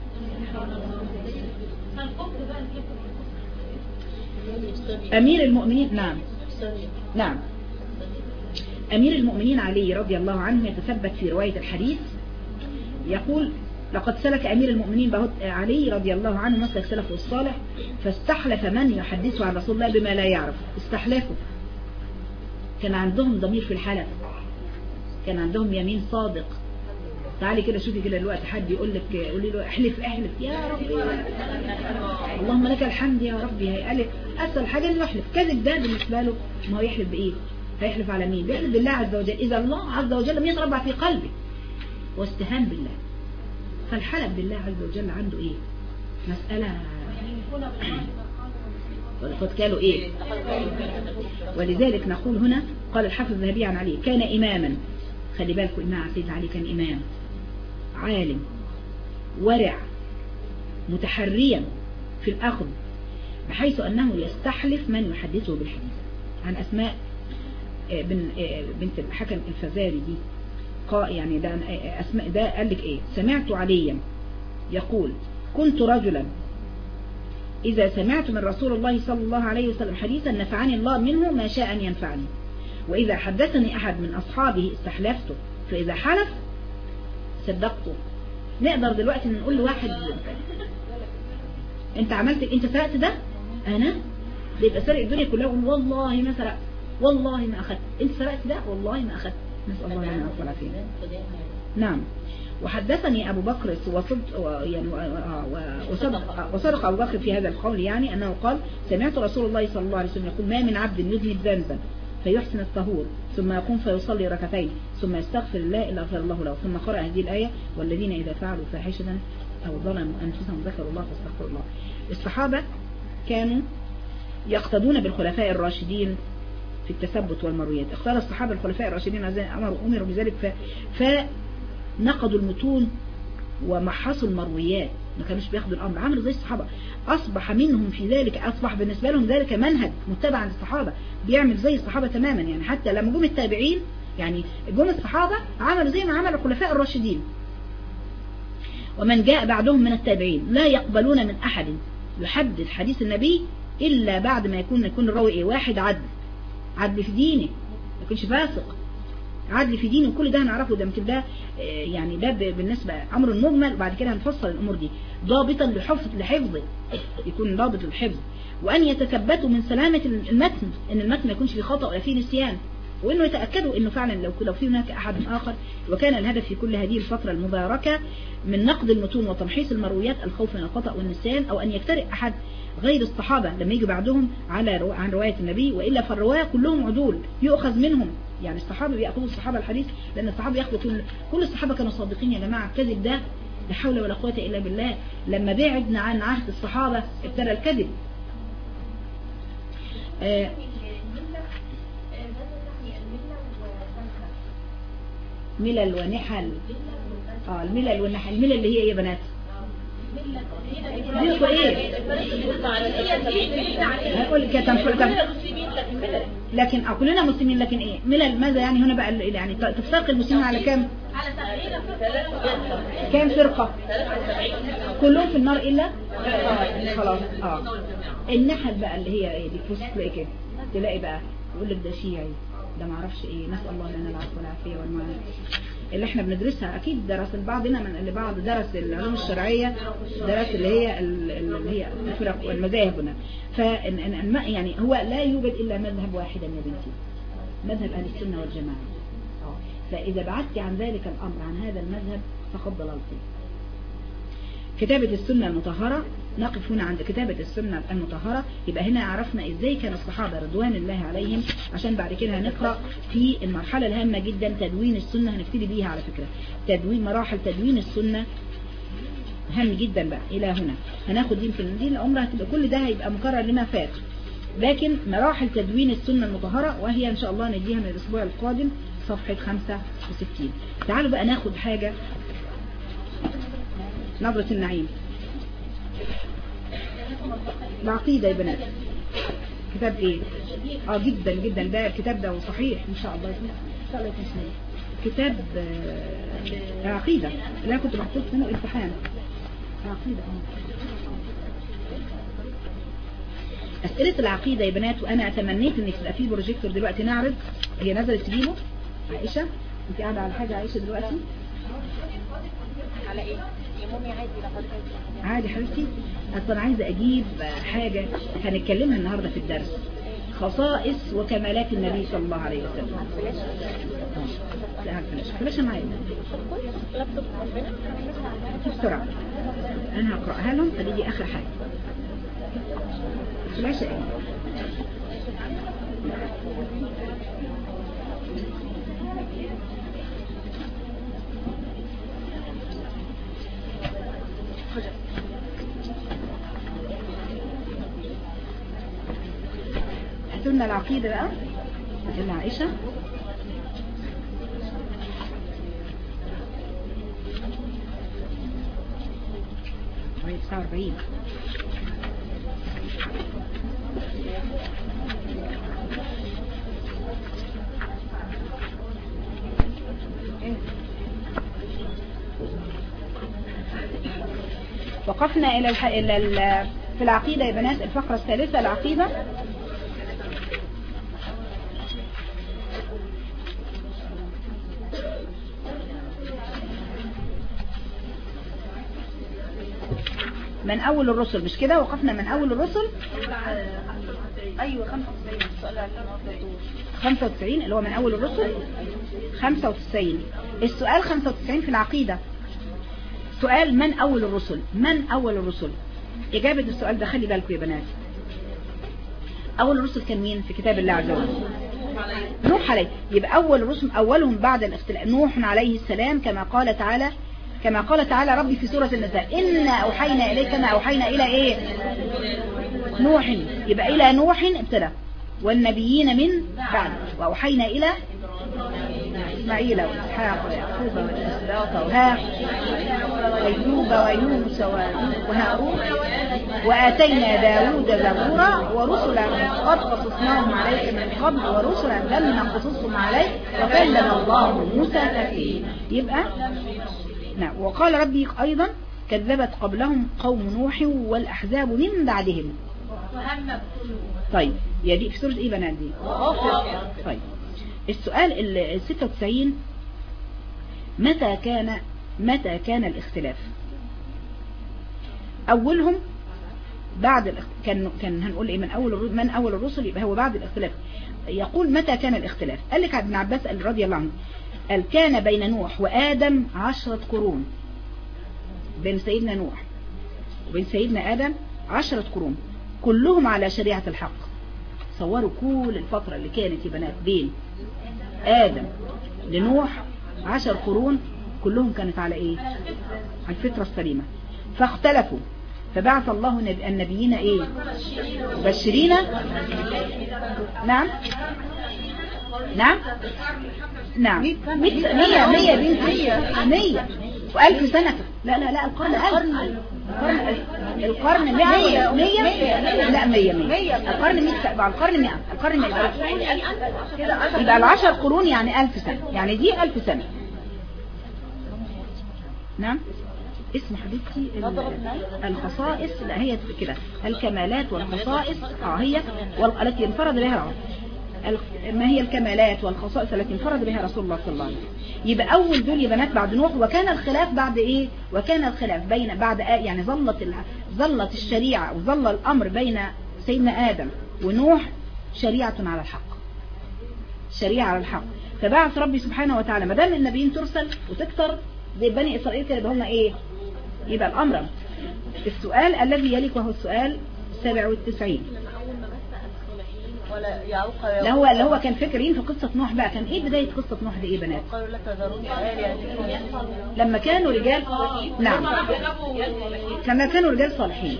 امير المؤمنين نعم نعم امير المؤمنين علي رضي الله عنه يتثبت في رواية الحديث يقول لقد سلك أمير المؤمنين علي رضي الله عنه مسلك سلفه الصالح، فاستحلف من يحدثه عن رسول الله بما لا يعرف. استحلفوا، كان عندهم ضمير في الحلف، كان عندهم يمين صادق. تعالي كده شوفي كده الوقت حد يقول لك قولي له احلف احلف يا ربي اللهم لك الحمد يا ربي، هيقلب اسهل حاجه انه يحلف. كذب ده بالنسبه له ما هو يحلف بايه؟ هيحلف على مين؟ بيحلف بالله عز وجل. اذا الله عز وجل لم يتربع في قلبه واستهان بالله، فالحلف بالله عز وجل عنده ايه؟ مسألة قد قالوا ايه؟ ولذلك نقول هنا قال الحافظ الذهبي عن علي كان اماما. خلي بالكم امام سيدنا علي كان امام عالم ورع متحريا في الاخذ، بحيث انه يستحلف من يحدثه بالحديث. عن اسماء بنت الحكم الفزاري دي يعني ده اسماء ده قال لك ايه؟ سمعت عليا يقول كنت رجلا اذا سمعت من رسول الله صلى الله عليه وسلم حديثا نفعني الله منه ما شاء ان ينفعني، واذا حدثني احد من اصحابه استحلفته، فاذا حلف صدقته. نقدر دلوقتي نقول لواحد انت عملت انت سرقت ده؟ انا ده يبقى سرق الدنيا كلها، يقول والله ما سرقت والله ما اخذت. انت سرقت ده؟ والله ما اخذت. نسأل الله لنا العافية. نعم. وحدثني أبو بكر وصدق يعني وصدق وصدق أبو بكر في هذا القول، يعني أنه قال سمعت رسول الله صلى الله عليه وسلم يقول ما من عبد يذنب ذنبا فيحسن الطهور ثم يقوم فيصلي ركعتين ثم يستغفر الله إلا غفر الله له. ثم قرأ هذه الآية والذين إذا فعلوا فاحشة أو ظلموا أنفسهم ذكروا الله فاستغفروا الله. الصحابة كانوا يقتدون بالخلفاء الراشدين في التثبت والمرويات. اختار الصحابة الخلفاء الراشدين أمروا أمروا بذلك فنقضوا المتون ومحصوا المرويات، ما كانوش بياخدوا الأمر، عملوا زي الصحابة. أصبح منهم في ذلك أصبح بالنسبة لهم ذلك منهج متبع للصحابة، بيعمل زي الصحابة تماما. يعني حتى لما جم التابعين يعني جم الصحابة عملوا زي ما عمل الخلفاء الراشدين. ومن جاء بعدهم من التابعين لا يقبلون من أحد يحدث حديث النبي إلا بعد ما يكون يكون الراوي إيه؟ واحد عدل عدل في دينه، ما يكونش فاسق، عدل في دينه. وكل ده هنعرفه ده يمكن ده يعني ده بالنسبة أمر مجمل، وبعد كده هنفصل الأمور دي ضابطا لحفظ لحفظه، يكون ضابط للحفظ. وأن يتثبتوا من سلامة المتن، إن المتن ما يكونش فيه خطأ ولا فيه نسيان، وإنه يتأكدوا إنه فعلا لو لو في هناك أحد آخر. وكان الهدف في كل هذه الفترة المباركة من نقد المتون وتمحيص المرويات الخوف من الخطأ والنسيان، أو أن يجترئ أحد غير الصحابة لما يجي بعدهم على رو... عن رواية النبي، وإلا فالرواية كلهم عدول يؤخذ منهم. يعني الصحابة بيأخذوا الصحابة الحديث، لأن الصحابة يأخذوا كل كل الصحابة كانوا صادقين يا جماعة. الكذب ده لا حول ولا قوة إلا بالله. لما بعدنا عن عهد الصحابة ابتدى الكذب. آه ملل ونحل. اه الملل والنحل. الملل اللي هي ايه يا بنات؟ دي ايه؟ هقول لك لكن اه كلنا مسلمين، لكن ايه ملل؟ ماذا يعني هنا بقى؟ يعني تفرق المسلمين على كام؟ كام فرقة؟ كلهم في النار الا اه خلاص. اه النحل بقى اللي هي ايه دي؟ تبص تلاقي كده، تلاقي بقى يقول لك ده شيعي، ده معرفش ايه. نسأل الله لنا العفو والعافية والمعافية. اللي احنا بندرسها اكيد درس بعضنا من اللي بعض درس العلوم الشرعية، درس اللي هي اللي هي الفرق والمذاهب هنا. ف يعني هو لا يوجد الا مذهب واحد يا بنتي، مذهب اهل السنة والجماعة. فاذا بعدت عن ذلك الامر عن هذا المذهب فقد ضللت. كتابة السنة المطهرة، نقف هنا عند كتابة السنة المطهرة. يبقى هنا عرفنا ازاي كان الصحابة رضوان الله عليهم، عشان بعد كده هنقرأ في المرحلة الهامة جدا تدوين السنة، هنبتدي بيها على فكرة. تدوين مراحل تدوين السنة هام جدا بقى. الى هنا هناخد يمكن دي العمر هتبقى كل ده هيبقى مكرر لما فات، لكن مراحل تدوين السنة المطهرة وهي ان شاء الله نديها من الاسبوع القادم صفحة خمسة وستين. تعالوا بقى ناخد حاجة، نظرة النعيم، العقيدة يا بنات. كتاب ايه؟ اه جدا جدا ده الكتاب ده وصحيح ان شاء الله، ان شاء الله يكون صحيح. كتاب آه العقيدة اللي انا كنت محطوط منه امتحان العقيدة. اه اسئلة العقيدة يا بنات، وانا تمنيت ان تبقى في بروجيكتور دلوقتي نعرض. هي نزلت تجيبه عائشة، انت قاعدة على حاجة عائشة دلوقتي على ايه؟ يا مامي عادي لقد عادي حبيبتي. اصلا عايزه اجيب حاجه هنتكلمها النهارده في الدرس، خصائص وكمالات النبي صلى الله عليه وسلم. لا فلاش فلاش معايا بسرعه، انا هقراها لهم فدي دي اخر حاجه. فلاش ايه؟ هاتولنا العقيدة بقى اللي عائشة. تسعة وأربعين. وقفنا إلى الح... إلى ال... في العقيدة يا بنات الفقرة الثالثة العقيدة. من أول الرسل، مش كده؟ وقفنا من أول الرسل. ايوه خمسة وتسعين السؤال خمسة وتسعين اللي هو من أول الرسل. خمسة وتسعين السؤال خمسة وتسعين في العقيدة. سؤال من أول الرسل؟ من أول الرسل؟ إجابة السؤال ده خلي بالكم يا بنات. أول الرسل كان مين في كتاب الله عز وجل؟ نوح عليه. يبقى أول الرسل أولهم بعد الاختلاف نوح عليه السلام، كما قال تعالى كما قال تعالى ربي في سورة النساء إنا أوحينا إليك ما أوحينا إلى إيه؟ نوح. يبقى إلى نوح ابتدى، والنبيين من بعد، وأوحينا إلى إسماعيل وإسحاق ويعقوب والأسباط وأيوب ويونس وهارون وآتينا داود زبورا ورسلا قد قصصناهم عليك من قبل ورسلا لم نقصصهم عليك وكلم الله موسى تكليما. يبقى نعم. وقال ربي أيضا كذبت قبلهم قوم نوح والأحزاب من بعدهم. طيب يا دي في سورة ايه بنات دي؟ طيب السؤال ال ستة وتسعين متى كان متى كان الاختلاف؟ أولهم بعد الاخ... كان كان هنقول ايه من أول من أول الرسل، يبقى هو بعد الاختلاف. يقول متى كان الاختلاف؟ قال لك ابن عباس رضي الله عنه قال كان بين نوح وآدم عشرة قرون. بين سيدنا نوح وبين سيدنا آدم عشرة قرون كلهم على شريعة الحق. صوروا كل الفترة اللي كانت يا بنات بين آدم لنوح عشر قرون كلهم كانت على ايه؟ على الفطرة السليمة. فاختلفوا فبعث الله النبيين ايه؟ مبشرين. نعم نعم نعم مية مية مية بنتي مية وألف سنة. لا لا لا القرن القرن القرن مية مية لا مية مية القرن مية يبقى القرن مية القرن مية يبقى العشر قرون يعني ألف سنة، يعني دي ألف سنة. نعم اسم حبيبتي الخصائص. لا هي كده الكمالات والخصائص اه هي التي انفرد بها العرب. ما هي الكمالات والخصائص التي انفرد بها رسول الله صلى الله عليه وسلم. يبقى أول دول بنات بعد نوح. وكان الخلاف بعد إيه؟ وكان الخلاف بين بعد يعني ظلت ظلت الشريعة وظل الأمر بين سيدنا آدم ونوح شريعة على الحق، شريعة على الحق. فبعث ربي سبحانه وتعالى ما دام النبيين ترسل وتكتر زي بني إسرائيل كده يبقى هم إيه؟ يبقى الأمر. السؤال الذي يليك وهو السؤال السابع والتسعين. ولا يعوق لا هو اللي هو كان فاكرين في قصة نوح بقى. كان ايه بداية قصة نوح دي ايه بنات؟ قالوا لا تذرون آلهة لما كانوا رجال نعم لما كانوا رجال صالحين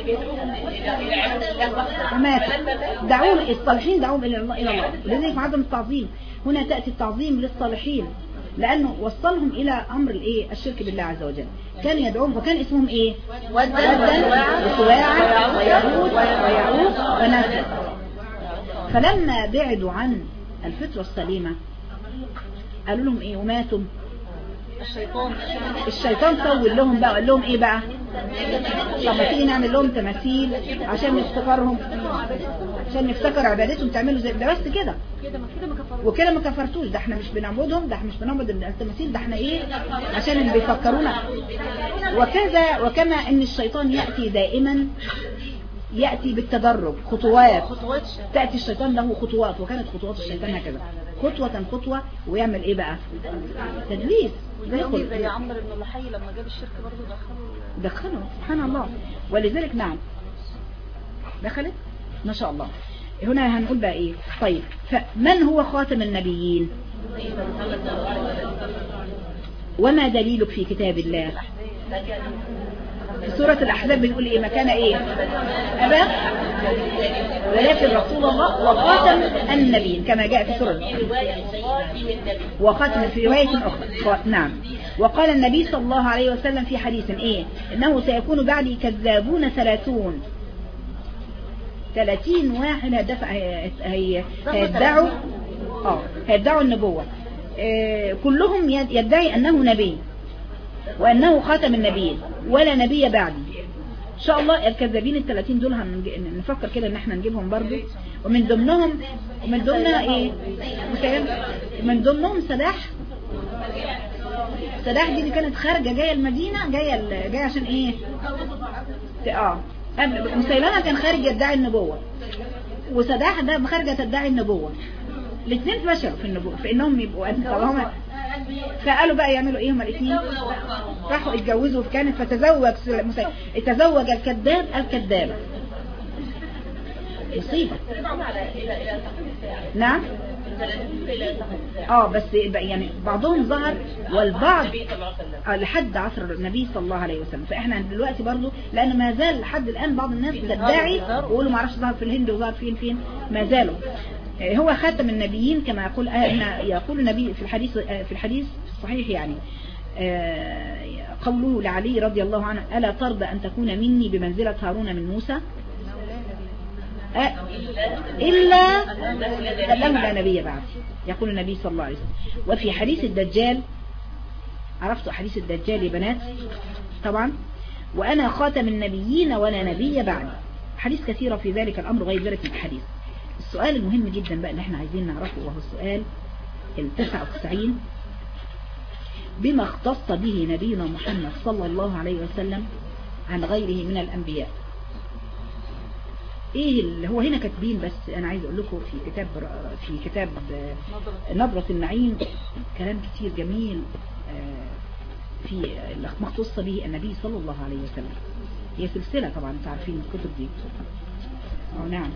وماتوا دعوهم الصالحين دعوهم الى الله الى الله. لذلك عدم التعظيم هنا تأتي التعظيم للصالحين لأنه وصلهم إلى أمر الإيه الشرك بالله عز وجل. كان يدعوهم وكان اسمهم إيه؟ ودا وسواعا ويغوث ويعوق ونسر. فلما بعدوا عن الفطرة السليمة قالوا لهم إيه وماتوا. الشيطان الشيطان سول لهم بقى قال لهم إيه بقى؟ طب ما تيجي نعمل لهم تماثيل عشان نفتكرهم، عشان نفتكر عبادتهم تعملوا زي ده بس كده وكده ما كفرتوش. ده احنا مش بنعبدهم، ده احنا مش بنعبد التماثيل، ده احنا ايه عشان بيفكرونا. وكذا وكما ان الشيطان يأتي دائما يأتي بالتدرج خطوات. تأتي الشيطان له خطوات وكانت خطوات الشيطان هكذا خطوة خطوة ويعمل ايه بقى؟ تدليس. زي زي عمرو بن لحي لما جاب الشرك برضه دخلوا دخلوا سبحان الله. ولذلك نعم دخلت ما شاء الله. هنا هنقول بقى ايه. طيب فمن هو خاتم النبيين وما دليلك في كتاب الله؟ في سورة الأحزاب بنقول ايه مكان ايه أبا ولكن رسول الله وخاتم النبيين كما جاء في سورة وخاتم في رواية أخرى. نعم. وقال النبي صلى الله عليه وسلم في حديث ايه انه سيكون بعدي كذابون ثلاثون ثلاثين واحد هدفع هيدعوا اه هيدعوا النبوة. اه كلهم يدعي انه نبي وانه خاتم النبيين ولا نبي بعدي. ان شاء الله الكذابين الثلاثين دول هنفكر كده ان احنا نجيبهم برضو. ومن ضمنهم ومن ضمنها ايه من ضمنهم سلاح. سلاح دي اللي كانت خارجة جاية المدينة جاية جاية عشان ايه اه مسيلمة كان خارج يدعي النبوة وسلاح ده خارجة تدعي النبوة. الاثنين فشلوا في النبوة في انهم يبقوا طبعا. فقالوا بقى يعملوا ايه هما الاثنين راحوا اتجوزوا كانت فتزوج اتزوج الكذاب الكذابة. مصيبة. نعم اه بس يعني بعضهم ظهر والبعض لحد عصر النبي صلى الله عليه وسلم. فاحنا دلوقتي برضو لان ما زال لحد الان بعض الناس تدعي ويقولوا ما عرفش ظهر في الهند وظهر فين فين ما زالوا. هو خاتم النبيين كما يقول يقول النبي في الحديث في الحديث الصحيح يعني قوله لعلي رضي الله عنه ألا ترضى أن تكون مني بمنزلة هارون من موسى إلا أنه لا نبي بعد. يقول النبي صلى الله عليه وسلم. وفي حديث الدجال عرفتوا حديث الدجال يا بنات طبعا وأنا خاتم النبيين ولا نبي بعد. حديث كثيرة في ذلك الأمر غير ذلك من الحديث. السؤال المهم جدا بقى اللي احنا عايزين نعرفه وهو السؤال التسعة وتسعين بما اختص به نبينا محمد صلى الله عليه وسلم عن غيره من الأنبياء. ايه اللي هو هنا كاتبين بس انا عايز اقول لكم في كتاب في كتاب نظرة النعيم كلام كتير جميل في مختص به النبي صلى الله عليه وسلم. هي سلسلة طبعا انتوا عارفين الكتب دي. اه نعم.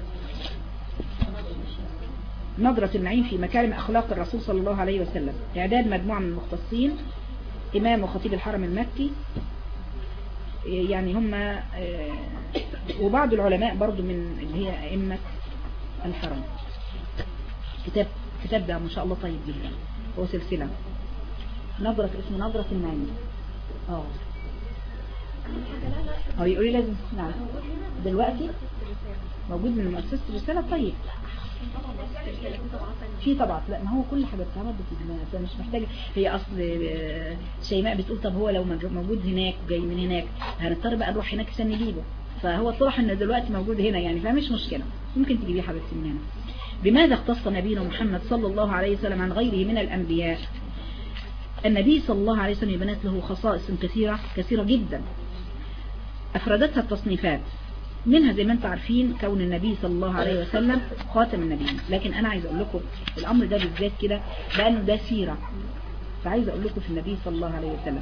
نظرة النعيم في مكارم أخلاق الرسول صلى الله عليه وسلم. إعداد مجموعة من المختصين إمام وخطيب الحرم المكي يعني هم وبعض العلماء برضو من اللي هي أئمة الحرم. كتاب كتاب ده ما شاء الله طيب جدا. هو سلسلة نظرة اسمه نظرة النعيم. اه هو يقولي لازم نعم دلوقتي موجود من مؤسسة الرسالة. طيب في طبعا لا ما هو كل حاجة بتعمل بتجمع مش محتاجة. هي أصل شيماء بتقول طب هو لو موجود هناك وجاي من هناك هنضطر بقى نروح هناك عشان نجيبه. فهو طرح انه دلوقتي موجود هنا يعني فمش مشكلة ممكن تجيبيه حبيبتي من هنا. بماذا اختص نبينا محمد صلى الله عليه وسلم عن غيره من الأنبياء؟ النبي صلى الله عليه وسلم بنات له خصائص كثيرة كثيرة جدا أفردتها التصنيفات، منها زي ما انتم عارفين كون النبي صلى الله عليه وسلم خاتم النبيين. لكن أنا عايز أقول لكم الأمر ده بالذات كده لأنه ده سيرة، فعايز أقول لكم في النبي صلى الله عليه وسلم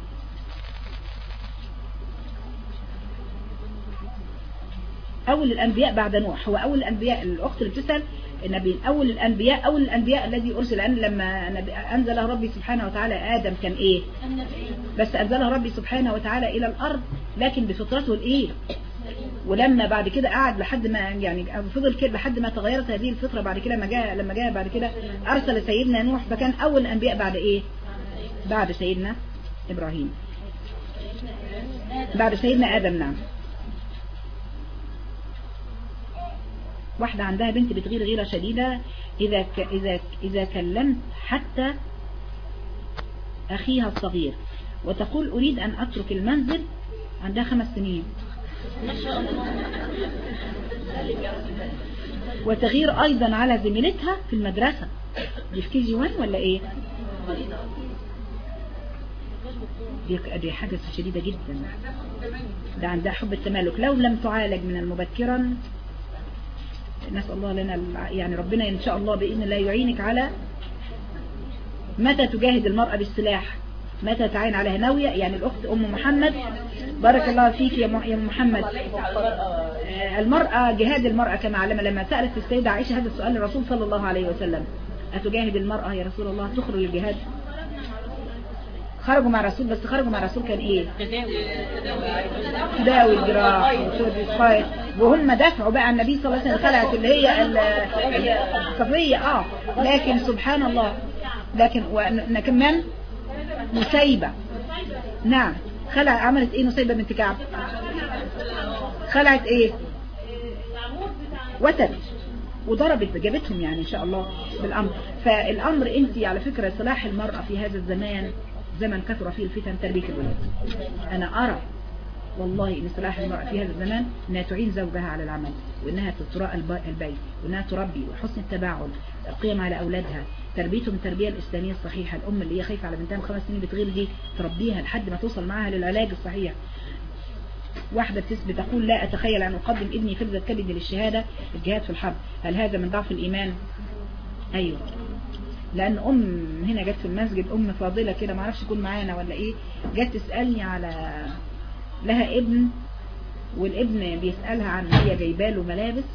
أول الأنبياء بعد نوح، هو أول الأنبياء. الأخت اللي بتسأل النبي أول الأنبياء، أول الأنبياء الذي أرسل، لأن لما أنزله ربي سبحانه وتعالى آدم كان إيه؟ بس أنزله ربي سبحانه وتعالى إلى الأرض لكن بفطرته الإيه؟ ولما بعد كده قعد لحد ما يعني فضل كده لحد ما تغيرت هذه الفطرة. بعد كده لما جاء لما جاء بعد كده أرسل سيدنا نوح، فكان أول الأنبياء بعد إيه؟ بعد سيدنا إبراهيم، بعد سيدنا آدم. نعم. واحدة عندها بنت بتغير غيرة شديدة إذا ك... إذا إذا كلمت حتى أخيها الصغير وتقول أريد أن أترك المنزل. عندها خمس سنين ما شاء الله. وتغير أيضا على زميلتها في المدرسة. دي في كي جي واحد ولا إيه؟ دي, دي حاجة شديدة جدا. ده عندها حب التمالك لو لم تعالج من المبكرا. نسأل الله لنا يعني ربنا إن شاء الله بإذن الله يعينك على متى تجاهد المرأة بالسلاح، متى تعين عليها ناوية. يعني الأخت أم محمد بارك الله فيك يا أم محمد. المرأة جهاد المرأة كما علم لما سألت السيدة عائشة هذا السؤال للرسول صلى الله عليه وسلم، أتجاهد المرأة يا رسول الله؟ تخرج الجهاد. خرجوا مع الرسول، بس خرجوا مع الرسول كان ايه؟ تداوي الجراح والخيط، وهم دفعوا بقى النبي صلى الله عليه وسلم خلعت اللي هي الصفية. اه لكن سبحان الله، لكن كمان نسيبة. نعم خلع. عملت ايه نسيبة بنت كعب؟ خلعت ايه؟ وتد وضربت جابتهم يعني ان شاء الله بالامر. فالامر انت على فكرة صلاح المرأة في هذا الزمان، زمن كثر فيه الفتن، تربية الولاد. أنا أرى والله إن صلاح المرأة في هذا الزمان أنها تعين زوجها على العمل، وأنها تراء البيت، وأنها تربي، وحسن التباعد، القيم على أولادها، تربيتهم التربية الإسلامية الصحيحة. الأم اللي هي خايفة على بنتها من خمس سنين بتغير دي تربيها لحد ما توصل معها للعلاج الصحيح. واحدة بتثبت تقول لا أتخيل أن أقدم ابني فلذة كبد للشهادة الجهاد في الحرب، هل هذا من ضعف الإيمان؟ أيوه، لأن أم هنا جت في المسجد أم فاضلة كده معرفش تكون معانا ولا إيه، جت تسألني على لها ابن، والابن بيسألها عن هي جايباله ملابس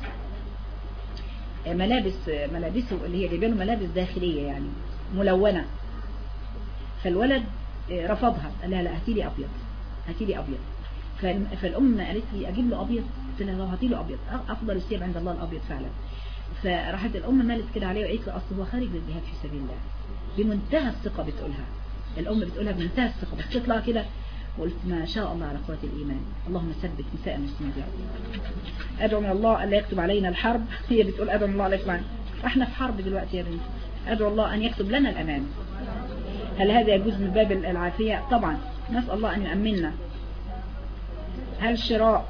ملابس ملابسه اللي هي جايباله ملابس داخلية يعني ملونة. فالولد رفضها، قال لها لا هاتي لي أبيض، هاتي لي أبيض. فالأم قالت لي أجيب له أبيض، قلت لها لو هاتي له أبيض، أفضل الثياب عند الله الأبيض فعلا. فراحت الأم مالت كده عليه وقالت له أصل هو خارج للجهاد في سبيل الله. بمنتهى الثقة بتقولها الأم، بتقولها بمنتهى الثقة، بس تطلع كده. وقلت ما شاء الله على قوة الإيمان، اللهم ثبت نساء المسلمين. أدعو من الله ألا يكتب علينا الحرب. هي بتقول أدعو من الله ألا يكتب علينا، احنا في حرب دلوقتي يا بنتي. أدعو الله أن يكتب لنا الأمان. هل هذا يجوز من باب العافية؟ طبعا، نسأل الله أن يأمننا. هل شراء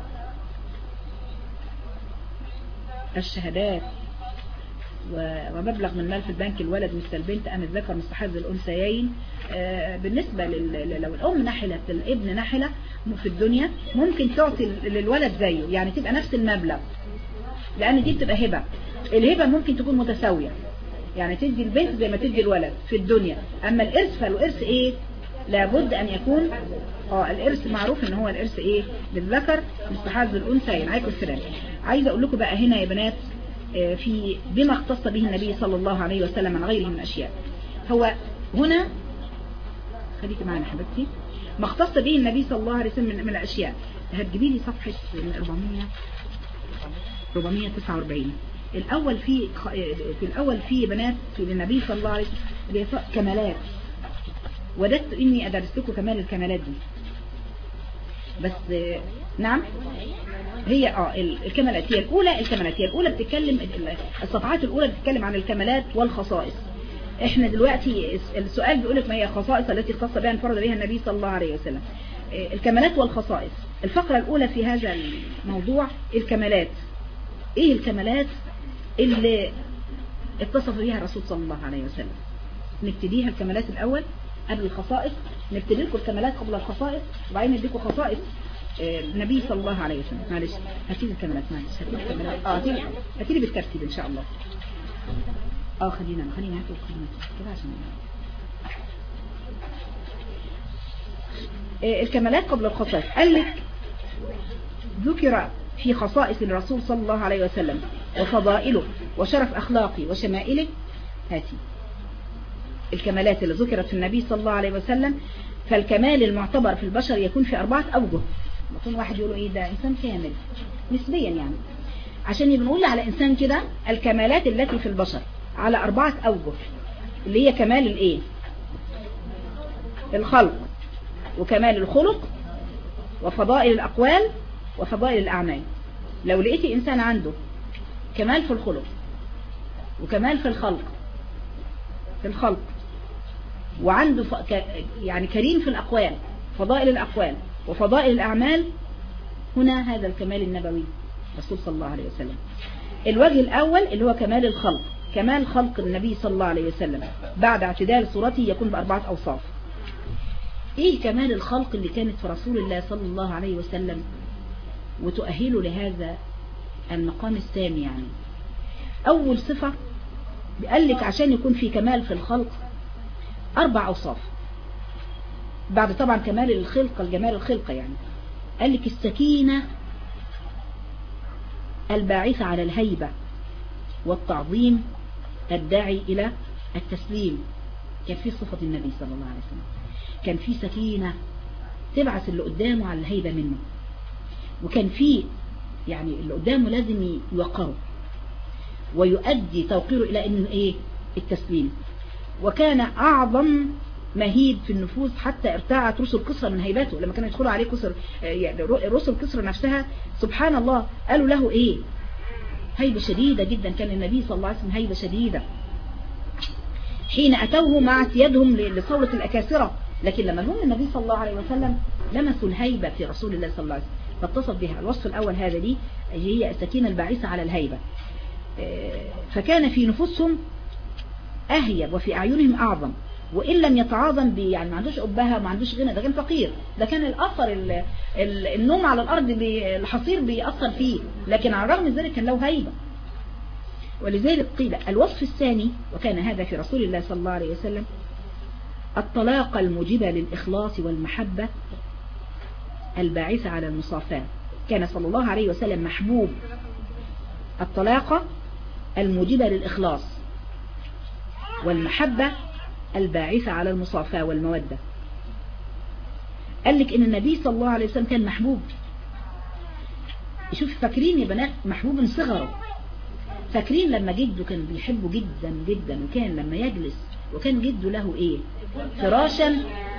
الشهادات ومبلغ من مال في البنك الولد مثل البنت أم الذكر مستحب الأنثيين؟ آه بالنسبة لل... لو الأم نحلة الابن نحلة في الدنيا ممكن تعطي للولد زيه، يعني تبقى نفس المبلغ، لأن دي بتبقى هبة. الهبة ممكن تكون متساوية، يعني تدي البنت زي ما تدي الولد في الدنيا. أما الإرث فالإرث إيه؟ لابد أن يكون اه الإرث معروف ان هو الإرث إيه؟ للذكر مستحب الأنثيين. عليكم السلام. عايزة أقول لكم بقى هنا يا بنات في بما اختص به النبي صلى الله عليه وسلم عن غيره من الأشياء. هو هنا خليكي معنا حبيبتي، ما اختص به النبي صلى الله عليه وسلم من الأشياء. هتجيبي لي صفحة أربعمية أربعمية وتسعة وأربعين. الأول في في الأول في بنات في النبي صلى الله عليه وسلم كمالات، وددت إني أدرس لكم كمال الكمالات دي، بس نعم هي اه الكمالات هي الأولى. الكمالات هي الأولى بتتكلم، الصفحات الأولى بتتكلم عن الكمالات والخصائص. احنا دلوقتي السؤال بيقولك ما هي الخصائص التي اختص بها انفرد بها النبي صلى الله عليه وسلم. الكمالات والخصائص. الفقرة الأولى في هذا الموضوع الكمالات. ايه الكمالات اللي اتصف بها الرسول صلى الله عليه وسلم. نبتديها الكمالات الأول قبل الخصائص، نبتدي لكم الكمالات قبل الخصائص، وبعدين نديكم خصائص النبي صلى الله عليه وسلم. معلش هاتيلي الكمالات، معلش هاتيلي الكمالات، اه هاتيلي هاتيلي بالترتيب ان شاء الله. اه خلينا خلينا هاتوا خلينا كده عشان آه الكمالات قبل الخصائص. قال لك ذكر في خصائص الرسول صلى الله عليه وسلم وفضائله وشرف أخلاقه وشمائله. هاتي الكمالات اللي ذكرت في النبي صلى الله عليه وسلم. فالكمال المعتبر في البشر يكون في أربعة أوجه. يكون واحد يقولوا إيه ده إنسان كامل نسبيا يعني، عشان يبقى نقول على إنسان كده الكمالات التي في البشر على أربعة أوجه، اللي هي كمال الإيه؟ الخلق، وكمال الخلق، وفضائل الأقوال، وفضائل الأعمال. لو لقيتي إنسان عنده كمال في الخلق وكمال في الخلق في الخلق وعنده ف... ك... يعني كريم في الأقوال، فضائل الأقوال وفضائل الأعمال، هنا هذا الكمال النبوي رسول صلى الله عليه وسلم. الوجه الأول اللي هو كمال الخلق، كمال خلق النبي صلى الله عليه وسلم بعد اعتدال صورته يكون بأربعة أوصاف. إيه كمال الخلق اللي كانت في رسول الله صلى الله عليه وسلم وتؤهله لهذا المقام السامي؟ يعني أول صفة قال لك عشان يكون في كمال في الخلق أربع أوصاف، بعد طبعا كمال الخلق الجمال الخلقة يعني. قال لك السكينة الباعثة على الهيبة والتعظيم الداعي إلى التسليم. كان في صفة النبي صلى الله عليه وسلم، كان في سكينة تبعث اللي قدامه على الهيبة منه، وكان في يعني اللي قدامه لازم يوقره ويؤدي توقيره إلى إنه إيه؟ التسليم. وكان أعظم مهيب في النفوس حتى ارتاعت رسل كسرى من هيبته. لما كانوا يدخلوا عليه كسر يعني رسل كسرى نفسها سبحان الله قالوا له إيه؟ هيبة شديدة جدا. كان النبي صلى الله عليه وسلم هيبة شديدة حين أتوه مع يدهم لصولة الأكاسرة، لكن لما هم النبي صلى الله عليه وسلم لمسوا الهيبة في رسول الله صلى الله عليه وسلم فاتصف بها. الوصف الأول هذا دي هي السكينة الباعثة على الهيبة. فكان في نفوسهم أهيب وفي أعينهم أعظم، وإن لم يتعاظم بي يعني ما عندوش أبها ما عندوش غنى، ده كان فقير، ده كان الأثر ال ال النوم على الأرض الحصير بيأثر فيه، لكن على الرغم من ذلك كان له هيبة. ولذلك قيل الوصف الثاني وكان هذا في رسول الله صلى الله عليه وسلم الطلاقة الموجبة للإخلاص والمحبة الباعثة على المصافاة. كان صلى الله عليه وسلم محبوب. الطلاقة الموجبة للإخلاص والمحبة الباعثة على المصافاة والمودة. قال لك إن النبي صلى الله عليه وسلم كان محبوب. شوف فاكرين يا بنات محبوب من صغره، فاكرين لما جده كان بيحبه جدا جدا، وكان لما يجلس وكان جده له ايه؟ فراشا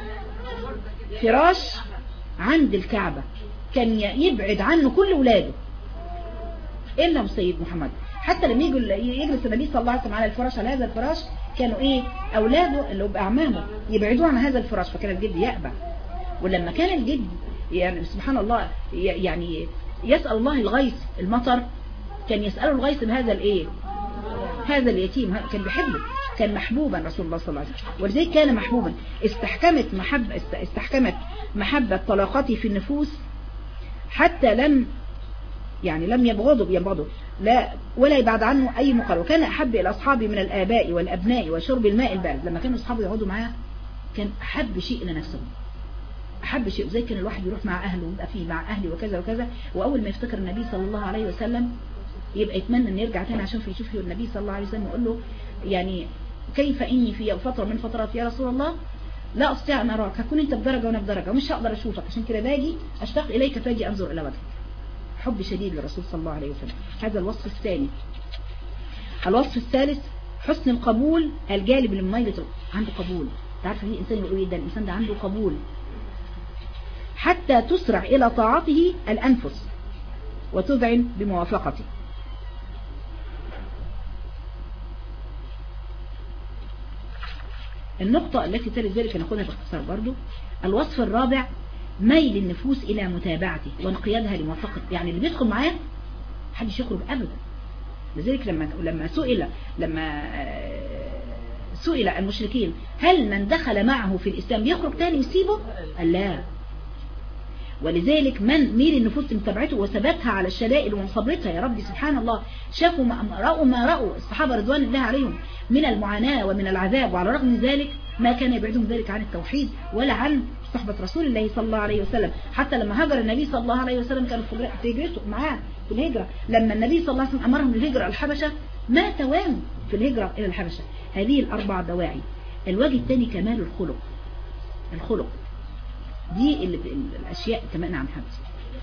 فراش عند الكعبة كان يبعد عنه كل ولاده إلا سيد محمد. حتى لما يجلس النبي صلى الله عليه وسلم على الفراش على هذا الفراش كانوا ايه؟ أولاده اللي بأعمامه يبعدوا عن هذا الفراش، فكان الجد يأبى. ولما كان الجد يعني سبحان الله يعني يسأل الله الغيث المطر، كان يسأله الغيث بهذا الايه؟ هذا اليتيم كان بيحبه، كان محبوبا رسول الله صلى الله عليه وسلم. ولذلك كان محبوبا. استحكمت محبة استحكمت محبة طلاقته في النفوس حتى لم يعني لم يبغضوا بيبغضوا لا ولا يبعد عنه أي مقر. وكان أحب إلى أصحابه من الآباء والأبناء وشرب الماء البارد. لما كانوا أصحابه يقعدوا معاه كان أحب شيء إلى نفسه، أحب شيء. زي كان الواحد يروح مع أهله ويبقى فيه مع أهلي وكذا وكذا، وأول ما يفتكر النبي صلى الله عليه وسلم يبقى يتمنى أن يرجع تاني عشان في يشوف النبي صلى الله عليه وسلم ويقول له يعني كيف إني في فترة من فترات يا رسول الله لا أستطيع أن أراك، هكون أنت بدرجة وأنا بدرجة ومش هقدر أشوفك، عشان كده باجي أشتاق إليك فاجي أنظر إلى وجهك. حب شديد للرسول صلى الله عليه وسلم. هذا الوصف الثاني. الوصف الثالث حسن القبول الجالب للميلة. عنده قبول. تعرف في إنسان يقول ده الإنسان ده عنده قبول حتى تسرع إلى طاعته الأنفس وتذعن بموافقته. النقطة التي تلي ذلك ناخدها باختصار برضو. الوصف الرابع ميل النفوس إلى متابعته وانقيادها لموافقته. يعني اللي بيدخل معاه محدش يخرج أبدا، لذلك لما لما سئل لما سئل المشركين هل من دخل معه في الإسلام يخرج تاني يسيبه؟ قال لا. ولذلك من ميل النفوس متابعته وثبتها على الشدائد ومصبرتها يا ربي سبحان الله، شافوا ما رأوا ما رأوا الصحابة رضوان الله عليهم من المعاناة ومن العذاب، وعلى الرغم من ذلك ما كان يبعدهم ذلك عن التوحيد ولا عن صحبة رسول الله صلى الله عليه وسلم. حتى لما هاجر النبي صلى الله عليه وسلم كانوا في هجرته معاه في الهجرة، لما النبي صلى الله عليه وسلم أمرهم بالهجرة الحبشة ما تواموا في الهجرة إلى الحبشة. هذه الأربع دواعي. الوجه الثاني كمال الخلق. الخلق دي اللي الأشياء كمان. نعم حبيبتي.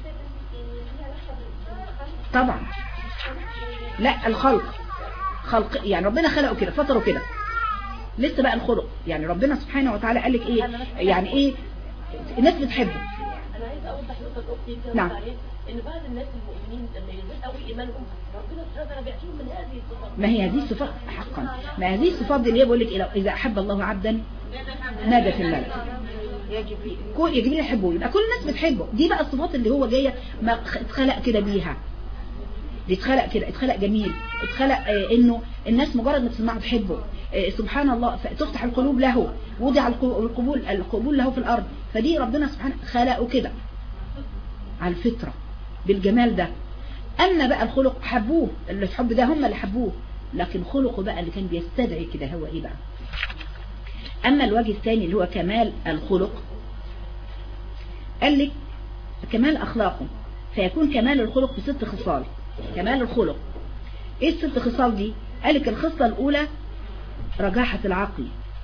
طبعا لا الخلق خلق يعني ربنا خلقه كده فطره كده. لسه بقى الخلق يعني ربنا سبحانه وتعالى قال لك ايه يعني ايه الناس بتحبه. انا عايزه اوضح نقطه اختي كده. نعم. ان بعض الناس المؤمنين لما يزيد قوي ايمانهم ربنا سبحانه وتعالى بيعطيهم من هذه الصفات. ما هي هذه الصفات حقا، ما هذه الصفات دي اللي بقول لك إيه، اذا احب الله عبدا نادى في الملك يا جبريل كل يا جبريل يحبه، يبقى كل الناس بتحبه. دي بقى الصفات اللي هو جايه ما اتخلق كده بيها، دي اتخلق كده، اتخلق جميل، اتخلق اه انه الناس مجرد ما تسمعه تحبه. اه سبحان الله، تفتح القلوب له، وضع القبول القبول له في الارض. فدي ربنا سبحانه خلقه كده على الفطره بالجمال ده. اما بقى الخلق حبوه، اللي الحب ده هم اللي حبوه، لكن خلقه بقى اللي كان بيستدعي كده هو ايه بقى. اما الوجه الثاني اللي هو كمال الخلق، قال لك كمال اخلاقه، فيكون كمال الخلق بست خصال. كمال الخلق ايه الست خصال دي؟ قال لك الخصلة الاولى رجاحة العقل.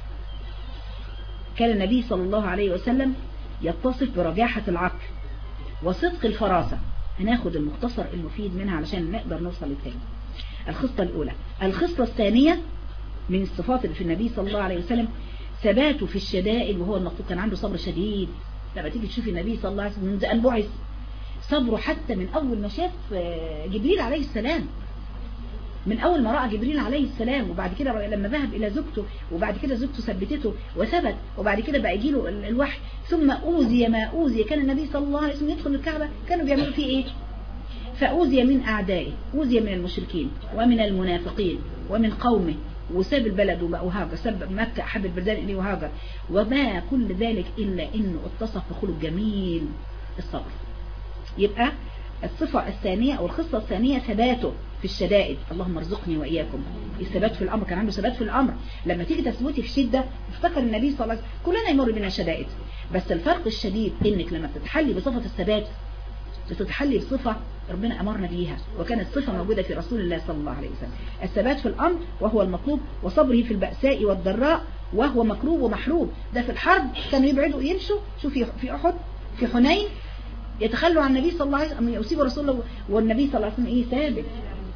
كان النبي صلى الله عليه وسلم يتصف برجاحة العقل وصدق الفراسة. هناخد المختصر المفيد منها علشان نقدر نوصل للتاني. الخصلة الاولى. الخصلة الثانية من الصفات اللي في النبي صلى الله عليه وسلم ثباته في الشدائد، وهو المطلوب. كان عنده صبر شديد. لما تيجي تشوفي النبي صلى الله عليه وسلم منذ أن بعث صبره حتى من أول ما شاف جبريل عليه السلام، من أول ما رأى جبريل عليه السلام، وبعد كده لما ذهب إلى زوجته، وبعد كده زوجته ثبتته وثبت، وبعد كده بقى يجيله الوحي، ثم أوذي ما أوذي. كان النبي صلى الله عليه وسلم يدخل الكعبة كانوا بيعملوا فيه إيه؟ فأوذي من أعدائه، أوذي من المشركين ومن المنافقين ومن قومه، وساب البلد وهاجر، ساب مكة أحب البلدان إليه وهاجر، وما كل ذلك إلا إنه اتصف بخلق جميل الصبر. يبقى الصفة الثانية أو الخصلة الثانية ثباته في الشدائد. اللهم ارزقني وإياكم الثبات في الأمر. كان عنده ثبات في الأمر. لما تيجي تثبتي في شدة افتكر النبي صلى الله عليه وسلم كلنا يمر بنا شدائد، بس الفرق الشديد إنك لما بتتحلي بصفة الثبات بتتحلي بصفة ربنا أمرنا بيها، وكانت صفة موجودة في رسول الله صلى الله عليه وسلم. الثبات في الأمر وهو المطلوب، وصبره في البأساء والضراء وهو مكروب ومحروب. ده في الحرب كانوا يبعدوا يمشوا. شوفي في أحد في حنين يتخلوا عن النبي صلى الله عليه وسلم، يصيب رسول الله والنبي صلى الله عليه وسلم ايه ثابت.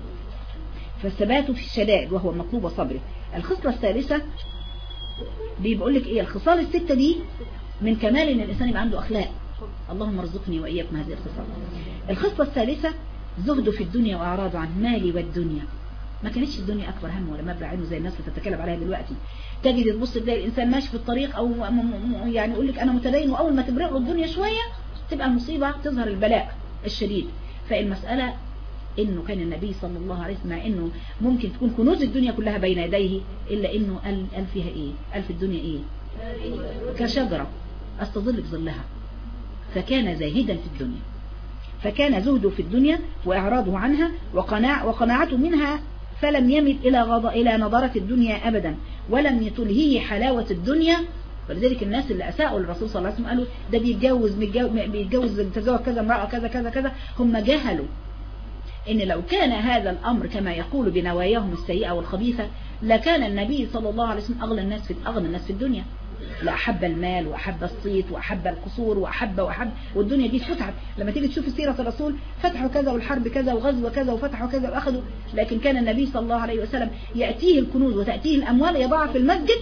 فالثبات في الشدائد وهو المطلوب وصبره. الخصلة الثالثة بيقول لك ايه الخصال الستة دي من كمال ان الانسان يبقى عنده اخلاق. اللهم ارزقني واياكم هذه الخصال. الخصلة الثالثة زهده في الدنيا واعراضه عن مالي والدنيا. ما كانتش الدنيا اكبر هم ولا مبلغ علمه زي الناس اللي بتتكلم عليها دلوقتي. تجد تبص تلاقي الانسان ماشي في الطريق او يعني يقول لك انا متدين، واول ما تبرق له الدنيا شويه تبقى المصيبه، تظهر البلاء الشديد. فالمساله انه كان النبي صلى الله عليه وسلم مع انه ممكن تكون كنوز الدنيا كلها بين يديه، الا انه قال قال فيها ايه؟ قال في الدنيا ايه؟ كشجره استظل بظلها. فكان زاهدا في الدنيا. فكان زهده في الدنيا واعراضه عنها وقناع وقناعته منها، فلم يمل إلى غض إلى نظرة الدنيا أبدا، ولم تلهيه حلاوة الدنيا. ولذلك الناس اللي أساءوا للرسول صلى الله عليه وسلم قالوا ده بيتجوز بيتجوز بيتزوج كذا امرأة كذا كذا كذا. هم جهلوا إن لو كان هذا الأمر كما يقول بنواياهم السيئة والخبيثة لكان النبي صلى الله عليه وسلم أغنى الناس في أغنى الناس في الدنيا. لأحب المال وأحب الصيت وأحب القصور وأحب وأحب، والدنيا دي فتحت. لما تيجي تشوف سيرة الرسول فتحوا كذا والحرب كذا وغزوة كذا وفتحوا كذا وأخذوا، لكن كان النبي صلى الله عليه وسلم يأتيه الكنوز وتأتيه الأموال يضعها في المسجد،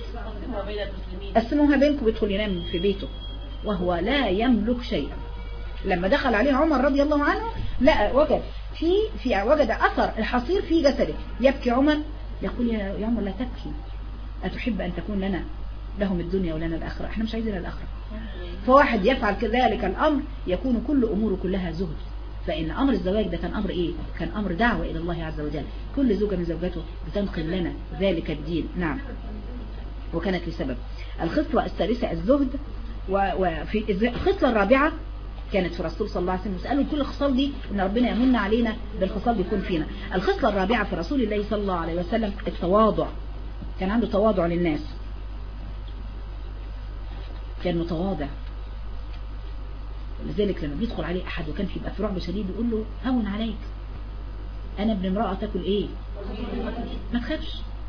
قسموها بينكم ويدخل ينام في بيته وهو لا يملك شيئا. لما دخل عليه عمر رضي الله عنه لا وجد في في وجد أثر الحصير في جسده. يبكي عمر يقول يا عمر لا تبكي، أتحب أن تكون لنا لهم الدنيا ولنا الآخرة؟ احنا مش عايزين الآخرة. فواحد يفعل كذلك الأمر يكون كل أموره كلها زهد فإن أمر الزواج ده كان أمر إيه؟ كان أمر دعوة إلى الله عز وجل. كل زوجة من زوجاته بتنقل لنا ذلك الدين. نعم. وكانت لسبب. الخصلة الثالثة الزهد. وفي الخصلة الرابعة كانت في الرسول صلى الله عليه وسلم. اسألوا كل الخصال دي إن ربنا يمن علينا بالخصال بيكون فينا. الخصلة الرابعة في رسول الله صلى الله عليه وسلم التواضع. كان عنده تواضع للناس، كان متواضع. لذلك لما بيدخل عليه أحد وكان في في رعب شديد يقول له هون عليك، أنا ابن امرأة تاكل إيه، ما تخافش.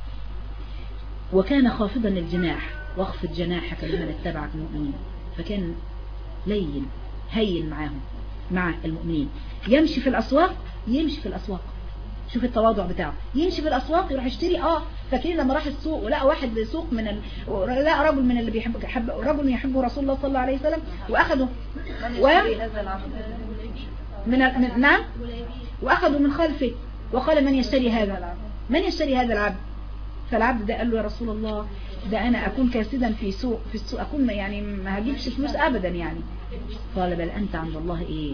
وكان خافضا الجناح، واخفض جناحك لمن اتبعك المؤمنين. فكان لين هين معاهم مع المؤمنين. يمشي في الأسواق، يمشي في الأسواق، شوف التواضع بتاعه، يمشي في الأسواق يروح يشتري. اه فاكرين لما راح السوق ولقى واحد بيسوق من ال... لقى رجل من اللي بيحب حب... رجل يحبه رسول الله صلى الله عليه وسلم وأخذه و... من... ال... من نعم وأخذوا من خلفه وقال من يشتري هذا، من يشتري هذا العبد. فالعبد ده قال له يا رسول الله ده أنا أكون كاسدا في سوق في السوق أكون يعني ما هجيبش فلوس أبدا يعني. قال بل أنت عند الله إيه،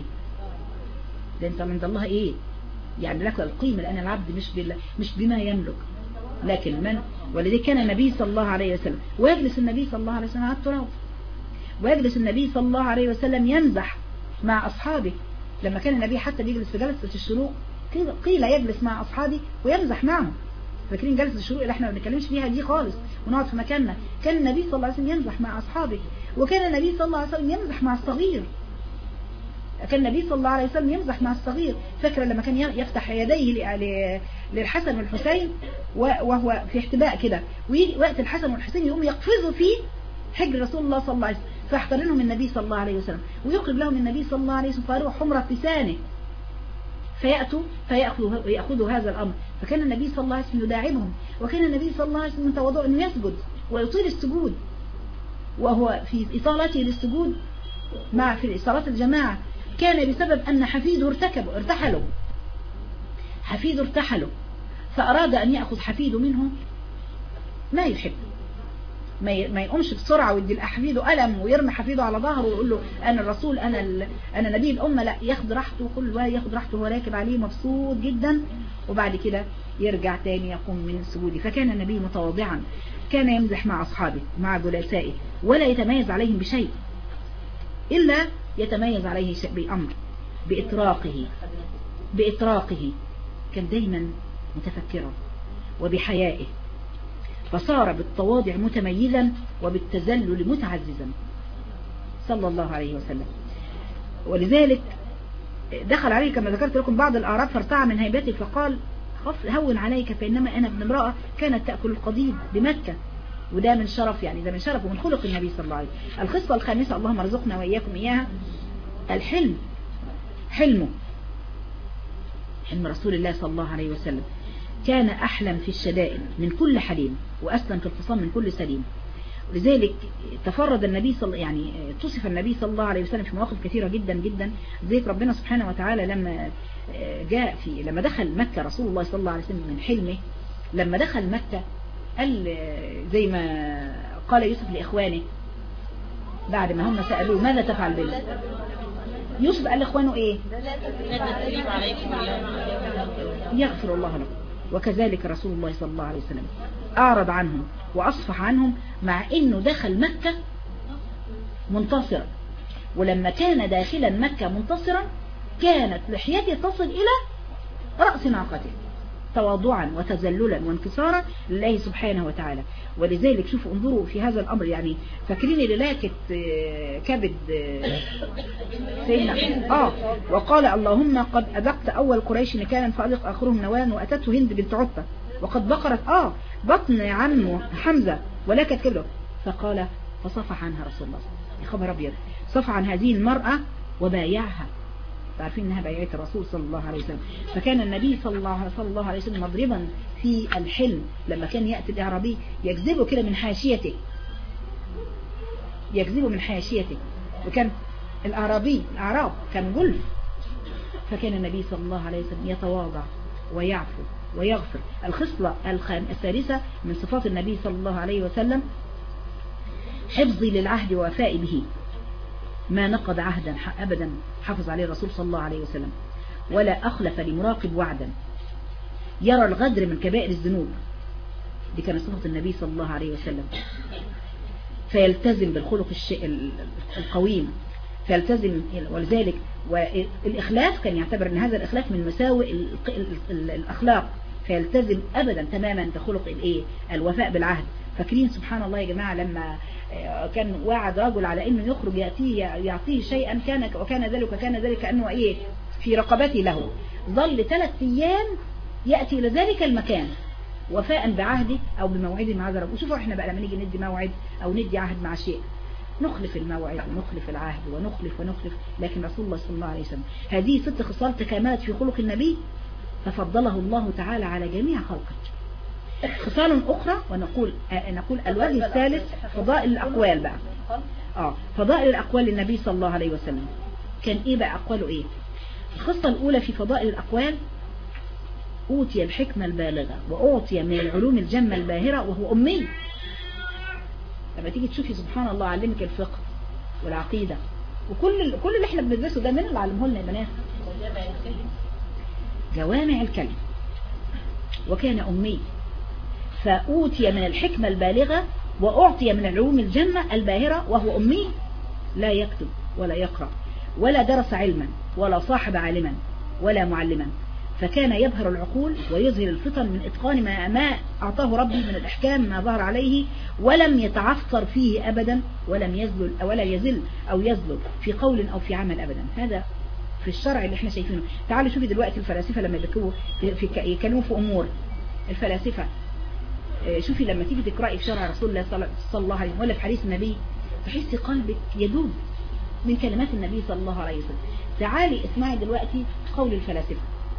ده أنت عند الله إيه يعني لك القيمة، لأن العبد مش بال... مش بما يملك لكن من. ولذلك كان النبي صلى الله عليه وسلم ويجلس النبي صلى الله عليه وسلم على التراب، ويجلس النبي صلى الله عليه وسلم يمزح مع أصحابه. لما كان النبي حتى بيجلس في جلسة الشروق قيل يجلس مع أصحابه ويمزح معهم. فاكرين جلسة الشروق اللي احنا ما بنتكلمش فيها دي خالص ونقعد في مكاننا. كان النبي صلى الله عليه وسلم يمزح مع أصحابه، وكان النبي صلى الله عليه وسلم يمزح مع الصغير. كان النبي صلى الله عليه وسلم يمزح مع الصغير. فاكرة لما كان يفتح يديه للحسن والحسين وهو في احتباء كده، ويجي وقت الحسن والحسين يقوم يقفزوا فيه حجر رسول الله صلى الله عليه وسلم، فيحتضنهم النبي صلى الله عليه وسلم ويقرب لهم النبي صلى الله عليه وسلم فيروح حمرة لسانه فيأتوا فيأخذوا يأخذوا هذا الأمر. فكان النبي صلى الله عليه وسلم يداعبهم، وكان النبي صلى الله عليه وسلم من تواضعه أنه يسجد ويطيل السجود، وهو في إطالته للسجود مع في صلاة الجماعة كان بسبب أن حفيده ارتكب ارتحله حفيده ارتحله فأراد أن يأخذ حفيده منه ما يحب، ما يقومش بسرعة ويدي لحفيده ألم ويرمي حفيده على ظهره ويقول له أنا الرسول أنا أنا نبي الأمة. لا، ياخد راحته، كل واحد ياخد راحته وهو راكب عليه مبسوط جدا، وبعد كده يرجع تاني يقوم من السجود. فكان النبي متواضعا، كان يمزح مع أصحابه مع جلسائه ولا يتميز عليهم بشيء إلا يتميز عليه بأمر بإطراقه بإطراقه كان دايما متفكرا وبحيائه، فصار بالتواضع متميزا وبالتذلل متعززا صلى الله عليه وسلم. ولذلك دخل عليه كما ذكرت لكم بعض الأعراب فارتاع من هيبته فقال هون عليك فإنما أنا ابن امرأة كانت تأكل القضيب بمكة. وده من شرف يعني ده من شرف ومن خلق النبي صلى الله عليه وسلم. الخصلة الخامسة اللهم ارزقنا وإياكم إياها الحلم. حلمه حلم رسول الله صلى الله عليه وسلم كان أحلم في الشدائد من كل حليم وأسلم في الخصام من كل سليم. ولذلك تفرد النبي صلى يعني تصف النبي صلى الله عليه وسلم في مواقف كثيرة جدا جدا. زي ربنا سبحانه وتعالى لما جاء في لما دخل مكة رسول الله صلى الله عليه وسلم من حلمه لما دخل مكة قال زي ما قال يوسف لإخوانه بعد ما هم سألوه ماذا تفعل بنا، يوسف قال لإخوانه إيه؟ يغفر الله لكم. وكذلك رسول الله صلى الله عليه وسلم أعرض عنهم وأصفح عنهم مع إنه دخل مكة منتصرا. ولما كان داخلا مكة منتصرا كانت لحيته تصل إلى رأس ناقته تواضعا وتذللا وانكسارا لله سبحانه وتعالى. ولذلك شوفوا انظروا في هذا الأمر يعني فاكرين اللي لاكت كبد سيدنا آه وقال اللهم قد أذقت أول قريش نكالا فأذق آخرهم نوان وأتته هند بنت عتبة وقد بقرت آه بطن عمه حمزة ولكت كبده فقال فصفح عنها رسول الله يا خبر أبيض صفح عن هذه المرأة وبايعها. تعرفين انها بايعت الرسول صلى الله عليه وسلم. فكان النبي صلى الله, صلى الله عليه وسلم مضربا في الحلم لما كان يأتي الأعرابي يجذبه كده من حاشيته يجذبه من حاشيته وكان الأعرابي الأعراب كان جلف. فكان النبي صلى الله عليه وسلم يتواضع ويعفو ويغفر. الخصلة الثالثة من صفات النبي صلى الله عليه وسلم حفظي للعهد ووفائي به ما نقض عهدا أبدا حافظ عليه الرسول صلى الله عليه وسلم. ولا أخلف لمراقب وعدا، يرى الغدر من كبائر الذنوب، دي كانت صفة النبي صلى الله عليه وسلم، فيلتزم بالخلق القويم، فيلتزم. ولذلك والإخلاف كان يعتبر أن هذا الإخلاف من مساوئ الأخلاق، فيلتزم أبدا تماما بخلق الإيه؟ الوفاء بالعهد. فاكرين سبحان الله يا جماعة لما كان وعد رجل على انه يخرج يأتيه يعطيه شيئا كان وكان ذلك وكان ذلك كأنه ايه في رقبته له، ظل ثلاث ايام يأتي الى ذلك المكان وفاء بعهده او بموعده مع رب. وشوفوا احنا بقى لما نيجي ندي موعد او ندي عهد مع شيء نخلف الموعد ونخلف العهد ونخلف ونخلف، لكن رسول الله صلى الله عليه وسلم هذه ست خصال تكاملت في خلق النبي ففضله الله تعالى على جميع خلقه. خصال أخرى ونقول آه نقول الوجه الثالث فضائل الأقوال بقى. آه فضائل الأقوال للنبي صلى الله عليه وسلم كان إيه بقى أقواله إيه؟ الخصة الأولى في فضائل الأقوال أوتي الحكمة البالغة وأعطي من العلوم الجمة الباهرة وهو أمي. لما تيجي تشوفي سبحان الله علمك الفقه والعقيدة وكل كل اللي احنا بندرسه ده من اللي علمه لنا يا بنات؟ جوامع الكلم. وكان أمي فأوتي من الحكمة البالغة وأعطي من العلوم الجمة الباهرة وهو أمي، لا يكتب ولا يقرأ ولا درس علما ولا صاحب عالما ولا معلما، فكان يبهر العقول ويظهر الفطن من إتقان ما, ما أعطاه ربي من الأحكام ما ظهر عليه، ولم يتعثر فيه أبدا ولم يزل ولا يزل أو يزل في قول أو في عمل أبدا. هذا في الشرع اللي احنا شايفينه. تعالوا شوفي دلوقتي الفلاسفة لما يتكلموا في أمور الفلاسفة، شوفي لما تيجي تقرأي في شرع رسول الله صلى الله عليه وسلم ولا في حديث النبي تحسي قلبك يدوب من كلمات النبي صلى الله عليه وسلم. تعالي اسمعي دلوقتي قول الفلاسفة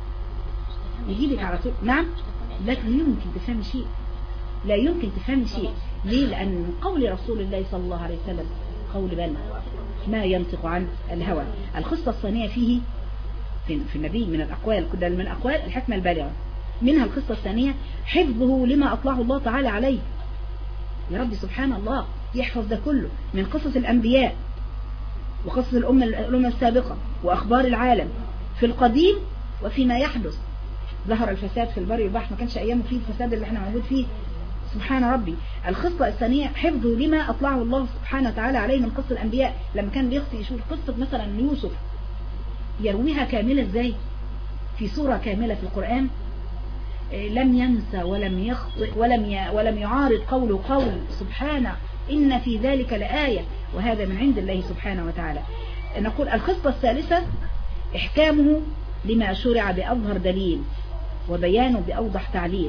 يجيبك على طول. نعم لا يمكن تفهم شيء، لا يمكن تفهم شيء. ليه؟ لأن قول رسول الله صلى الله عليه وسلم قول بل ما ينطق عن الهوى. الخصة الثانية فيه في النبي من الأقوال من الأقوال الحكمة البالغة، منها القصة الثانية حفظه لما أطلعه الله تعالى عليه. يا رب سبحان الله يحفظ ده كله من قصص الأنبياء وقصص الأمة الأمة السابقة وأخبار العالم في القديم وفيما يحدث. ظهر الفساد في البر والبحر، ما كانش أيامه فيه الفساد اللي احنا موجود فيه سبحان ربي. القصة الثانية حفظه لما أطلعه الله سبحانه وتعالى عليه من قصة الأنبياء. لما كان بيخصي يشوف قصة مثلا يوسف يرويها كاملة ازاي في سورة كاملة في القرآن، لم ينسى ولم يخطئ ولم ولم يعارض قوله قول سبحانه إن في ذلك لآية، وهذا من عند الله سبحانه وتعالى. نقول الخصة الثالثة إحكامه لما شرع بأظهر دليل وبيانه بأوضح تعليل.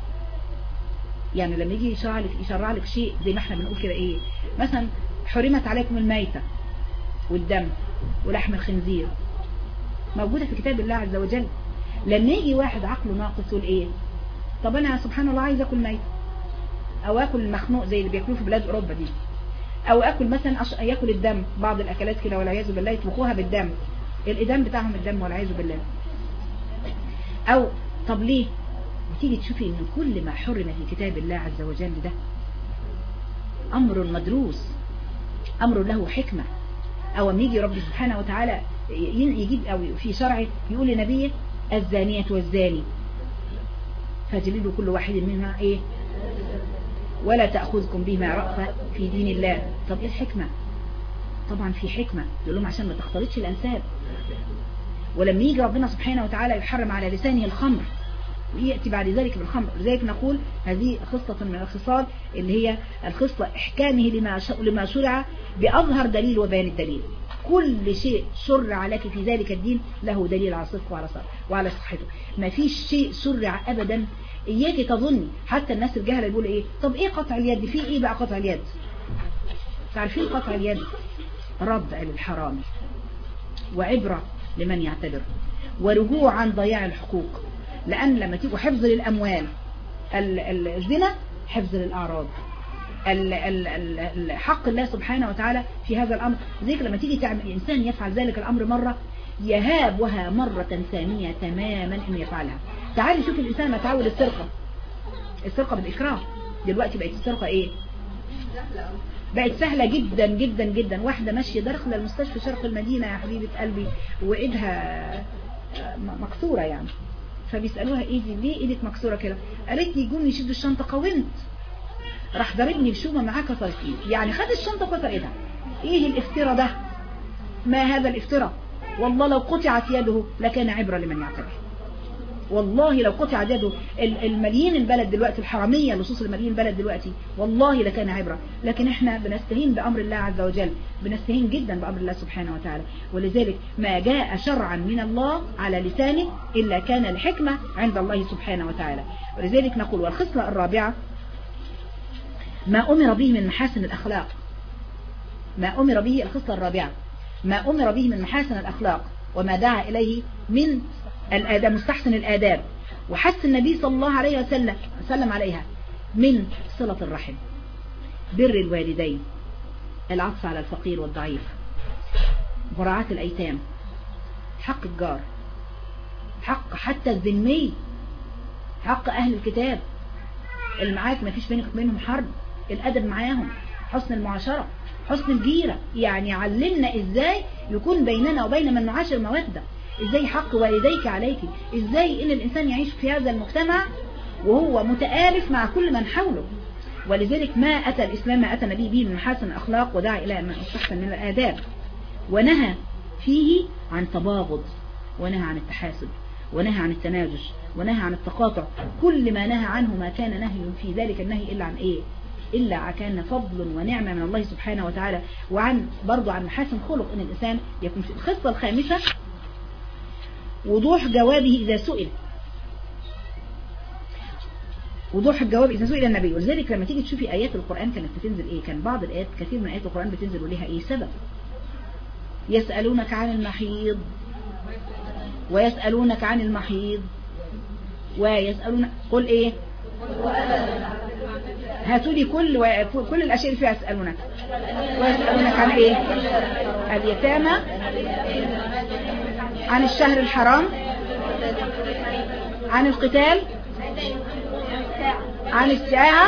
يعني لما يجي يشرع لك يشرع لك شيء زي ما احنا بنقول كده ايه، مثلا حرمت عليكم الميتة والدم ولحم الخنزير، موجودة في كتاب الله عز وجل. لما يجي واحد عقله ناقص يقول ايه، طب انا سبحان الله عايز اكل ميت او اكل المخنوق زي اللي بياكلوه في بلاد اوروبا دي، او اكل مثلا أش... ياكل الدم، بعض الاكلات كده والعياذ بالله يطبخوها بالدم، الادام بتاعهم الدم والعياذ بالله. او طب ليه تيجي تشوفي ان كل ما حرم في كتاب الله عز وجل ده امر مدروس، امر له حكمة. او لما يجي رب سبحانه وتعالى يجيب او في شرعه يقول لنبيه الزانية والزاني فاجلدوا كل واحد منها ايه ولا تأخذكم بما رأفة في دين الله. طب ايه الحكمة؟ طبعا في حكمة، يقول لهم عشان ما تختلطش الانساب. ولما يجي ربنا سبحانه وتعالى يحرم على لسانه الخمر ويأتي بعد ذلك بالخمر، لذلك نقول هذه خصة من الخصال اللي هي الخصة إحكامه لما لما شرع بأظهر دليل وبيان الدليل. كل شيء شرع لك في ذلك الدين له دليل على صدقه وعلى صدقه وعلى صحته. ما فيش شيء شرع أبدا إياك تظني. حتى الناس الجهلة يقول إيه، طب إيه قطع اليد؟ في إيه بقى قطع اليد؟ تعرفين قطع اليد ردع للحرام وعبرة لمن يعتبر ورجوع عن ضياع الحقوق. لأن لما تيجوا حفظ للأموال، الزنا حفظ للأعراض، حق الله سبحانه وتعالى في هذا الأمر. ذلك لما تيجي تعمل إنسان يفعل ذلك الأمر مرة يهابها مرة ثانية تماما إن يفعلها. تعالي شوف الإنسان ما تعود السرقة، السرقة بالإكراه دلوقتي بقت السرقة إيه؟ بقت سهلة جدا جدا جدا. واحدة ماشية داخلة المستشفى شرق المدينة يا حبيبة قلبي وإيدها مكسورة يعني، فبيسألوها ايه دي، ليه ايدك مكسورة كده؟ قالت لي جم يشدوا الشنطة قاومت، راح ضربني بشومة معاه كسرت ايدي. يعني خد الشنطة وكسر ايدها. ايه الافتراء ده؟ ما هذا الافتراء؟ والله لو قطعت يده لكان عبرة لمن يعتبر. والله لو قطعت يده المليين البلد دلوقتي، الحرامية لصوص المليين البلد دلوقتي، والله لكان عبرة. لكن احنا بنستهين بأمر الله عز وجل، بنستهين جدا بأمر الله سبحانه وتعالى. ولذلك ما جاء شرعا من الله على لسانه إلا كان لحكمة عند الله سبحانه وتعالى. ولذلك نقول والخصلة الرابعة ما أمر به من محاسن الأخلاق. ما أمر به الخصلة الرابعة ما أمر به من محاسن الأخلاق وما دعا إليه من الآداب، مستحسن الآداب، وحث النبي صلى الله عليه وسلم سلم عليها من صلة الرحم، بر الوالدين، العطف على الفقير والضعيف، مراعاة الأيتام، حق الجار، حق حتى الذمي، حق أهل الكتاب اللي معاك ما فيش بينك وبينهم حرب، الأدب معاهم، حسن المعاشرة، حسن الجيرة. يعني علمنا ازاي يكون بيننا وبين من نعاشر مودة، ازاي حق والديك عليك، ازاي ان الانسان يعيش في هذا المجتمع وهو متآلف مع كل من حوله. ولذلك ما اتى الاسلام ما اتى النبي به من محاسن الاخلاق ودعا الى ما استحسن من الاداب، ونهى فيه عن تباغض، ونهى عن التحاسد، ونهى عن التناجش، ونهى عن التقاطع. كل ما نهى عنه ما كان نهي في ذلك النهي الا عن ايه؟ إلا كان فضل ونعمة من الله سبحانه وتعالى. وعن برضو عن محاسن خلق ان الانسان يكون في الخصلة الخامسة وضوح جوابه اذا سئل، وضوح الجواب اذا سئل النبي. ولذلك لما تيجي تشوفي ايات القرآن كانت بتنزل ايه، كان بعض الايات كثير من ايات القرآن بتنزل ولها ايه سبب. يسألونك عن المحيض، ويسألونك عن المحيض، ويسألون قل ايه، هاتوا لي كل و... كل الاشياء اللي فيها يسألونك. ويسألونك عن ايه؟ اليتامى، عن الشهر الحرام، عن القتال، عن الساعة.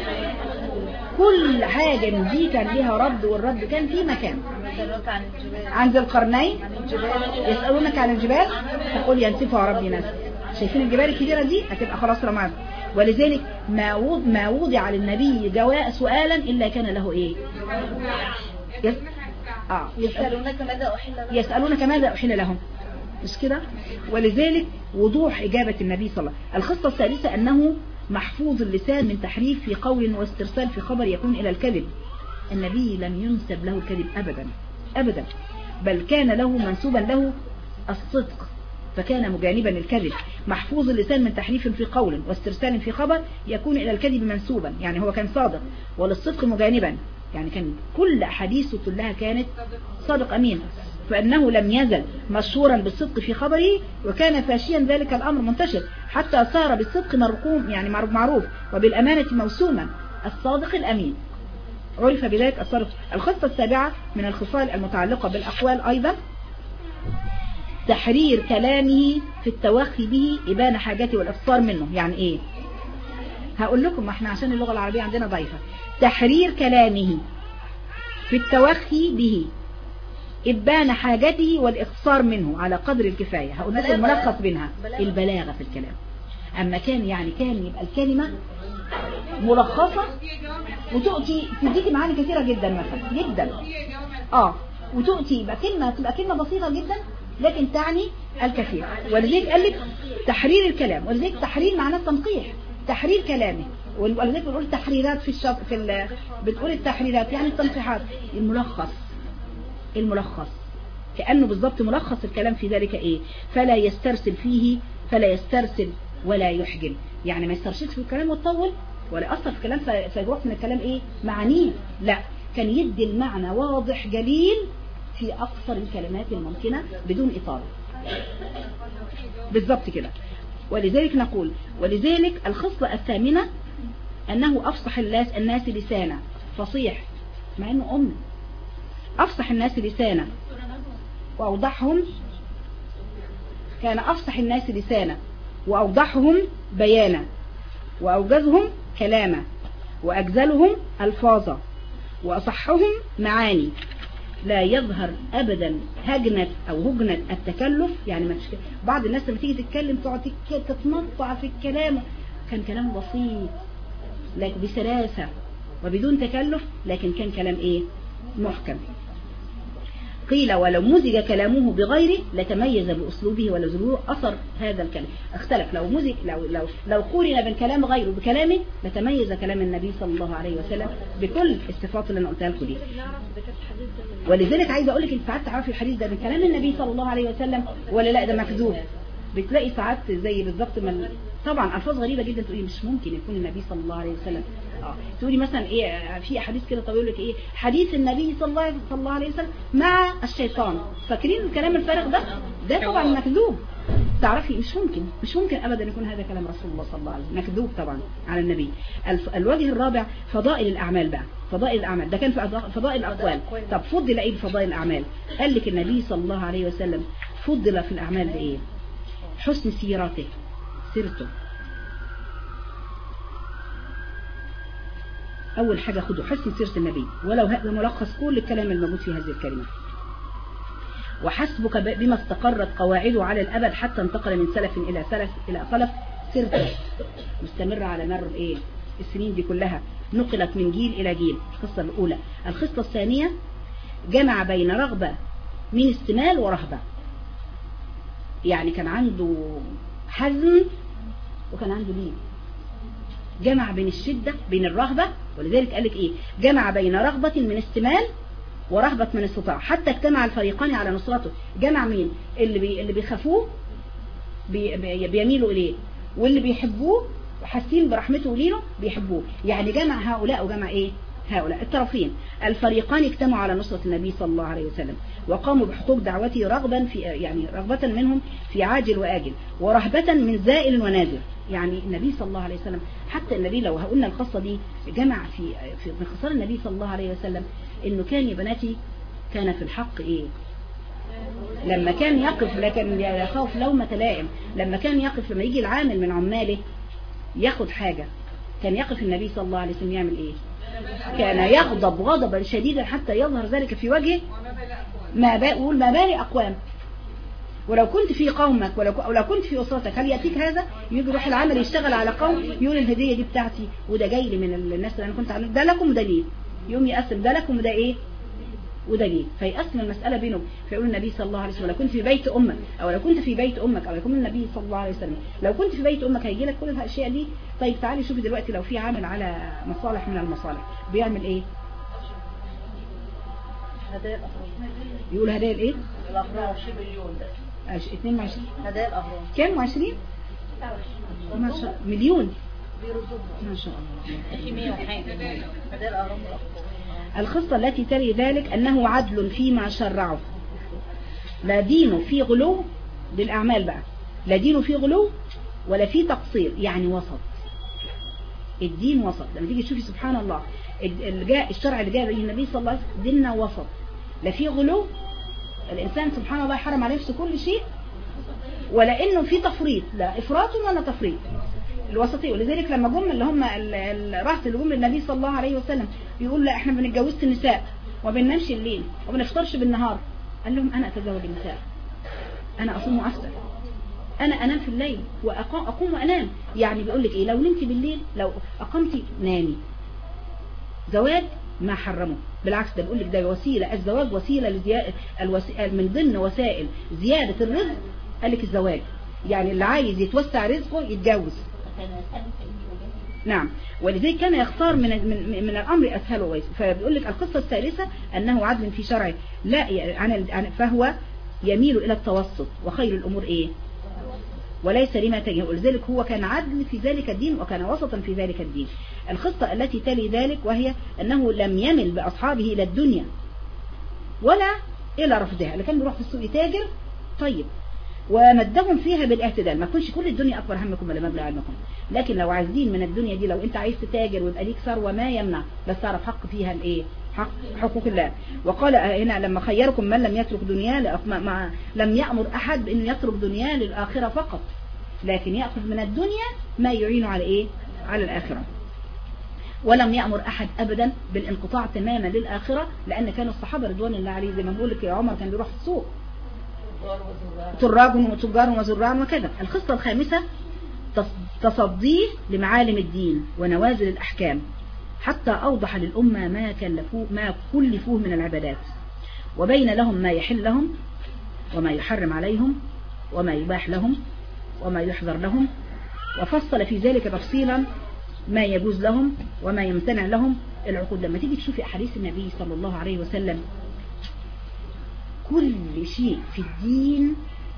كل حاجة من دي كان لها رد، والرد كان في مكان. عن ذي القرنين، يسألونك عن الجبال فقل ينسفها ربي نسفا. شايفين الجبال الكبيرة دي هتبقى خلاص رماد. ولذلك ما ما وضع للنبي جواء سؤالا إلا كان له إيه؟ يس... آه. يسألونك ماذا أحل لهم، يسألونك ماذا أحل لهم، مش كده؟ ولذلك وضوح إجابة النبي صلى الله عليه وسلم. الخصة الثالثة أنه محفوظ اللسان من تحريف في قول واسترسال في خبر يكون إلى الكذب. النبي لم ينسب له الكذب أبدا أبدا، بل كان له منسوبا له الصدق، فكان مجانبا للكذب. محفوظ اللسان من تحريف في قول واسترسال في خبر يكون إلى الكذب منسوبا، يعني هو كان صادق، وللصدق مجانبا، يعني كان كل أحاديثه كلها كانت صادق أمين. فأنه لم يزل مشهورا بالصدق في خبره، وكان فاشيا ذلك الأمر منتشر حتى صار بالصدق مرقوم، يعني معروف معروف وبالأمانة موسوما، الصادق الأمين عرف بذلك الصادق. الخصة السابعة من الخصال المتعلقة بالأقوال أيضا تحرير كلامه في التوخي به إبان حاجته والإفصار منه. يعني إيه؟ هقول لكم، ما احنا عشان اللغة العربية عندنا ضعيفة. تحرير كلامه في التوخي به إبان حاجته والإقصار منه على قدر الكفاية. هقول لكم الملخص بينها، البلاغة في الكلام. أما كان يعني كان يبقى الكلمة ملخصة وتؤتي تديك معاني كثيرة جدا مثلا جدا اه وتؤتي يبقى كلمة تبقى كلمة بسيطة جدا لكن تعني الكثير. ولذلك قال لك تحرير الكلام، ولذلك تحرير معناه تنقيح، تحرير كلامه. ولذلك بنقول تحريرات في الشط في ال... بتقول التحريرات يعني التنقيحات. الملخص الملخص كأنه بالضبط ملخص الكلام في ذلك ايه؟ فلا يسترسل فيه، فلا يسترسل ولا يحجل، يعني ما يسترسلش في الكلام وتطول ولا أثر في الكلام فيروح من الكلام ايه معانيه، لا، كان يدي المعنى واضح جليل في أقصر الكلمات الممكنة بدون إطالة، بالضبط كده. ولذلك نقول ولذلك الخصلة الثامنة أنه أفصح الناس الناس لسانا، فصيح مع أنه أم، أفصح الناس لسانا وأوضحهم، كان أفصح الناس لسانا وأوضحهم بيانا وأوجزهم كلاما وأجزلهم ألفاظا وأصحهم معاني لا يظهر ابدا هجنة او هجنة التكلف. يعني ما تشك... بعض الناس لما تيجي تتكلم تقعد تك- تتمطع في الكلام، كان كلام بسيط لكن بسلاسة وبدون تكلف، لكن كان كلام ايه محكم. قيل ولو مزج كلامه بغيره لتميز بأسلوبه ولزومه أثر هذا الكلام. اختلف لو مزج لو لو لو قورن بين كلام غيره بكلامه لتميز كلام النبي صلى الله عليه وسلم بكل الصفات اللي انا قلتها لكم دي. ولذلك عايزه اقول لك انت ساعات تعرفي الحديث ده من كلام النبي صلى الله عليه وسلم ولا لا، ده مكذوب. بتلاقي ساعات زي بالظبط من طبعا الفاظ غريبه جدا تقولي مش ممكن يكون النبي صلى الله عليه وسلم. اه تقولي مثلا ايه في احاديث كده طويل لك ايه حديث النبي صلى الله صلى الله عليه وسلم مع الشيطان، فاكرين الكلام الفارغ ده؟ ده طبعا مكذوب. تعرفي مش ممكن مش ممكن ابدا يكون هذا كلام رسول الله صلى الله عليه وسلم، مكذوب طبعا على النبي. الف... الوجه الرابع فضائل الاعمال بقى. فضائل الاعمال ده كان في فضائل الاقوال. طب فضل ايه بفضائل الاعمال؟ قال لك النبي صلى الله عليه وسلم فضل في الاعمال بايه؟ حسن سيرته، سيرته. اول حاجه خدوا حسن سيره النبي، ولو هذا ملخص كل الكلام الموجود في هذه الكلمه. وحسبك بما استقرت قواعده على الابد حتى انتقل من سلف الى سلف الى خلف، سيرته مستمره على مر ايه السنين دي كلها، نقلت من جيل الى جيل. القصه الاولى. القصه الثانيه جمع بين رغبه من استمال ورهبه، يعني كان عنده حزن وكان عنده لين، جمع بين الشدة بين الرهبة. ولذلك قال لك ايه جمع بين رغبة من استمال ورهبة من استطاع حتى اجتمع الفريقان على نصرته. جمع مين؟ اللي بي اللي بيخافوه بي بي بيميلوا اليه، واللي بيحبوه وحاسين برحمته ولينه بيحبوه. يعني جمع هؤلاء وجمع ايه هؤلاء الطرفين. الفريقان اجتمعوا على نصرة النبي صلى الله عليه وسلم وقاموا بحقوق دعوته رغبا في يعني رغبة منهم في عاجل وآجل ورهبة من زائل ونازل. يعني النبي صلى الله عليه وسلم حتى النبي لو هقولنا القصة دي جمع في في من خصال النبي صلى الله عليه وسلم انه كان يا بناتي كان في الحق ايه لما كان يقف لكن يخاف لومة لائم. لما كان يقف لما يجي العامل من عماله ياخد حاجة كان يقف النبي صلى الله عليه وسلم يعمل ايه؟ كان يغضب غضبا شديدا حتى يظهر ذلك في وجهه. ما بقول ما بالي أقوام ولو كنت في قومك ولو لو كنت في أسرتك هل يأتيك هذا؟ يجي يروح العمل يشتغل على قوم يقول الهدية دي بتاعتي وده جاي لي من الناس اللي أنا كنت عامل ده لكم وده ليه، يوم يقسم ده لكم وده إيه وده ليه، فيقسم المسألة بينهم. فيقول النبي صلى الله عليه وسلم لو كنت في بيت أمك أو لو كنت في بيت أمك أو يكون النبي صلى الله عليه وسلم لو كنت في بيت أمك هيجي لك كل الأشياء دي. طيب تعالي شوفي دلوقتي لو في عامل على مصالح من المصالح بيعمل إيه؟ هدايا الأهرام. يقول هدايا الإيه؟ الأهرام شي مليون ده. اثنين وعشرين. هدايا الأهرام. كام وعشرين؟ ما شاء مليون. بيرزقهم. ما شاء الله. في مية وحاجة. هدايا الأهرام والأهرام. الخصة التي تلي ذلك أنه عدل فيما شرعه، لا دين في غلو بالأعمال بقى، لا دين في غلو ولا في تقصير، يعني وسط. الدين وسط. لما تيجي تشوفي سبحان الله الشرع اللي جاء به النبي صلى الله عليه وسلم ديننا وسط، لا في غلو الإنسان سبحان الله حرم على نفسه كل شيء، ولا إنه في تفريط، لا إفراط ولا تفريط، الوسطية. ولذلك لما جم اللي هم الرهط اللي جم للنبي صلى الله عليه وسلم يقول لا احنا بنتجوزش النساء وبننامش الليل وبنفطرش بالنهار، قال لهم انا اتزوج النساء، انا اصوم وافطر، انا انام في الليل واقوم وانام. يعني بيقول لك ايه لو نمتي بالليل لو اقمتي نامي. زواج ما حرمه، بالعكس ده بيقول لك ده وسيله، الزواج وسيله لزياده الوسي... من ضمن وسائل زياده الرزق. قال لك الزواج يعني اللي عايز يتوسع رزقه يتجوز. نعم. ولذلك كان يختار من من من الامر اسهل ويسر. فبيقول لك القصه الثالثه انه عدل في شرعه، لا يعني فهو يميل الى التوسط وخير الامور ايه وليس لما تجه. ولذلك هو كان عدل في ذلك الدين وكان وسطا في ذلك الدين. الخصة التي تلي ذلك وهي أنه لم يمل بأصحابه إلى الدنيا ولا إلى رفضها. اللي كان بيروح في السوق يتاجر طيب ومدهم فيها بالاعتدال، ما تكونش كل الدنيا أكبر همكم ولا مبلغ علمكم، لكن لو عايزين من الدنيا دي لو أنت عايز تتاجر ويبقى ليك ثروة ما يمنع، بس تعرف حق فيها الإيه حق حقوق الله. وقال هنا لما خيركم من لم يترك دنياه مع لم يأمر أحد بأنه يترك دنياه للآخرة فقط، لكن يأخذ من الدنيا ما يعين على إيه على الآخرة. ولم يأمر أحد أبدا بالانقطاع تماما للآخرة، لأن كانوا الصحابة رضوان الله عليه زي ما بقول لك يا عمر كان بيروح السوق تراج وتجار وزراع وكذا. الخصلة الخامسة تصديه لمعالم الدين ونوازل الأحكام حتى أوضح للأمة ما كلفوه ما كلفوه من العبادات، وبين لهم ما يحل لهم وما يحرم عليهم وما يباح لهم وما يحذر لهم، وفصل في ذلك تفصيلا ما يجوز لهم وما يمتنع لهم العقود. لما تيجي تشوفي أحاديث النبي صلى الله عليه وسلم كل شيء في الدين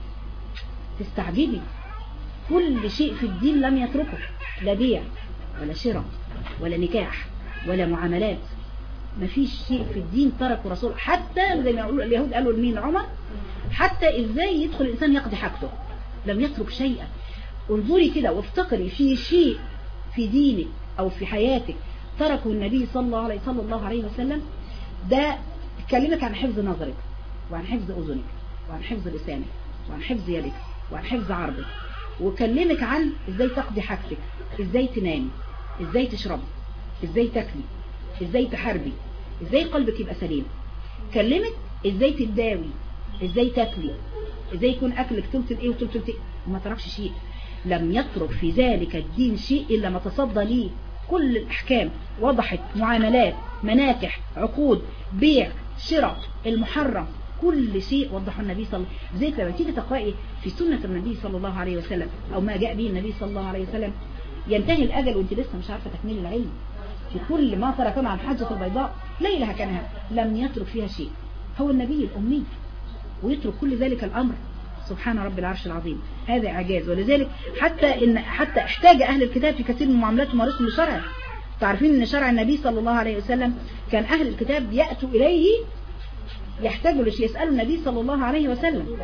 تستعجبي، كل شيء في الدين لم يتركه، لا بيع ولا شراء ولا نكاح ولا معاملات، ما فيش شيء في الدين تركه رسول. حتى زي ما يقولوا اليهود قالوا لمين عمر، حتى ازاي يدخل الانسان يقضي حاجته لم يترك شيئا. انظري كده وافتكري في شيء في دينك او في حياتك تركه النبي صلى الله عليه صلى الله عليه وسلم. ده يكلمك عن حفظ نظرك وعن حفظ اذنك وعن حفظ لسانك وعن حفظ يدك وعن حفظ عرضك، وكلمك عن ازاي تقضي حاجتك، ازاي تنامي، ازاي تشربي، ازاي تاكلي، ازاي تحاربي، ازاي قلبك يبقى سليم. كلمك ازاي تداوي، ازاي تاكلي، ازاي يكون اكلك تلت ايه وتلت ايه. وما تركش شيء، لم يترك في ذلك الدين شيء الا ما تصدى ليه. كل الاحكام وضحت، معاملات، مناكح، عقود، بيع، شراء، المحرم، كل شيء وضحه النبي صلى الله عليه وسلم. زي لما تيجي تقرأي في سنة النبي صلى الله عليه وسلم او ما جاء به النبي صلى الله عليه وسلم، ينتهي الاجل وانت لسه مش عارفه تكميل العلم. في كل ما تركنا عن حجة البيضاء ليلها كانها لم يترك فيها شيء. هو النبي الأمي ويترك كل ذلك الأمر، سبحان رب العرش العظيم. هذا إعجاز. ولذلك حتى إن حتى احتاج أهل الكتاب في كثير من المعاملات ومارسهم لشرعه. تعرفين إن شرع النبي صلى الله عليه وسلم كان أهل الكتاب يأتوا إليه يحتاجوا لشيء يسألوا النبي صلى الله عليه وسلم،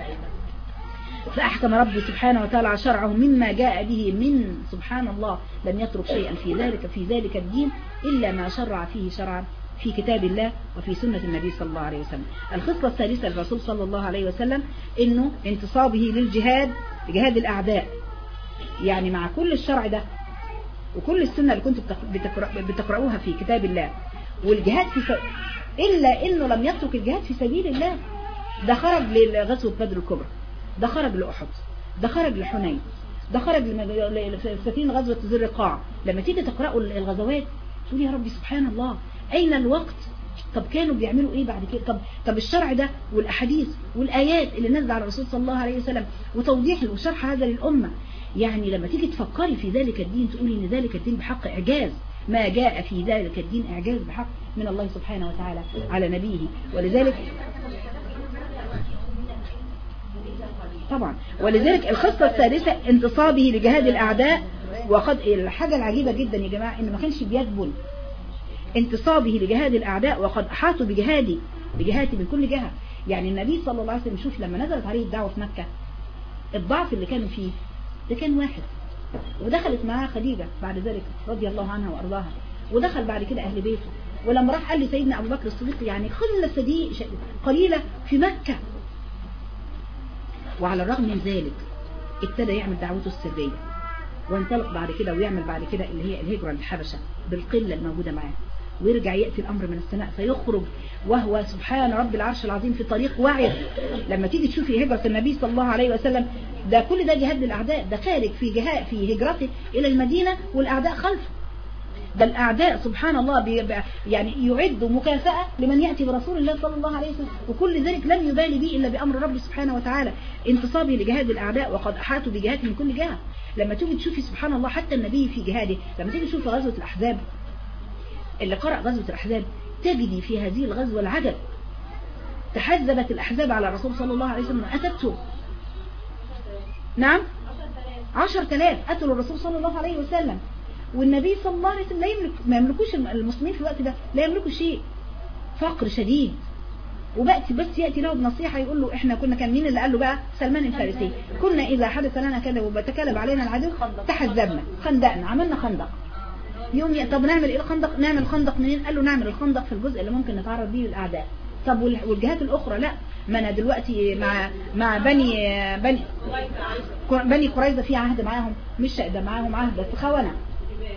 فأحكم ربي سبحانه وتعالى شرعه مما جاء به من سبحان الله. لم يترك شيئا في ذلك في ذلك الدين إلا ما شرع فيه شرعا في كتاب الله وفي سنة النبي صلى الله عليه وسلم. الخصلة الثالثة للرسول صلى الله عليه وسلم إنه انتصابه للجهاد، جهاد الأعداء. يعني مع كل الشرع ده وكل السنة اللي كنت بتقرأوها في كتاب الله والجهاد في س... إلا إنه لم يترك الجهاد في سبيل الله. ده خرج لغزوة بدر الكبرى، ده خرج لأحد، ده خرج لحنين، ده خرج لسفين غزوة ذي الرقاع. لما تيجي تقرأوا الغزوات تقول يا ربي سبحان الله أين الوقت؟ طب كانوا بيعملوا إيه بعد كده؟ طب, طب الشرع ده والأحاديث والآيات اللي نزل على الرسول صلى الله عليه وسلم وتوضيح وشرح هذا للأمة. يعني لما تيجي تفكري في ذلك الدين تقولي إن ذلك الدين بحق إعجاز، ما جاء في ذلك الدين إعجاز بحق من الله سبحانه وتعالى على نبيه. ولذلك طبعا ولذلك الخصلة الثالثة انتصابه لجهاد الأعداء. وقد الحاجة العجيبة جدا يا جماعة إنه ما كانش بيجبن، انتصابه لجهاد الأعداء وقد أحاطوا بجهادي بجهاتي من كل جهة. يعني النبي صلى الله عليه وسلم شوف لما نزلت عليه الدعوة في مكة الضعف اللي كانوا فيه ده كان واحد، ودخلت معاه خديجة بعد ذلك رضي الله عنها وأرضاها، ودخل بعد كده أهل بيته. ولما راح قال لي سيدنا أبو بكر الصديق يعني خلة صديق قليلة في مكة. وعلى الرغم من ذلك ابتدى يعمل دعوته السرية وانطلق بعد كده ويعمل بعد كده اللي هي الهجرة للحبشة بالقلة الموجودة معاه، ويرجع يأتي الأمر من السماء فيخرج وهو سبحان رب العرش العظيم في طريق واعد. لما تيجي تشوفي هجرة النبي صلى الله عليه وسلم ده كل ده جهاد للأعداء، ده خارج في جهاد في هجرته إلى المدينة والأعداء خلفه. ده الأعداء سبحان الله يعني يعد مكافأة لمن يأتي برسول الله صلى الله عليه وسلم، وكل ذلك لم يبالي به إلا بأمر رب سبحانه وتعالى. انتصابه لجهاد الأعداء وقد أحاطوا بجهاته من كل جهة. لما تيجي تشوفي سبحان الله حتى النبي في جهاده، لما تيجي تشوفي غزوة الأحزاب اللي قرأ غزوة الأحزاب تجدي في هذه الغزوة العجب. تحزبت الأحزاب على الرسول صلى الله عليه وسلم أتته نعم عشر تلاف قتلوا الرسول صلى الله عليه وسلم. والنبي صلى الله عليه وسلم لا يملك، ما يملكوش المسلمين في الوقت ده، لا يملكوا شيء، فقر شديد. وبقت بس يأتي له بنصيحة يقول له احنا كنا، كان مين اللي قال له بقى؟ سلمان الفارسي. كنا إذا حدث لنا كذا وبتكلم علينا العدو تحزبنا، خندقنا، عملنا خندق. يوم ي... طب نعمل ايه الخندق؟ نعمل خندق منين؟ قال له نعمل الخندق في الجزء اللي ممكن نتعرض به للأعداء. طب والجهات الأخرى لا، ما أنا دلوقتي مع مع بني بني بني قريظة في عهد معاهم، مش ده معاهم عهد بس خونة.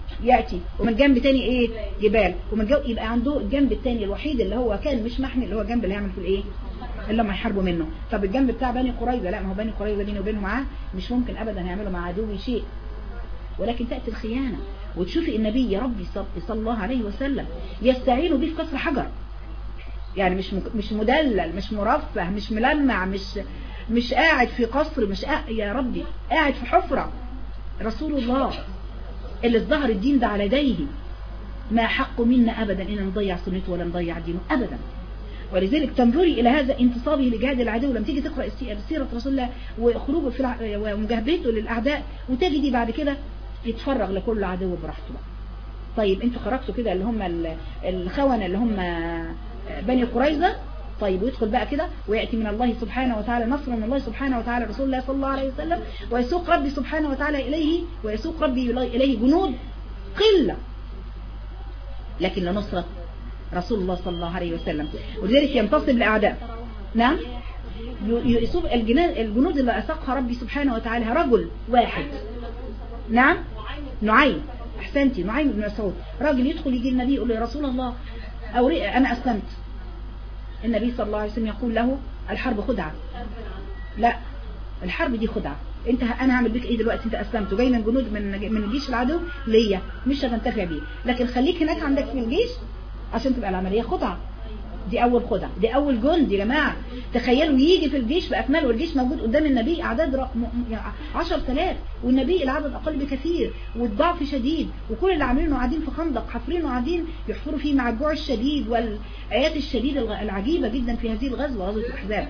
يأتي، ومن جنب تاني ايه جبال، ومن جنب يبقى عنده الجنب التاني الوحيد اللي هو كان مش محمي اللي هو الجنب اللي هيعمل في الايه اللي هم يحاربوا منه. طب الجنب بتاع بني قريظة لا، ما هو بني قريظة بيني وبينهم معاه مش ممكن ابدا هيعملوا مع عدوي شيء، ولكن تأتي الخيانة وتشوفي النبي يا ربي صلى الله عليه وسلم يستعينوا به في كسر حجر، يعني مش مش مدلل مش مرفه مش ملمع مش مش قاعد في قصر، مش قاعد يا ربي قاعد في حفرة. رسول الله اللي ظهر الدين ده على يديه، ما حق منا أبدا إن نضيع سنته ولا نضيع دينه أبدا. ولذلك تنظري إلى هذا انتصابه لجهاد العدو، لما تيجي تقرأ سيرة رسول الله وخروجه في ومجاهدته للأعداء وتجدي بعد كده يتفرغ لكل عدو براحته بقى. طيب انتوا خرجتوا كده اللي هم الخونة اللي هم بني قريظة، طيب ويدخل بقى كده ويأتي من الله سبحانه وتعالى نصر من الله سبحانه وتعالى رسول الله صلى الله عليه وسلم، ويسوق ربي سبحانه وتعالى إليه ويسوق ربي إليه جنود قلة لكن لنصرة رسول الله صلى الله عليه وسلم. ولذلك ينتصب لأعداء. نعم يسوق الجنود اللي أساقها ربي سبحانه وتعالى رجل واحد. نعم نعيم، أحسنتي، نعيم بن مسعود، راجل يدخل يجي النبي يقول له يا رسول الله أوري أنا أسلمت. النبي صلى الله عليه وسلم يقول له الحرب خدعة. لا، الحرب دي خدعة، انت انا هعمل بيك ايه دلوقتي؟ انت اسلمت وجاي من جنود من من الجيش العدو ليا، مش هتنتفع بيه، لكن خليك هناك عندك في الجيش عشان تبقى العملية خدعة. دي اول خدعة، دي اول جند يا جماعة. تخيلوا يجي في الجيش بأكمله والجيش موجود قدام النبي اعداد عشر تلاف والنبي العدد اقل بكثير والضعف شديد، وكل اللي عاملينه قاعدين في خندق حفرين وقاعدين يحفروا فيه مع الجوع الشديد والايات الشديدة العجيبة جدا في هذه الغزوة، غزوة الاحزاب.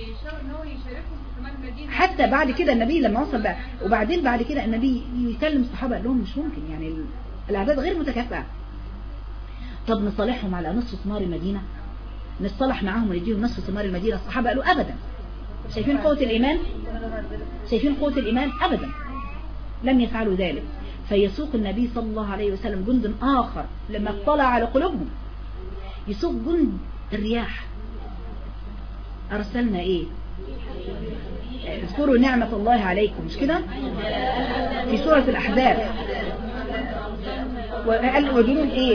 حتى بعد كده النبي لما وصل بقى، وبعدين بعد كده النبي يكلم الصحابة قال لهم مش ممكن، يعني الاعداد غير متكافئة. طب نصالحهم على نصف ثمار المدينة، نصالح معاهم ونديهم نصف ثمار المدينة. الصحابة قالوا أبدا. شايفين قوة الإيمان؟ شايفين قوة الإيمان؟ أبدا لم يفعلوا ذلك. فيسوق النبي صلى الله عليه وسلم جند آخر لما اطلع على قلوبهم، يسوق جند الرياح. أرسلنا إيه؟ اذكروا نعمة الله عليكم، مش كده؟ في سورة الأحزاب. وقال وجنود إيه؟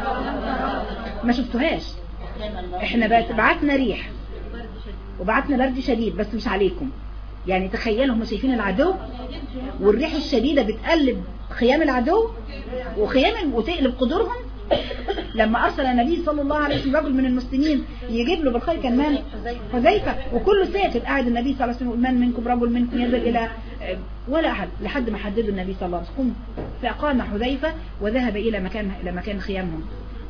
ما شفتوهاش. احنا بعتنا ريح وبعتنا برد شديد بس مش عليكم. يعني تخيلوا هم شايفين العدو والريح الشديدة بتقلب خيام العدو وخيام وتقلب قدورهم. لما أرسل النبي صلى الله عليه وسلم رجل من المسلمين يجيب له بالخير كان من حذيفة، وكله ساكت قاعد النبي صلى الله عليه وسلم يقول من منكم رجل منكم ينزل إلى ولا أحد، لحد ما حددوا النبي صلى الله عليه وسلم. فأقام حذيفة وذهب إلى مكان إلى مكان خيامهم،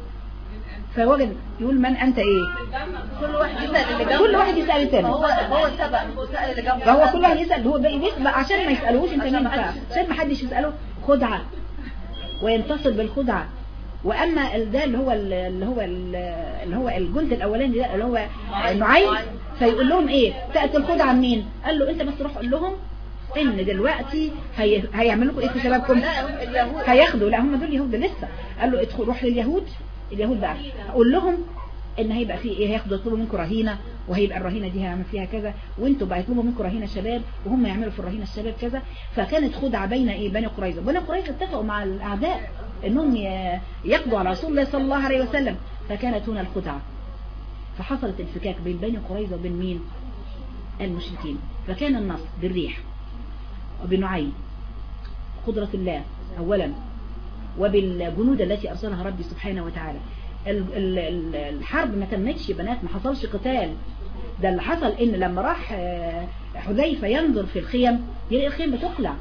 فوجد يقول من أنت إيه؟ كل واحد يسأل اللي جنبه، كل واحد يسأل الثاني. هو هو سبق سأل اللي جنبه، فهو كل واحد يسأل هو بيسبق عشان ما يسألوش انت مين، عشان ما حدش يسأله. خدعة وينتصر بالخدعة. واما ده اللي هو اللي هو اللي هو الجند الاولاني ده اللي هو نعيم، فيقول لهم ايه؟ تأتي الخدعة منين؟ قال له انت بس روح قول لهم ان دلوقتي هي... هيعملوا لكم ايه في شبابكم؟ هياخدوا. لا هم دول يهود لسه. قال له ادخل روح لليهود، اليهود بقى اقول لهم ان هيبقى فيه ايه، هياخدوا يطلبوا منكم رهينه، وهيبقى الرهينه دي هيعمل فيها كذا، وانتوا بقى يطلبوا منكم رهينه شباب وهم يعملوا في الرهينه الشباب كذا. فكانت خدعه بين ايه؟ بني قريظه. بني قريظه اتفقوا مع الاعداء انهم يقضوا على رسول الله صلى الله عليه وسلم، فكانت هنا الخدعه. فحصلت انفكاك بين بني قريظه وبين مين؟ المشركين. فكان النصر بالريح وبنعيم قدرة الله أولا، وبالجنود التي أرسلها ربي سبحانه وتعالى. الحرب ما تمتش يا بنات، ما حصلش قتال. ده اللي حصل ان لما راح حذيفة ينظر في الخيم يلاقي الخيم بتقلع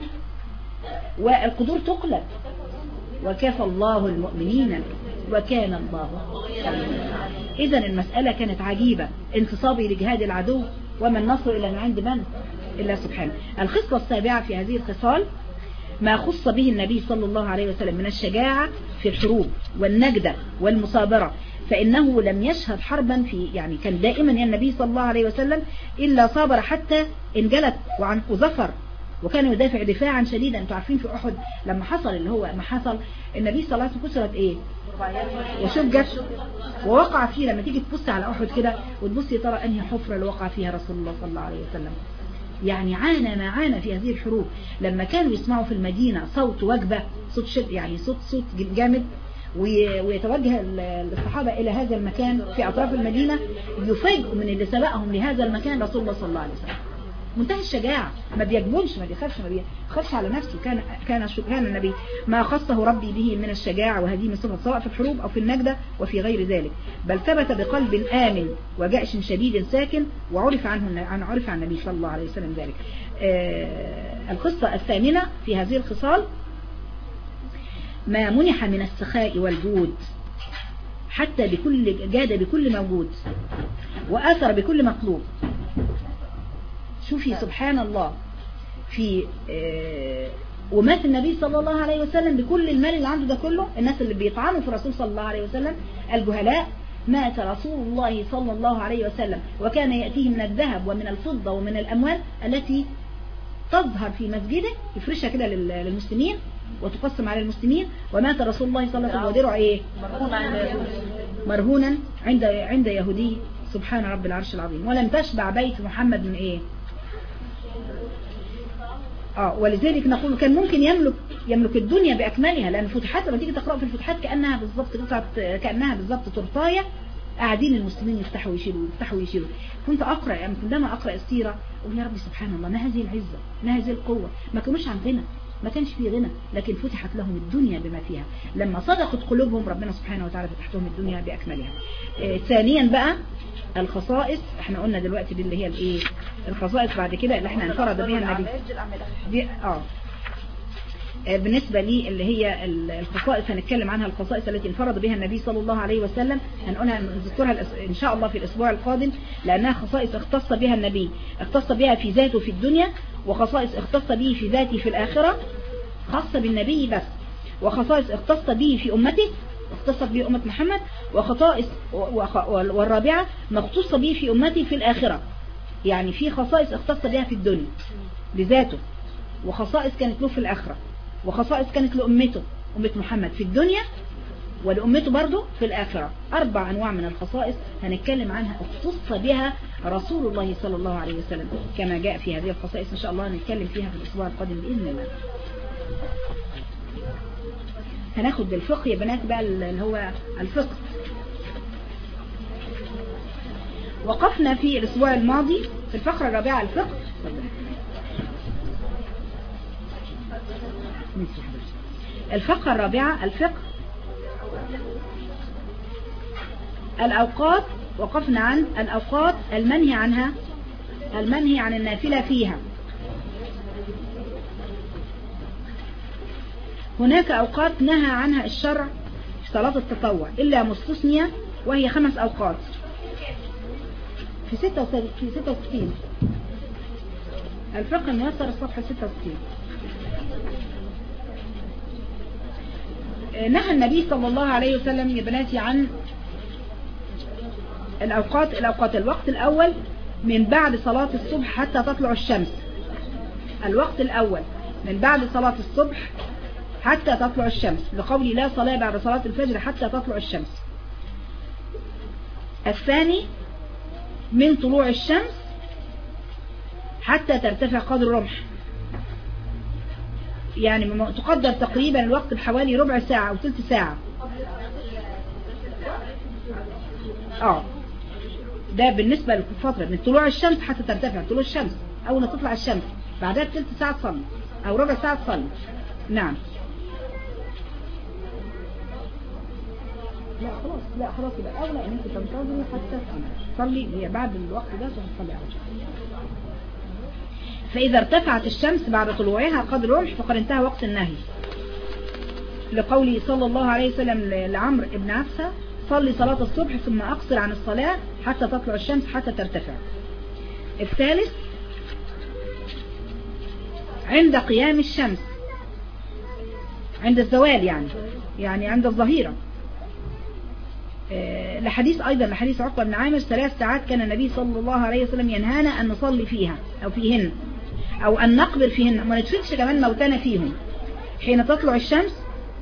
والقدور تقلب، وكفى الله المؤمنين وكان الله. إذن المسألة كانت عجيبة، انتصابي لجهاد العدو وما النصر إلا من عند من؟ إلا سبحانه. الخصلة السابعة في هذه الخصال ما خص به النبي صلى الله عليه وسلم من الشجاعة في الحروب والنجدة والمصابرة، فإنه لم يشهد حربا في يعني كان دائما يا النبي صلى الله عليه وسلم إلا صابر حتى انجلت وعن وظفر، وكان يدافع دفاعا شديدا. انتوا عارفين في أحد لما حصل اللي هو ما حصل النبي صلى الله عليه وسلم كسرت ايه وشجت ووقع فيه. لما تيجي تبص على أحد كده وتبصي ترى انهي حفرة اللي وقع فيها رسول الله صلى الله عليه وسلم، يعني عانى ما عانى في هذه الحروب. لما كانوا يسمعوا في المدينة صوت وجبة، صوت شد يعني صوت صوت جامد، ويتوجه الصحابة إلى هذا المكان في أطراف المدينة، يفاجئوا من اللي سبقهم لهذا المكان رسول الله صلى الله عليه وسلم. منتهى الشجاعة، ما بيجبنش، ما بيخافش، ما بيخافش على نفسه. كان كان كان النبي ما خصه ربي به من الشجاعة وهذه من صفات، سواء في الحروب أو في النجدة وفي غير ذلك، بل ثبت بقلب آمن وجأش شديد ساكن، وعرف عنه عن عرف عن النبي صلى الله عليه وسلم ذلك. آه القصة الثامنة في هذه الخصال: ما منح من السخاء والجود، حتى بكل جاد بكل موجود، وآثر بكل مطلوب. شوفي سبحان الله، في آه ومات النبي صلى الله عليه وسلم بكل المال اللي عنده ده كله. الناس اللي بيطعنوا في الرسول صلى الله عليه وسلم الجهلاء، مات رسول الله صلى الله عليه وسلم وكان يأتيه من الذهب ومن الفضة ومن الأموال التي تظهر في مسجده، يفرشها كده للمسلمين وتقسم على المسلمين. ومات رسول الله صلى الله عليه وسلم ودرعه ايه؟ مرهونا عند عند يهودي. سبحان رب العرش العظيم. ولم تشبع بيت محمد من ايه؟ اه ولذلك نقول كان ممكن يملك يملك الدنيا باكملها، لان الفتوحات لما تيجي تقرأ في الفتوحات كانها بالظبط كانها بالظبط تورتايه قاعدين المسلمين يفتحوا ويشيلوا يفتحوا ويشيلوا. كنت اقرا يعني عندما اقرا السيره اقول يا ربي سبحان الله، ما هذه العزه، ما هذه القوه. ما كانوش عن غنى، ما كانش فيه غنى، لكن فتحت لهم الدنيا بما فيها. لما صدقت قلوبهم ربنا سبحانه وتعالى فتح لهم الدنيا باكملها. آه ثانيا بقى الخصائص، احنا قلنا دلوقتي دي اللي هي الايه الخصائص بعد كده اللي احنا انفرد بها النبي دي. اه بالنسبة لي اللي هي الخصائص هنتكلم عنها، الخصائص التي انفرد بها النبي صلى الله عليه وسلم، هنقولها نذكرها إن شاء الله في الأسبوع القادم، لأنها خصائص اختص بها النبي، اختص بها في ذاته في الدنيا، وخصائص اختص به في ذاته في الآخرة خاصة بالنبي بس، وخصائص اختص به في أمته اختصت به أمة محمد، وخصائص والرابعة مختص به في أمته في الآخرة. يعني في خصائص اختص بها في الدنيا لذاته، وخصائص كانت له في الآخرة، وخصائص كانت لأمته أمة محمد في الدنيا، ولأمته برضو في الآخرة. أربع أنواع من الخصائص هنتكلم عنها اختص بها رسول الله صلى الله عليه وسلم كما جاء في هذه الخصائص. إن شاء الله هنتكلم فيها في الأسبوع القادم بإذن الله. هناخد الفقه يا بنات بقى اللي هو الفقه. وقفنا في الأسبوع الماضي في الفقرة الرابعة الفقه. الفقرة الرابعة الفقه الأوقات. وقفنا عن الأوقات المنهي عنها، المنهي عن النافلة فيها. هناك أوقات نهى عنها الشرع في صلاة التطوع إلا مستثنية، وهي خمس أوقات في ستة وستين. الفقه الميسر الصفحة ستة وستين. نهى النبي صلى الله عليه وسلم يا بناتي عن الأوقات الأوقات الوقت الأول من بعد صلاة الصبح حتى تطلع الشمس. الوقت الأول من بعد صلاة الصبح حتى تطلع الشمس، لقول لا صلاة بعد صلاة الفجر حتى تطلع الشمس. الثاني من طلوع الشمس حتى ترتفع قدر رمح، يعني تقدر تقريبا الوقت بحوالي ربع ساعة أو ثلث ساعة. اه ده بالنسبة للفترة من طلوع الشمس حتى ترتفع. طلوع الشمس أول ما تطلع الشمس، بعدها بثلث ساعة تصلي أو ربع ساعة تصلي. نعم. لا خلاص، لا خلاص يبقى الأولى إن أنت تنتظري حتى تصلي، هي بعد الوقت ده تصلي على طول. فإذا ارتفعت الشمس بعد طلوعها قدر رمح فقد انتهى وقت النهي، لقوله صلى الله عليه وسلم لعمرو بن عفسة صلي صلاة الصبح ثم أقصر عن الصلاة حتى تطلع الشمس حتى ترتفع. الثالث عند قيام الشمس، عند الزوال يعني يعني عند الظهيرة. أه لحديث أيضا لحديث عقبة بن عامر ثلاث ساعات كان النبي صلى الله عليه وسلم ينهانا أن نصلي فيها أو فيهن أو أن نقبر فيهن، ما نتفكش كمان موتنا فيهم. حين تطلع الشمس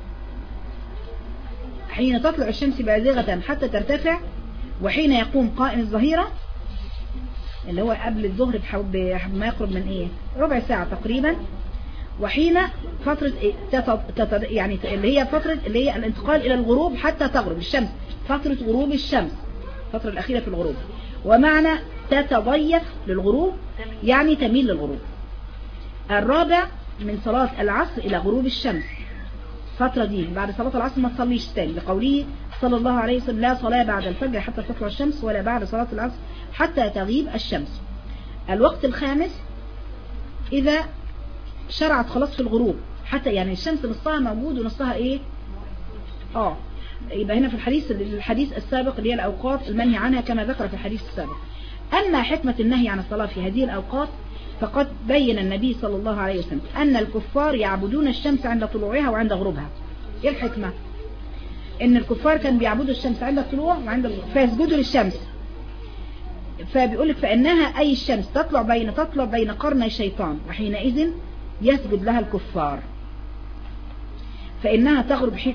حين تطلع الشمس بازغة حتى ترتفع، وحين يقوم قائم الظهيرة، اللي هو قبل الظهر بما يقرب من ايه ربع ساعة تقريبا. وحين فترة تتض... تتض... يعني اللي هي فترة اللي هي الانتقال الى الغروب حتى تغرب الشمس، فترة غروب الشمس، الفترة الاخيرة في الغروب. ومعنى تتضيف للغروب يعني تميل للغروب. الرابع من صلاة العصر الى غروب الشمس، فترة دي بعد صلاة العصر ما تصليش تاني، لقوله صلى الله عليه وسلم لا صلاة بعد الفجر حتى تطلع الشمس ولا بعد صلاة العصر حتى تغيب الشمس. الوقت الخامس إذا شرعت خلاص في الغروب، حتى يعني الشمس نصها موجود ونصها ايه اه يبقى هنا في الحديث الحديث السابق اللي هي الأوقات المنهي عنها كما ذكر في الحديث السابق. أما حكمة النهي عن الصلاة في هذه الأوقات فقد بين النبي صلى الله عليه وسلم أن الكفار يعبدون الشمس عند طلوعها وعند غروبها. ايه الحكمة؟ ان الكفار كانوا بيعبدوا الشمس عند الطلوع وعند الغروب فيسجدوا للشمس، فبيقول لك فإنها أي الشمس تطلع بين تطلع بين قرني الشيطان وحينئذ يسجد لها الكفار، فإنها تغرب حين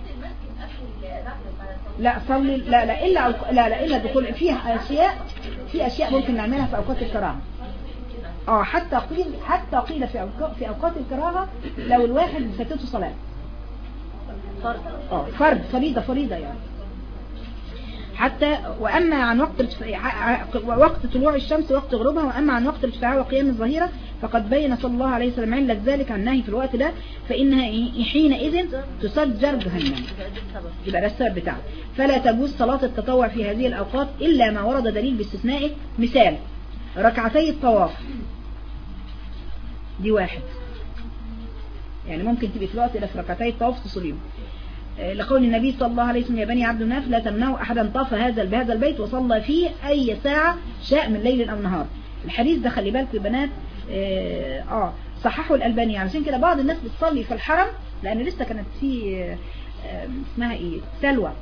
لا صلي لا لا إلا لا لا إلا دخول فيها أشياء في أشياء ممكن نعملها في أوقات الكراهة. اه حتى قيل حتى قيل في أوقات في أوقات الكراهة لو الواحد فاتته صلاة فرض اه فرض فريضة فريضة يعني حتى. وأما عن وقت وقت طلوع الشمس ووقت غروبها، وأما عن وقت ارتفاعها وقيام الظهيرة فقد بين صلى الله عليه وسلم علة ذلك عن النهي في الوقت ده، فإنها حينئذ تسجر جهنم، يبقى ده السبب بتاعه. فلا تجوز صلاة التطوع في هذه الأوقات إلا ما ورد دليل باستثنائه. مثال ركعتي الطواف دي واحد، يعني ممكن تبقى في الوقت ده في ركعتي الطواف تصليهم، لقول النبي صلى الله عليه وسلم يا بني عبد مناف لا تمنعوا أحدا طاف هذا بهذا البيت وصلى فيه أي ساعة شاء من ليل أو نهار. الحديث ده خلي بالكم يا بنات اه, آه صححوا الألباني، علشان كده بعض الناس بتصلي في الحرم، لأن لسه كانت في آه اسمها ايه سلوى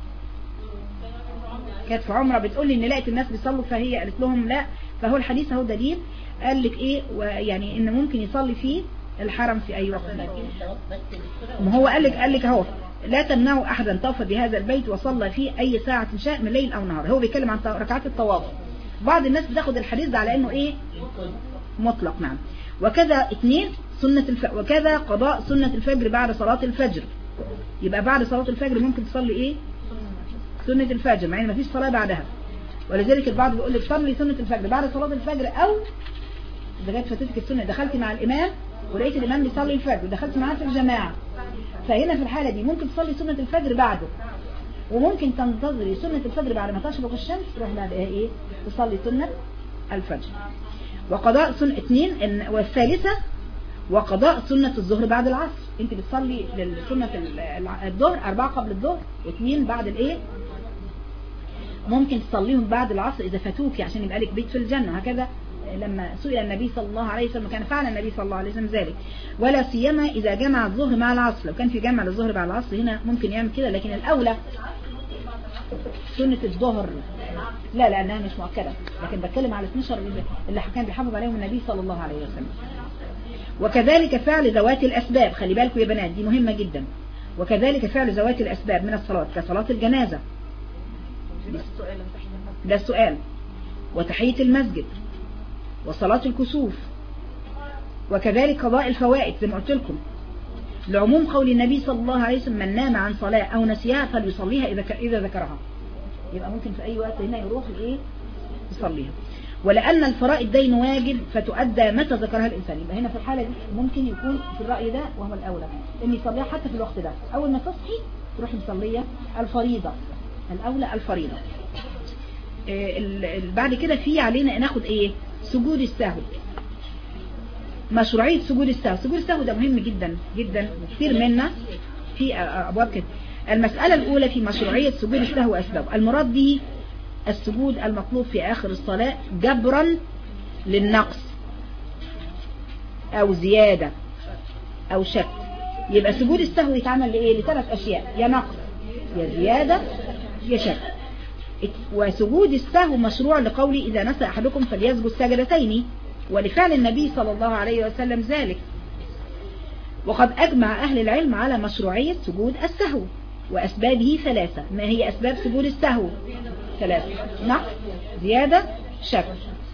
كانت في عمره بتقول لي ان لقيت الناس بيصلوا، فهي قالت لهم لا، فهو الحديث اهو دليل قال لك ايه يعني ان ممكن يصلي فيه الحرم في اي وقت. ما هو قال لك قال لك اهو لا تمنعوا احدا طاف بهذا البيت وصلى فيه اي ساعة شاء من ليل او نهار. هو بيتكلم عن ركعات الطواف. بعض الناس بتاخد الحديث ده على انه ايه مطلق. نعم. وكذا اثنين سنة الف... وكذا قضاء سنة الفجر بعد صلاة الفجر، يبقى بعد صلاة الفجر ممكن تصلي ايه سنة الفجر مع ان ما فيش صلاة بعدها. ولذلك البعض بيقول لك صلي سنة الفجر بعد صلاة الفجر، او اذا جت فاتتك السنة دخلتي مع الامام ولقيت الامام بيصلي الفجر ودخلت معاه في الجماعة، فهنا في الحالة دي ممكن تصلي سنة الفجر بعده، وممكن تنتظري سنة الفجر بعد ما تشرق الشمس تروح بعد ايه تصلي سنة الفجر. وقضاء سنة اثنين والثالثة وقضاء سنة الظهر بعد العصر. انت بتصلي للسنة الظهر أربعة قبل الظهر واثنين بعد الايه، ممكن تصليهم بعد العصر إذا فاتوكي عشان يبقى لك بيت في الجنة. هكذا لما سئل النبي صلى الله عليه وسلم كان فعل النبي صلى الله عليه وسلم ذلك. ولا سيما إذا جمع الظهر مع العصر، لو كان في جمع للظهر مع العصر هنا ممكن يعمل كده، لكن الأولى سنة الظهر لا لأنها مش مؤكدة، لكن بتكلم على اثناشر اللي كان بيحافظ عليهم النبي صلى الله عليه وسلم. وكذلك فعل ذوات الأسباب، خلي بالكم يا بنات دي مهمة جدا. وكذلك فعل ذوات الأسباب من الصلاة كصلاة الجنازة، ده السؤال، وتحية المسجد وصلاة الكسوف، وكذلك قضاء الفوائد زي ما قلت لكم، لعموم قول النبي صلى الله عليه وسلم من نام عن صلاة أو نسيها فليصليها إذا إذا ذكرها. يبقى ممكن في أي وقت هنا يروح إيه يصليها. ولأن الفرائض دين واجب فتؤدى متى ذكرها الإنسان، يبقى هنا في الحالة دي ممكن يكون في الرأي ده وهو الأولى إن يصليها حتى في الوقت ده، أول ما تصحي تروح مصلية الفريضة، الأولى الفريضة. إيه بعد كده في علينا ناخد إيه سجود السهو، مشروعية سجود السهو. سجود السهو ده مهم جدا جدا، كثير منا في أبواب كده. المسألة الأولى في مشروعية سجود السهو أسباب. المراد به السجود المطلوب في آخر الصلاة جبرا للنقص أو زيادة أو شك. يبقى سجود السهو يتعمل لإيه؟ لثلاث أشياء، يا نقص يا زيادة يا شك. وسجود السهو مشروع لقوله إذا نسى أحدكم فليسجد سجدتين، ولفعل النبي صلى الله عليه وسلم ذلك. وقد أجمع أهل العلم على مشروعية سجود السهو، وأسبابه ثلاثة. ما هي أسباب سجود السهو؟ ثلاثة، نقص زيادة شك.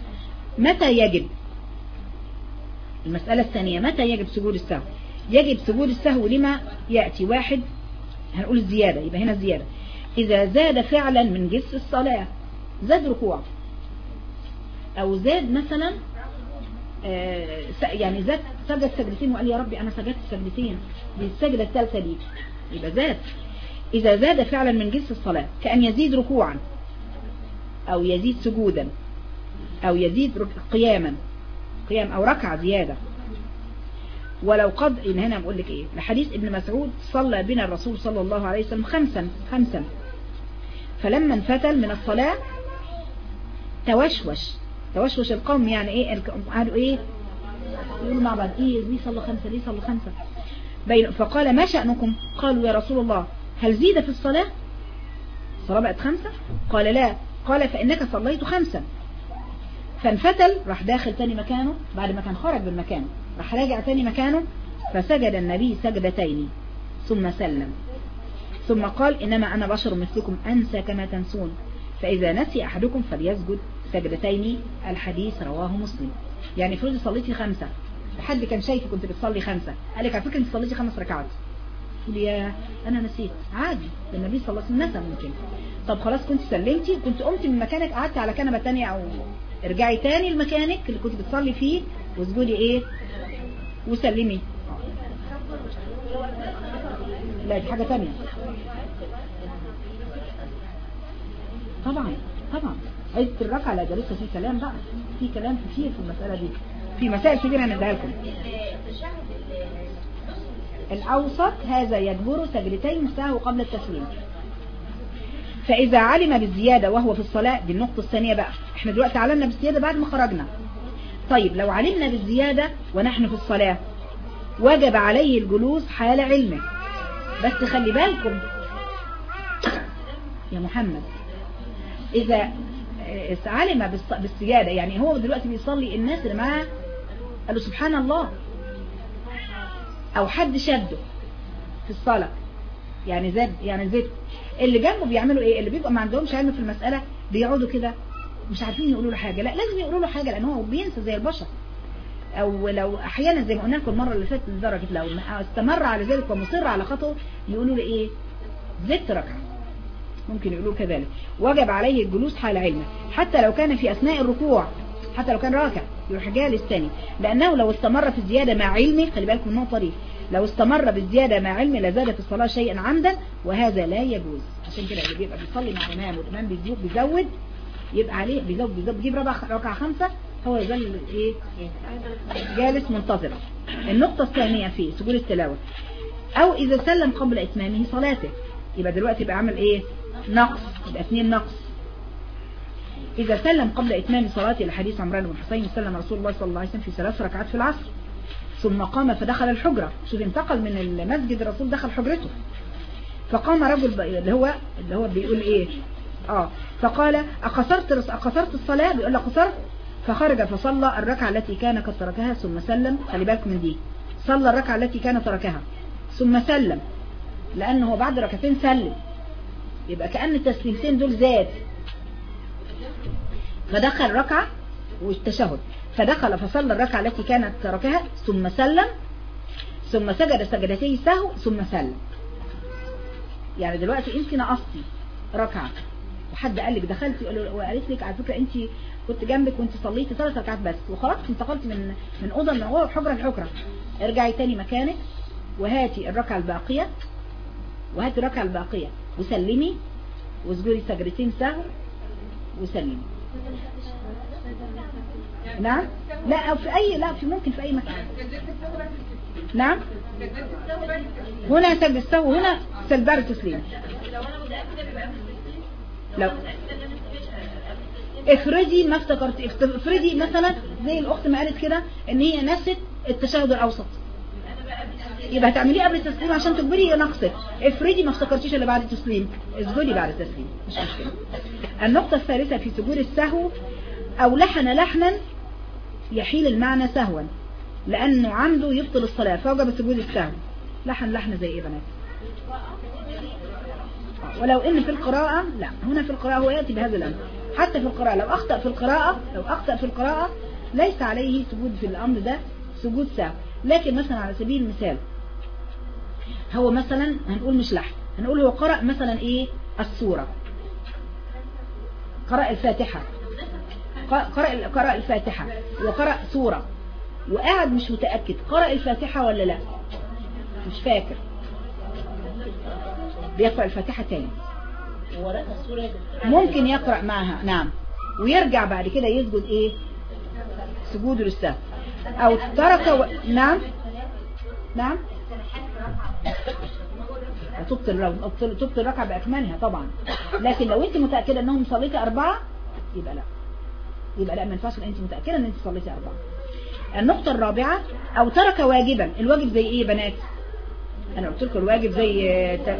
متى يجب؟ المسألة الثانية متى يجب سجود السهو؟ يجب سجود السهو لما يأتي. واحد، هنقول الزيادة، يبقى هنا الزيادة إذا زاد فعلا من جنس الصلاة، زاد ركوع أو زاد مثلا آه يعني زاد سجد سجدتين وقال يا ربي أنا سجدت سجدتين، دي السجدة الثالثة دي، يبقى زاد. إذا زاد فعلا من جنس الصلاة كأن يزيد ركوعا أو يزيد سجودا أو يزيد قياما، قيام أو ركعة زيادة. ولو قد إن هنا بقول لك إيه، لحديث ابن مسعود صلى بنا الرسول صلى الله عليه وسلم خمسا خمسا فلما انفتل من الصلاة توشوش توشوش القوم، يعني إيه قالوا إيه يقولوا مع بعض إيه ليه صلى خمسة ليه صلى خمسة بين فقال ما شأنكم؟ قالوا يا رسول الله هل زيد في الصلاة؟ الصلاة بقت خمسة؟ قال لا. قال فإنك صليت خمسا. فانفتل، راح داخل تاني مكانه بعد ما كان خرج من مكانه، راح راجع تاني مكانه، فسجد النبي سجدتين ثم سلم، ثم قال إنما أنا بشر مثلكم أنسى كما تنسون، فإذا نسي أحدكم فليسجد سجدتين. الحديث رواه مسلم. يعني فرضي صليتي خمسة، حد كان شايفك كنت بتصلي خمسة قال لك على فكرة انت صليتي خمس ركعات، تقول يا أنا نسيت، عادي، النبي صلى الله عليه وسلم نسى ممكن. طب خلاص كنت سلمتي، كنت قمت من مكانك قعدت على كنبة تانية أو ارجعي تاني لمكانك اللي كنت بتصلي فيه واسجدي ايه وسلمي. لا دي حاجة تانية طبعا طبعا. عيدة الركعة لا جلسة في كلام بقى، في كلام كتير في المسألة دي، في مسائل كبيرة هنديها لكم. الأوسط هذا يجبر سجدتين سهو قبل التسليم. فإذا علم بالزيادة وهو في الصلاة، دي النقطة الثانية بقى، احنا دلوقتي علمنا بالزيادة بعد ما خرجنا. طيب لو علمنا بالزيادة ونحن في الصلاة وجب عليه الجلوس حال علمه، بس خلي بالكم يا محمد، إذا علم بالزيادة يعني هو دلوقتي بيصلي الناس اللي معاه قالوا سبحان الله، أو حد شده في الصلاة يعني زاد يعني زاد، اللي جنبه بيعملوا ايه؟ اللي بيبقى ما عندهمش علم في المسألة بيقعدوا كده مش عارفين يقولوا له حاجة، لا لازم يقولوا له حاجة لأن هو بينسى زي البشر. أو لو أحيانا زي ما قلنا لكم المرة اللي فاتت لدرجة لو استمر على ذلك ومصر على خطأه يقولوا له ايه؟ زدت ركعة، ممكن يقولوا كذلك. وجب عليه الجلوس حال علمه حتى لو كان في أثناء الركوع، حتى لو كان راكع يروح جالس تاني، لأنه لو استمر في الزيادة مع علمه، خلي بالكم النقطة دي، لو استمر بالزيادة مع علمه لزاد في الصلاة شيئا عمدا وهذا لا يجوز. عشان كده اللي بيبقى بيصلي مع إمام والإمام بيزود بيزود يبقى عليه بيزود بيزود بيجيب ربع ركعة خمسة، هو يظل ايه جالس منتظرا. النقطة الثانية في سجود التلاوة، أو إذا سلم قبل إتمامه صلاته، يبقى دلوقتي يبقى عمل ايه؟ نقص، يبقى اثنين نقص. إذا سلم قبل إتمام صلاته لحديث عمران بن حسين سلم رسول الله صلى الله عليه وسلم في ثلاث ركعات في العصر ثم قام فدخل الحجرة، شوف انتقل من المسجد الرسول دخل حجرته، فقام رجل اللي هو اللي هو بيقول ايه اه فقال أقصرت أقصرت الصلاة، بيقول له قصرت، فخرج فصلى الركعة التي كان قد تركها ثم سلم. خلي بالكم من دي، صلى الركعة التي كان تركها ثم سلم، لأنه هو بعد ركعتين سلم، يبقى كأن التسليمتين دول زاد، فدخل ركعة والتشهد، فدخل فصلى الركعة التي كانت تركها ثم سلم، ثم سجد سجدتي سهو ثم سلم. يعني دلوقتي انت نقصتي ركعة وحد قال لك دخلتي وقالت لك على فكرة انت كنت جنبك وانت صليتي ثلاث ركعات بس وخرجت انتقلت من من اوضه من اوضه حجره لحجره، ارجعي تاني مكانك وهاتي الركعة الباقية وهاتي الركعة الباقية وسلمي واسجدي سجدتين سهو وسلمي. نعم لا أو في أي لا في ممكن في أي مكان. نعم هنا سجد السهو هنا سلبار التسليم. لو افرضي ما افتكرت، افرضي مثلا زي الأخت ما قالت كده ان هي نسيت التشهد الأوسط، يبقى هتعمليه قبل التسليم عشان تجبري نقصك. افرضي ما افتكرتيش الا بعد التسليم، اسجدي بعد التسليم مش مشكلة. النقطة الثالثة في سجود السهو، أو لحن لحنا يحيل المعنى سهوا لأنه عمده يبطل الصلاة فوجب سجود السهو. لحن لحن زي ايه بنات؟ ولو ان في القراءة لا، هنا في القراءة هو يأتي بهذا الأمر، حتى في القراءة لو أخطأ في القراءة لو أخطأ في القراءة ليس عليه سجود في الأمر ده سجود سهو. لكن مثلا على سبيل المثال هو مثلا هنقول مش لحن، هنقول هو قرأ مثلا ايه السورة، قرأ الفاتحة، قرأ قرأ الفاتحة وقرأ سورة وقاعد مش متأكد قرأ الفاتحة ولا لا، مش فاكر، بيقرأ الفاتحة تاني، ممكن يقرأ معها نعم، ويرجع بعد كده يسجد ايه سجود للسهو. او ترك و... نعم نعم تبطل الركعة بأكملها طبعا. لكن لو انت متأكدة انهم صليتي أربعة يبقى لا، يبقى لا ما ينفعش انت متأكدة ان انت صليتي أربعة. النقطة الرابعة او ترك واجبا. الواجب زي ايه يا بنات؟ انا قلت لكم الواجب زي ت...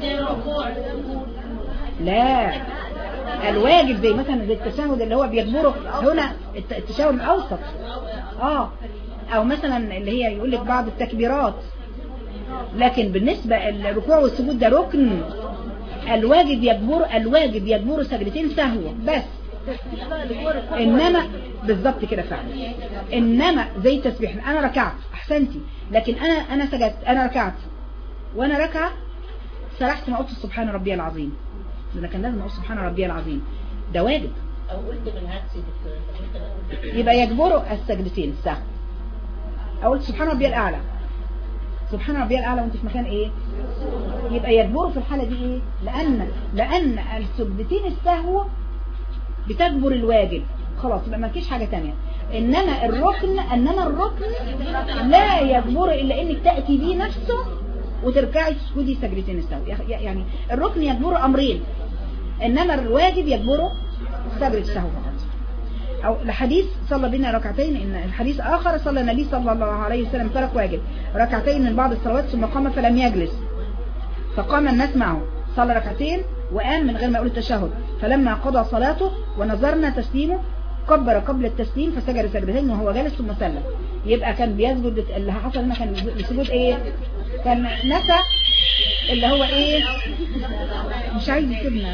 لا الواجب زي مثلا زي التشهد اللي هو بيجبره هنا التشهد الاوسط اه او مثلا اللي هي يقول لك بعض التكبيرات. لكن بالنسبة الركوع والسجود ده ركن، الواجب يجبر الواجب يجبر سجدتين سهو بس. انما بالظبط كده فعلا. انما زي التسبيح انا ركعت احسنتي، لكن انا انا سجدت انا ركعت وانا ركعه سرحت ما قلت سبحان ربي العظيم، ده كان لازم اقول سبحان ربي العظيم، ده واجب. او قلت بالعكس يبقى يجبروا السجدتين السهو. او قلت سبحان ربي الاعلى سبحان ربي الاعلى وانت في مكان ايه، يبقى يجبروا في الحالة دي ايه، لان لان السجدتين السهو بتجبر الواجب خلاص، يبقى ما فيش حاجة تانية. انما الركن انما الركن لا يجبر الا انك تأتي بيه نفسه وتركعي تسجدي سجدتين السهو. يعني الركن يجبر امرين، انما الواجب يجبره سجدة السهو فقط. او الحديث صلى بنا ركعتين، ان الحديث اخر صلى النبي صلى الله عليه وسلم ترك واجب ركعتين من بعض الصلوات ثم قام فلم يجلس، فقام الناس معه صلى ركعتين وقام من غير ما يقول التشهد، فلما قضى صلاته ونظرنا تسليمه كبر قبل التسليم فسجد سجدتين وهو جالس ثم سلم. يبقى كان بيسجد، اللي حصل هنا كان بسجود ايه، كان نسى اللي هو ايه، مش عايز يسيبنا،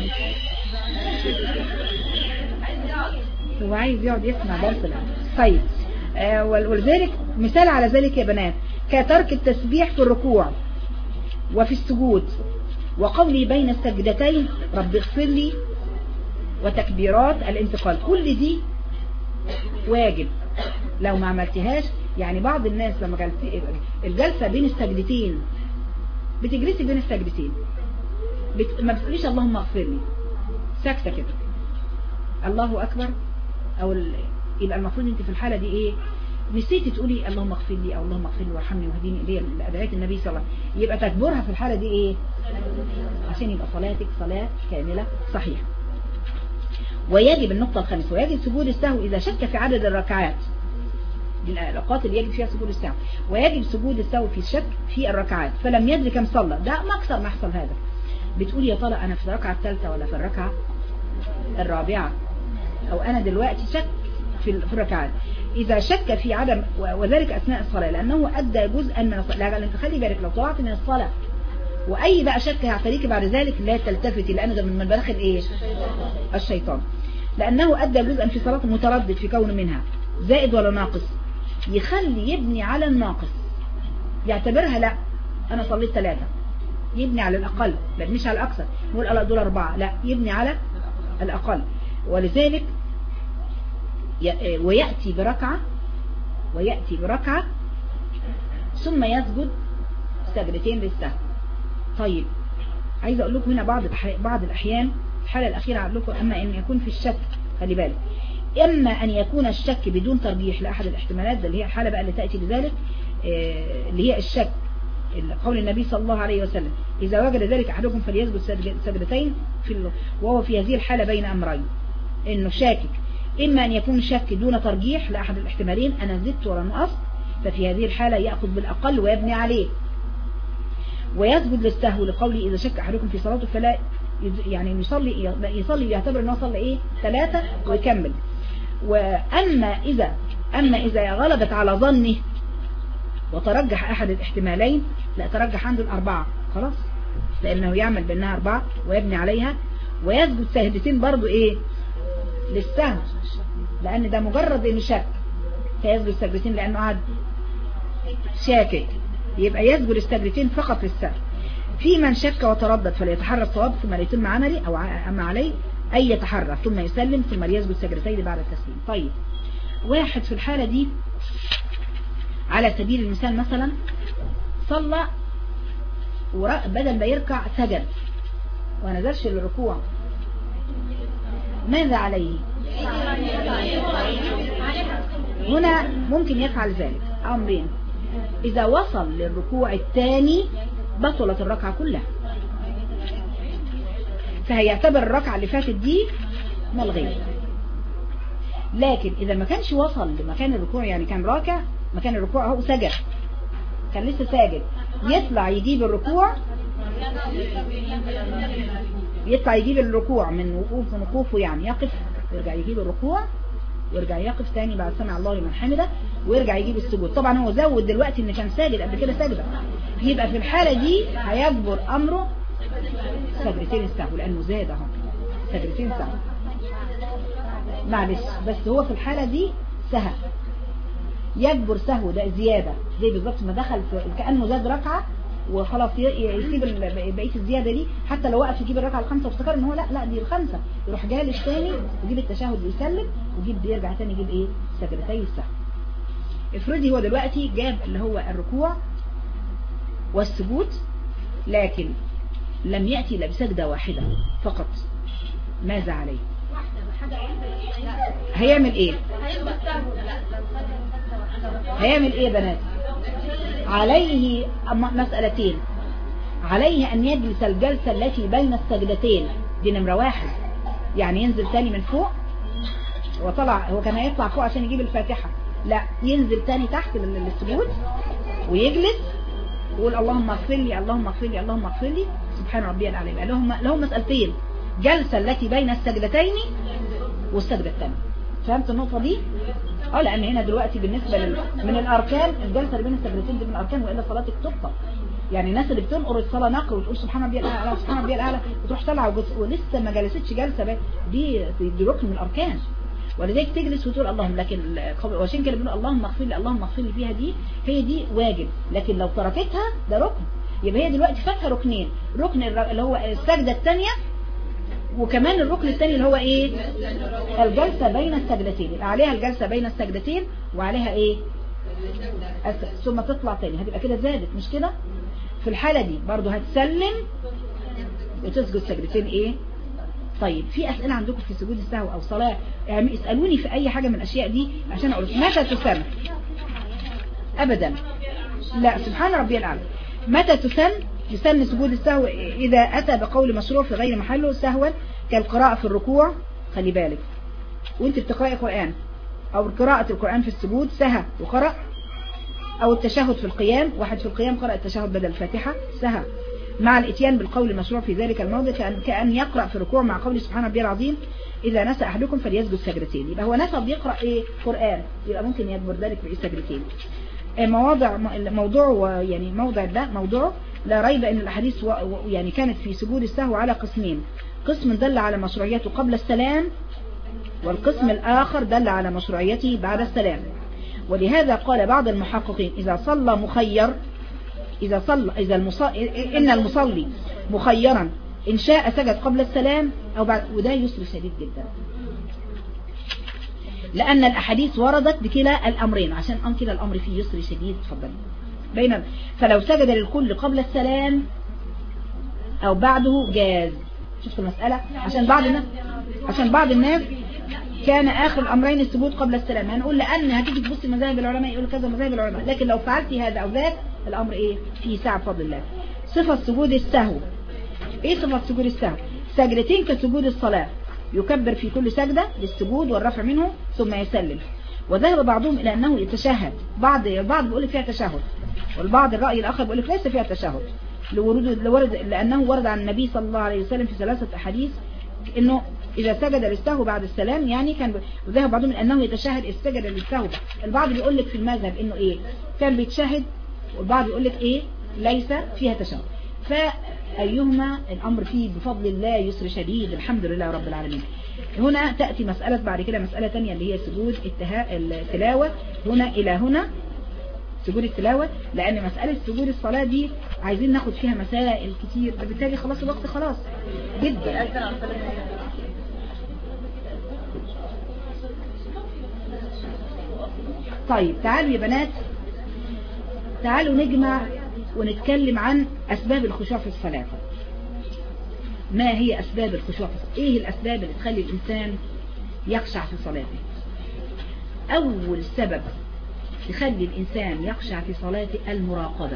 هو عايز يقعد يسمع درس الآن. طيب آه ولذلك مثال على ذلك يا بنات كترك التسبيح في الركوع وفي السجود وقولي بين السجدتين رب اغفر لي وتكبيرات الانتقال، كل دي واجب لو ما عملتهاش. يعني بعض الناس لما جلت الجلسة بين السجدتين بتجلسي بين السجدتين بت... ما بتقوليش اللهم اغفر لي، ساكتة كده الله أكبر أو ال... يبقى المفروض انت في الحالة دي ايه، نسيتي تقولي اللهم اغفر لي او اللهم اغفر لي وارحمني واهديني اليه لأدعية النبي صلى الله عليه وسلم، يبقى تكبرها في الحالة دي ايه عشان يبقى صلاتك صلاة كاملة صحيحة. ويجب النقطة الخامسة ويجب سجود السهو إذا شك في عدد الركعات، دي الأوقات اللي يجب فيها سجود السهو. ويجب سجود السهو في الشك في الركعات فلم يدري كم صلى، ده ما أكثر ما يحصل هذا، بتقول يا ترى أنا في الركعة الثالثة ولا في الركعة الرابعة، أو أنا دلوقتي شك في الركعات. إذا شك في عدم وذلك أثناء الصلاة لأنه أدى جزءا من الصلاة، لا أنت خلي بالك لو طلعت من الصلاة وأي بقى شك هيعتريك بعد ذلك لا تلتفتي، لأنه ده من مداخل إيه الشيطان، لأنه أدى جزءا في صلاة متردد في كون منها زائد ولا ناقص، يخلي يبني على الناقص، يعتبرها لا أنا صليت ثلاثة، يبني على الأقل لا مش على الأكثر، نقول ألا دول أربعة، لا يبني على الأقل. ولذلك ويأتي بركعة ويأتي بركعة ثم يسجد سجدتين للسهو. طيب عايز أقول لكم هنا بعض بعض الأحيان الحالة الأخيرة أقول لكم أما أن يكون في الشك، خلي بالك، إما أن يكون الشك بدون ترجيح لأحد الاحتمالات، ده اللي هي الحالة بقى اللي تأتي لذلك اللي هي الشك، قول النبي صلى الله عليه وسلم إذا وجد ذلك أحدكم فليسجد سجدتين في ال... وهو في هذه الحالة بين أمرين، إنه شاكك، إما أن يكون شك دون ترجيح لأحد الاحتمالين أنا زدت ولا نقصت، ففي هذه الحالة يأخذ بالأقل ويبني عليه ويسجد للسهو لقوله إذا شك أحدكم في صلاته فلا يعني يصلي يصلي يعتبر أنه صلى إيه ثلاثة ويكمل. وأما إذا أما إذا غلبت على ظنه وترجح أحد الاحتمالين، لا ترجح عنده الأربعة خلاص، لأنه يعمل بأنها أربعة ويبني عليها ويسجد سجدتين برضو إيه للسهو، لأن ده مجرد إنه شك فيسجد السجدتين لأنه قعد شاكك، يبقى يسجد السجدتين فقط للسهو. في من شك وتردد فليتحرى الصواب ثم ليتم عملي أو أما عليه أي يتحرى ثم يسلم ثم يسجد السجدتين بعد التسليم. طيب واحد في الحالة دي على سبيل المثال مثلا صلى بدل ما يركع سجد ونزلش للركوع، ماذا عليه؟ هنا ممكن يفعل ذلك أمرين. إذا وصل للركوع الثاني بطلت الركعة كلها، فهيعتبر الركعة اللي فاتت دي ملغية. لكن إذا ما كانش وصل لمكان الركوع، يعني كان راكع مكان الركوع هو سجد، كان لسه ساجد، يطلع يجيب الركوع، يطلع يجيب الركوع من وقوف من وقوفه، يعني يقف ويرجع يجيب الركوع ويرجع يقف تاني بعد سمع الله لمن حمده ويرجع يجيب السجود. طبعا هو زود دلوقتي ان كان ساجد قبل كده سجده، يبقى في الحالة دي هيجبر امره سجدتين السهو لانه زاد اهو سجدتين سهو. معلش بس هو في الحالة دي سهى، يجبر سهو ده زيادة زي بالظبط ما دخل في كأنه زاد ركعة وخلاص يسيب بقية الزيادة دي، حتى لو وقف يجيب الركعة الخامسة وافتكر ان هو لا لا دي الخامسة، يروح جالس تاني ويجيب التشهد ويسلم ويجيب يرجع تاني يجيب ايه سجدتي السهو. افرضي هو دلوقتي جاب اللي هو الركوع والسجود لكن لم يأتي الا بسجدة واحدة فقط، ماذا عليه؟ هيعمل ايه؟ هيعمل ايه يا بنات؟ عليه مسألتين. عليه ان يجلس الجلسة التي بين السجدتين دي نمرة واحد، يعني ينزل تاني من فوق وطلع، هو كان هيطلع فوق عشان يجيب الفاتحة، لا ينزل تاني تحت للسجود ويجلس ويقول اللهم اغفر لي اللهم اغفر لي اللهم اغفر لي سبحان ربي العظيم. لهم لهم مسألتين، جلسة التي بين السجدتين والسجدة الثانية. فهمت النقطة دي؟ اه لان هنا دلوقتي بالنسبة لل... من الاركان الجلسة اللي بين السجدتين دي من الاركان، والا صلاتك تبطل. يعني الناس اللي بتنقر الصلاة نقر وتقول سبحان ربي الاعلى سبحان ربي الاعلى وتروح طالعه ولسه ما جلستش جلسة دي دي ركن من الاركان، ولذلك تجلس وتقول اللهم، لكن وعشان كده بنقول اللهم اغفر لي اللهم اغفر لي فيها دي هي دي واجب، لكن لو تركتها ده ركن. يبقى هي دلوقتي فاتها ركنين، ركن اللي هو السجدة الثانية وكمان الركن الثاني اللي هو ايه الجلسة بين السجدتين، يبقى عليها الجلسة بين السجدتين وعليها ايه ثم تطلع تاني، هتبقى كده زادت مش كده. في الحالة دي برضو هتسلم وتسجد سجدتين ايه. طيب في اسئلة عندكم في سجود السهو او صلاة، يعني اسألوني في اي حاجة من الاشياء دي عشان اقول متى تسن. ابدا لا سبحان ربي الاعلى. متى تسن؟ يسن سجود السهو إذا أتى بقول مشروع في غير محله سهوا كالقراءة في الركوع، خلي بالك وانت بتقرأي قرآن، أو قراءة القرآن في السجود سهى وقرأ، أو التشهد في القيام، واحد في القيام قرأ التشهد بدل الفاتحة سهى، مع الاتيان بالقول المشروع في ذلك الموضع كأن, كأن يقرأ في الركوع مع قول سبحان ربي العظيم إذا نسى أحدكم فليسجد سجدتين. يبقى هو نسى بيقرأ إيه قرآن، يبقى ممكن يجبر ذلك بإيه سجدتين. مواضع موضوع يعني موضع ده موضوع لا ريب ان الاحاديث يعني كانت في سجود السهو على قسمين، قسم دل على مشروعيته قبل السلام والقسم الاخر دل على مشروعيته بعد السلام. ولهذا قال بعض المحققين اذا صلى مخير اذا صلى اذا المصلي ان المصلي مخيرا ان شاء سجد قبل السلام او بعد، وده يسر شديد جدا لأن الأحاديث وردت بكلا الأمرين، عشان أن كلا الأمر فيه يسر شديد. تفضل بين فلو سجد للكل قبل السلام أو بعده جاز. شفت المسألة؟ عشان بعض الناس عشان بعض الناس كان آخر الأمرين السجود قبل السلام، هنقول لأن هتيجي تبص مذاهب العلماء يقولوا كذا مذاهب العلماء، لكن لو فعلتي هذا أو ذاك الأمر إيه فيه سعة بفضل الله. صفة سجود السهو، إيه صفة سجود السهو؟ سجدتين كسجود الصلاة، يكبر في كل سجدة للسجود والرفع منه ثم يسلم. وذهب بعضهم إلى أنه يتشهد، بعض البعض بيقول فيها تشهد والبعض الرأي الآخر بيقول ليس فيها تشهد لورود لورد لأنه ورد عن النبي صلى الله عليه وسلم في ثلاثة أحاديث إنه إذا سجد للسهو بعد السلام يعني كان. وذهب بعضهم إلى أنه يتشهد إذا سجد للسهو. البعض بيقول لك في المذهب إنه إيه كان بيتشهد، والبعض يقول لك إيه ليس فيها تشهد. أيهما الأمر فيه بفضل الله يسر شديد الحمد لله رب العالمين. هنا تأتي مسألة بعد كده مسألة تانية اللي هي سجود التلاوة. هنا إلى هنا سجود التلاوة، لأن مسألة سجود الصلاة دي عايزين ناخد فيها مسائل كتير، بالتالي خلاص الوقت خلاص جدا. طيب تعالوا يا بنات، تعالوا نجمع ونتكلم عن أسباب الخشوع في الصلاة. ما هي أسباب الخشوع في الصلاة؟ إيه الأسباب اللي تخلي الإنسان يخشع في صلاته؟ أول سبب تخلي الإنسان يخشع في صلاته المراقبة،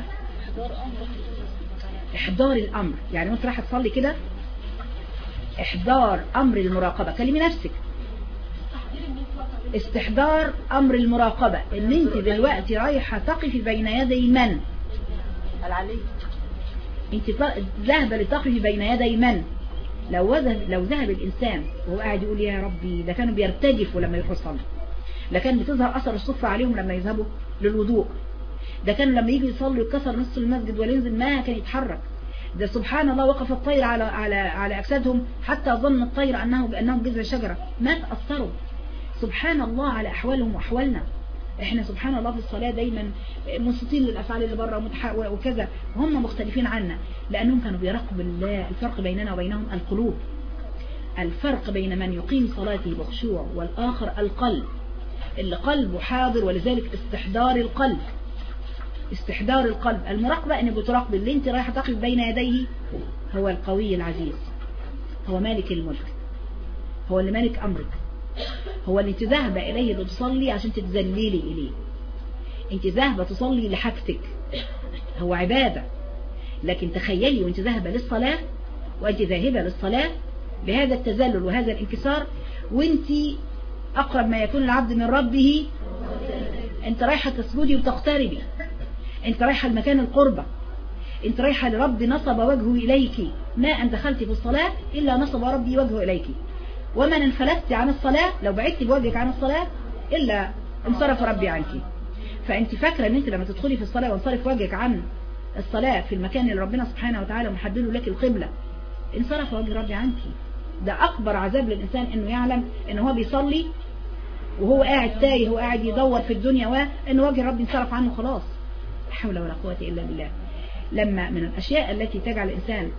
إحضار الأمر. يعني وانت راح تصلي كده إحضار أمر المراقبة، كلمي نفسك استحضار أمر المراقبة، إن أنت دلوقتي رايحة تقفي بين يدي من؟ العلي. أنت ذهب لتقفي بين يدي من؟ لو ذهب لو ذهب الإنسان وهو قاعد يقول يا ربي، ده كانوا بيرتجفوا لما يروحوا يصلوا، ده كان بتظهر أثر الصفة عليهم لما يذهبوا للوضوء، ده كان لما يجي يصلوا يتكسر نص المسجد ولا ينزل ما كان يتحرك، ده سبحان الله وقف الطير على على على أجسادهم حتى ظن الطير أنه بأنهم جذع شجرة، ما تأثروا. سبحان الله على أحوالهم وأحوالنا. احنا سبحان الله في الصلاة دايما منصتين للأفعال اللي بره وكذا، هم مختلفين عنا لأنهم كانوا بيراقبوا الله. الفرق بيننا وبينهم القلوب، الفرق بين من يقيم صلاته بخشوع والآخر القلب، اللي قلبه حاضر، ولذلك استحضار القلب. استحضار القلب المراقبة ان بتراقب اللي انت رايحة تقف بين يديه هو القوي العزيز، هو مالك الملك، هو اللي مالك أمرك، هو اللي انت ذاهبة إليه لتصلي عشان تتذللي إليه. انت ذاهبة تصلي لحاجتك، هو عبادة. لكن تخيلي وانت ذاهبة للصلاة، وانت ذاهبة للصلاة بهذا التذلل وهذا الانكسار، وانت أقرب ما يكون العبد من ربه، انت رايحة تسجدي وتقتربي، انت رايحة المكان القربة، انت رايحة لرب نصب وجهه إليك، ما أن دخلت في الصلاة إلا نصب ربي وجهه إليك، ومن انفلتت عن الصلاة لو بعدت بوجهك عن الصلاة إلا انصرف ربي عنك. فأنت فاكرة أن أنت لما تدخلي في الصلاة وانصرف وجهك عن الصلاة في المكان اللي ربنا سبحانه وتعالى محدده لك القبلة، انصرف وجه ربي عنك. ده أكبر عذاب للإنسان أنه يعلم أنه هو بيصلي وهو قاعد تايه وقاعد يدور في الدنيا وأن وجه ربي انصرف عنه خلاص. لا حول ولا قوة إلا بالله. لما من الأشياء التي تجعل الإنسان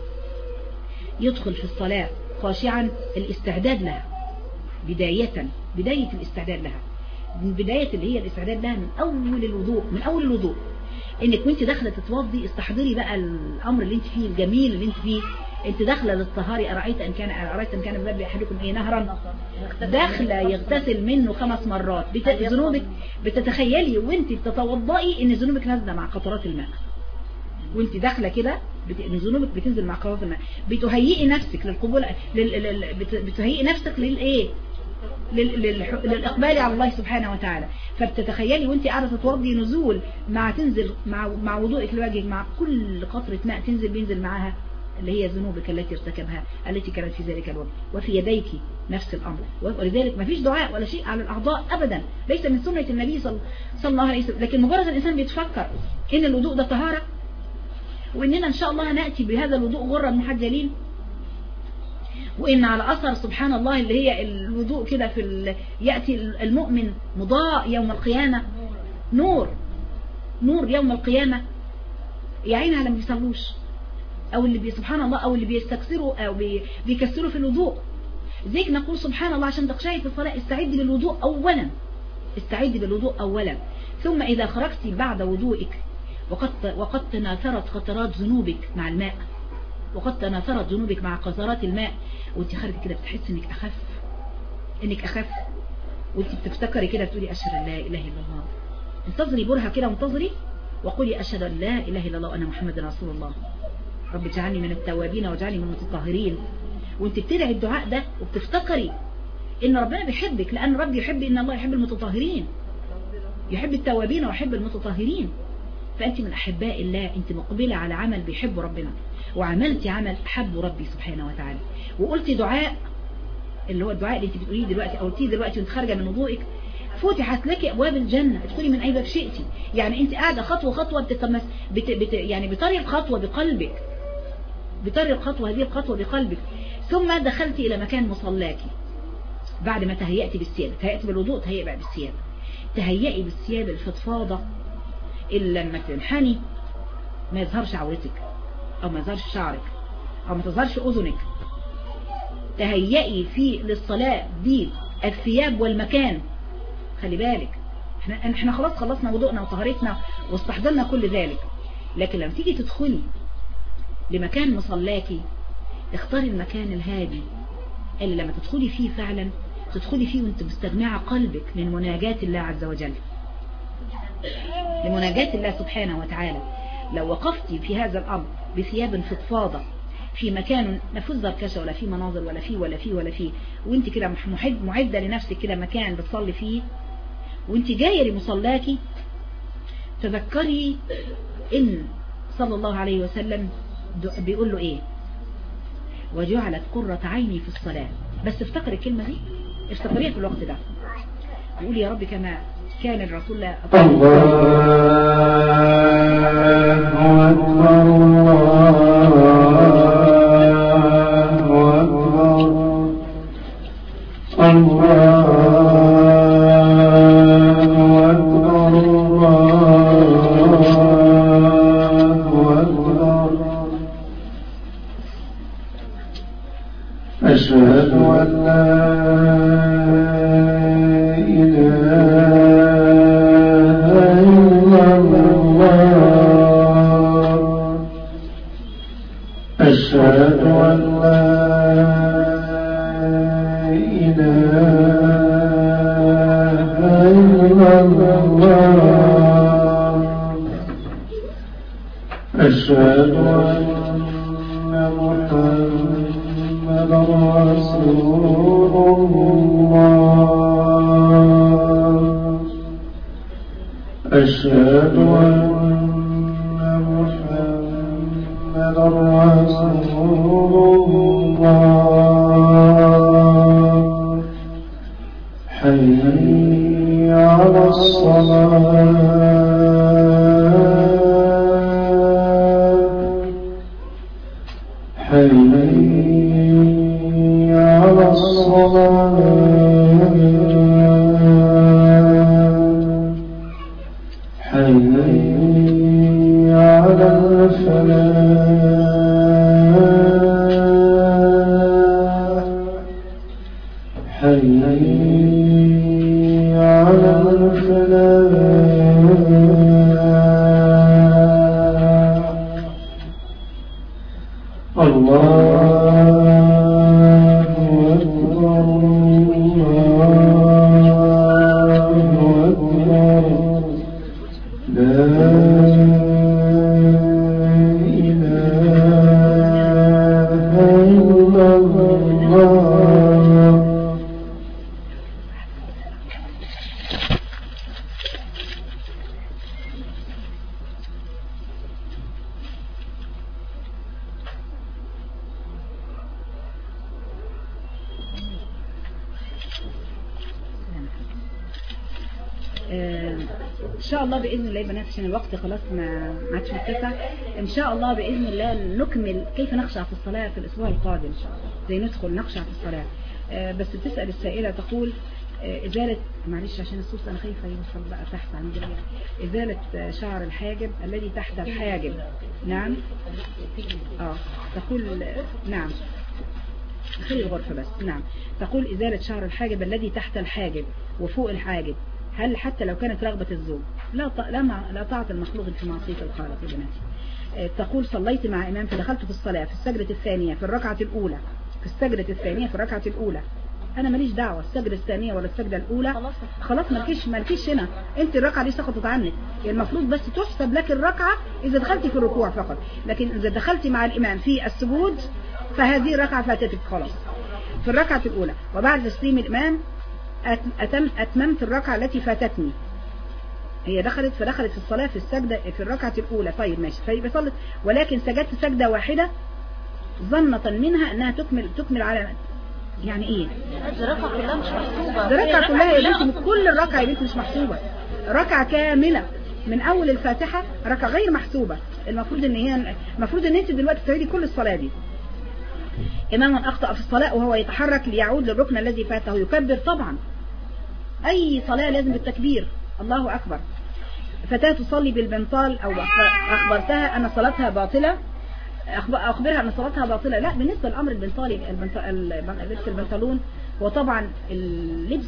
يدخل في الصلاة خاشعا الاستعداد لها، بداية بداية الاستعداد لها، من بداية اللي هي الاستعداد لها من أول الوضوء، من أول الوضوء انك وانت داخلة تتوضي استحضري بقى الأمر اللي انت فيه الجميل اللي انت فيه. انت داخلة للطهاري، أرأيت أن كان أرأيت أن كان بذنب أحدكم ايه نهرا، داخلة يغتسل منه خمس مرات، ذنوبك بتتخيلي وانت بتتوضئي ان ذنوبك نازلة مع قطرات الماء، وانت داخله كده ان ذنوبك بتنزل مع قطرات الماء، بتهيئي نفسك للقبول، بتهيئي نفسك للايه، للاقبال على الله سبحانه وتعالى. فبتتخيلي وانت قاعده تتوضي نزول مع تنزل مع مع وضوءك لوجهك، مع كل قطره ماء تنزل بينزل معاها اللي هي ذنوبك التي ارتكبها التي كانت في ذلك الوقت، وفي يديك نفس الامر. ولذلك ما فيش دعاء ولا شيء على الاعضاء ابدا، ليس من سنه النبي صلى الله عليه وسلم. لكن مجرد الانسان بيتفكر ان الوضوء ده طهاره، وإننا إن شاء الله نأتي بهذا الوضوء غرا محجلين، وإن على أثر سبحان الله اللي هي الوضوء كده في يأتي المؤمن مضاء يوم القيامة، نور نور يوم القيامة. يا عيني على ما بيصلوش، أو اللي بي سبحان الله أو اللي بيستكثروا أو بي بيكسروا في الوضوء. زيك نقول سبحان الله عشان تخشعي في الصلاة استعدي بالوضوء أولا، استعدي بالوضوء أولا، ثم إذا خرجت بعد وضوئك وقد وقد تناثرت قطرات ذنوبك مع الماء، وقد تناثرت ذنوبك مع قطرات الماء، وانت خارجه كده بتحس انك اخف، انك اخف، وانت بتفتكري كده بتقولي اشهد ان لا اله الا الله. انتظري برهه كده، وانتظري وقولي اشهد ان لا اله الا الله وانا محمد رسول الله. رب اجعلني من التوابين واجعلني من المتطهرين. وانت بتدعي الدعاء ده وبتفتكري ان ربنا بيحبك، لان ربي يحب، ان الله يحب المتطهرين، يحب التوابين ويحب المتطهرين. فأنت من أحباء الله، أنت مقبلة على عمل بيحب ربنا، وعملتي عمل أحب ربي سبحانه وتعالى، وقلتي دعاء اللي هو الدعاء اللي انت بتقوليه دلوقتي أو قلتيه دلوقتي وانت خارجة من وضوئك، فتحت لك أبواب الجنة، ادخلي من أي باب شئتي. يعني أنت قاعدة خطوة خطوة بتتمس بت بت يعني بطريق خطوة بقلبك، بتري الخطوة هذه الخطوة بقلبك. ثم دخلت إلى مكان مصلاك بعد ما تهيأت بالثياب، تهيأت بالوضوء، تهيأ بقى بالثياب، تهيئي بالثياب الفضفاضة اللي لما تنحني ما يظهرش عورتك أو ما يظهرش شعرك أو ما تظهرش أذنك. تهيئي في للصلاة بالثياب والمكان. خلي بالك احنا احنا خلاص خلصنا وضوءنا وطهارتنا واستحضرنا كل ذلك، لكن لما تيجي تدخلي لمكان مصلاكي اختاري المكان الهادي اللي لما تدخلي فيه فعلا تدخلي فيه وانت مستجمعة قلبك لمناجاة الله عز وجل، لمناجاة الله سبحانه وتعالى. لو وقفتي في هذا الأمر بثياب فضفاضة في مكان نفوذ زركشة ولا في مناظر ولا في ولا في ولا في وانت كده معدة لنفسك كده مكان بتصلي فيه وانت جاية لمصلاكي، تذكري ان صلى الله عليه وسلم بيقول له ايه؟ وجعلت قرة عيني في الصلاة. بس افتكري الكلمة دي، افتكريها في الوقت ده، وقول يا رب كما كان الرسول الله أكبر أشهد أن لا إله إلا الله أشهد أن لا إله إلا الله أشهد أن محمد رسول الله أشهد أن محمد رسول الله حي على الصلاة حي على الصلاة حي على الفلاح حي على الفلاح الله ان شاء الله باذن الله يا بنات عشان الوقت خلاص ما ما عادش متسع. ان شاء الله باذن الله نكمل كيف نخشع في الصلاه في الاسبوع القادم، زي ندخل نخشع في الصلاه. بس بتسال السائله تقول ازاله، معلش عشان الصوت انا خايفه يوصل بقى تحت عن جميع، ازاله شعر الحاجب الذي تحت الحاجب. نعم اه تقول نعم خلي الغرفه بس. نعم تقول ازاله شعر الحاجب الذي تحت الحاجب وفوق الحاجب، هل حتى لو كانت رغبة الزوج؟ لا ط... لا, مع... لا طاعة المخلوق في معصية الخالق يا بناتي. تقول صليت مع إمام فدخلت في الصلاة في السجدة الثانية في الركعة الأولى في السجدة الثانية في الركعة الأولى. أنا ماليش دعوة السجدة الثانية ولا السجدة الأولى، خلاص مالكيش مالكيش هنا، أنت الركعة دي سقطت عنك. يعني المفروض بس تحسب لك الركعة إذا دخلتي في الركوع فقط، لكن إذا دخلتي مع الإمام في السجود فهذه الركعة فاتتك خلاص. في الركعة الأولى وبعد تسليم الإمام أتم أتممت الركعة التي فاتتني. هي دخلت فدخلت في الصلاة في السجدة في الركعة الأولى، طيب ماشي، فيبقى صلت ولكن سجدت سجدة واحدة ظنة منها أنها تكمل تكمل على يعني إيه؟ الركعة كلها مش محسوبة. الركعة كلها يا بنتي، كل الركعة يا بنتي مش محسوبة، ركعة كاملة من أول الفاتحة ركعة غير محسوبة، المفروض ان هي المفروض ان انت دلوقتي تعيدي كل الصلاة دي. إمام أخطأ في الصلاة وهو يتحرك ليعود للركن الذي فاته يكبر طبعا. أي صلاة لازم بالتكبير، الله أكبر. فتاة تصلي بالبنطال أو أخبرتها أن صلاتها باطلة، أخبرها أن صلاتها باطلة. لا، بالنسبة للأمر البنطالي، لبس البنطلون وطبعا اللبس،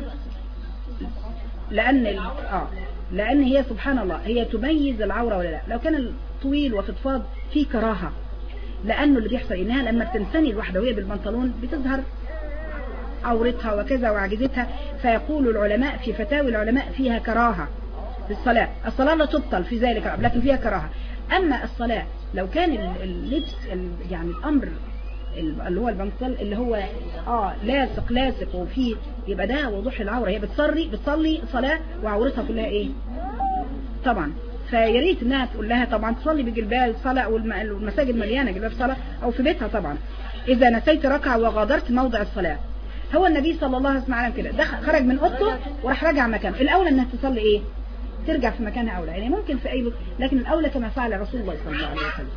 لأن آه لأن هي سبحان الله هي تميز العورة ولا لا. لو كان طويل وفضفاض في كراهة، لأنه اللي بيحصل إنها لما بتنسني الواحدة وهي بالبنطلون بتظهر عورتها وكذا وعجزتها. فيقول العلماء في فتاوي العلماء فيها كراهة للصلاة. الصلاة لا تبطل في ذلك لكن فيها كراهة. أما الصلاة لو كان اللبس يعني الأمر اللي هو البنطل اللي هو آه لاصق لاصق وفيه، يبقى ده وضوح العورة. هي بتصلي بتصلي صلاة وعورتها كلها إيه طبعا. فياريت انها تقول لها طبعا تصلي بجلباب الصلاة، والمساجد مليانة جلباب صلاة، او في بيتها طبعا. اذا نسيت ركعة وغادرت موضع الصلاة. هو النبي صلى الله عليه وسلم كده دخل خرج من اوضته وراح رجع مكانه. الاولى انها تصلي ايه ترجع في مكانها اولى، يعني ممكن في اي بك... لكن الاولى كما فعل رسول الله صلى الله عليه وسلم.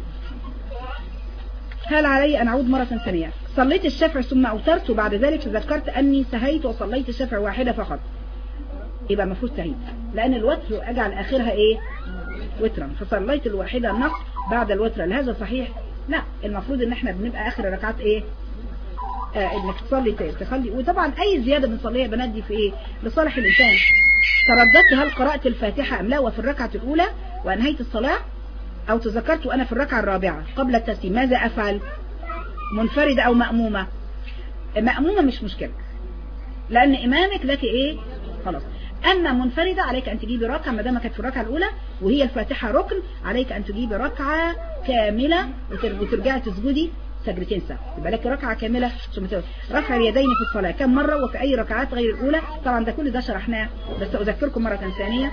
هل علي ان اعود مرة ثانية؟ صليت الشفع ثم اوترت وبعد ذلك تذكرت اني سهيت وصليت الشفع واحدة فقط، يبقى المفروض تعيد، لأن الوتر أجعل آخرها إيه وترا، فصليت الواحدة النص بعد الوتر. هذا صحيح؟ لا، المفروض إن إحنا بنبقى آخر الركعات إيه آه إنك تصلي تخلي. وطبعا أي زيادة بنصليها بنات دي في إيه لصالح الإنسان. ترددت هل قرأت الفاتحة أم لا وفي الركعة الأولى وأنهيت الصلاة، أو تذكرت وأنا في الركعة الرابعة قبل التسليم. ماذا أفعل؟ منفردة أو مأمومة؟ مأمومة مش مشكلة، لأن إمامك لك إيه خلاص. أما منفردة عليك أن تجيبي ركعة، ما دام كانت في الركعة الأولى وهي الفاتحة ركن، عليك أن تجيبي ركعة كاملة وترجعي تسجدي سجدتين سهو، يبقى لك ركعة كاملة. ثم رفع اليدين في الصلاة كم مرة وفي أي ركعات غير الأولى؟ طبعا ده كل ده شرحناه، بس أذكركم مرة ثانية.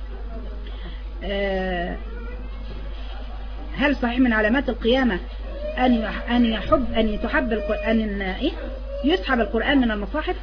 هل صحيح من علامات القيامة أن أن يحب أن تحب القرآن إيه يسحب القرآن من المصاحف؟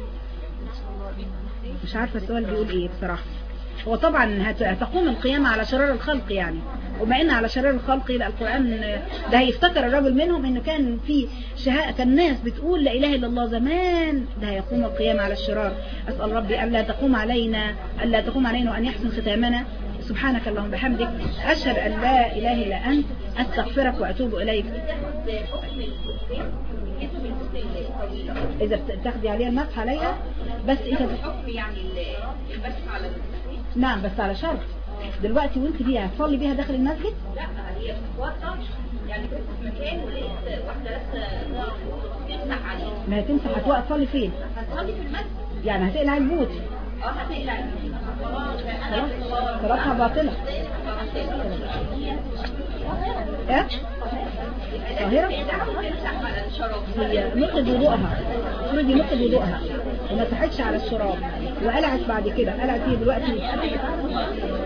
مش عارفة السؤال بيقول ايه بصراحة. هو طبعا هتقوم القيامة على شرار الخلق يعني، وما ان على شرار الخلق يبقى القرآن ده هيفتكر الرجل منهم انه كان في شهاء الناس بتقول لا اله الا الله زمان، ده هيقوم القيامة على الشرار. اسأل ربي الا تقوم علينا الا تقوم علينا وان يحسن ختامنا. سبحانك اللهم بحمدك اشهد ان لا اله الا انت استغفرك واتوب اليك. اذا بتاخدي عليها المسح عليها بس انت الحكم يعني المسح على نعم، بس على شرط دلوقتي وانت بيها تصلي بيها داخل المسجد. لا هي بتوضع يعني كنت في مكان ولقيت واحده لسه تمسح عليه. ما هتمسح هتوقف تصلي فين؟ هتصلي في المسجد يعني هتقلع البوت. اه هتقلع البوت خلاص صلاتها باطلة. ايه طاهرة؟ هي نقض وضوءها، فرضي نقض وضوءها وما تحتش على الشراب وقلعت بعد كده. قلعت هي دلوقتي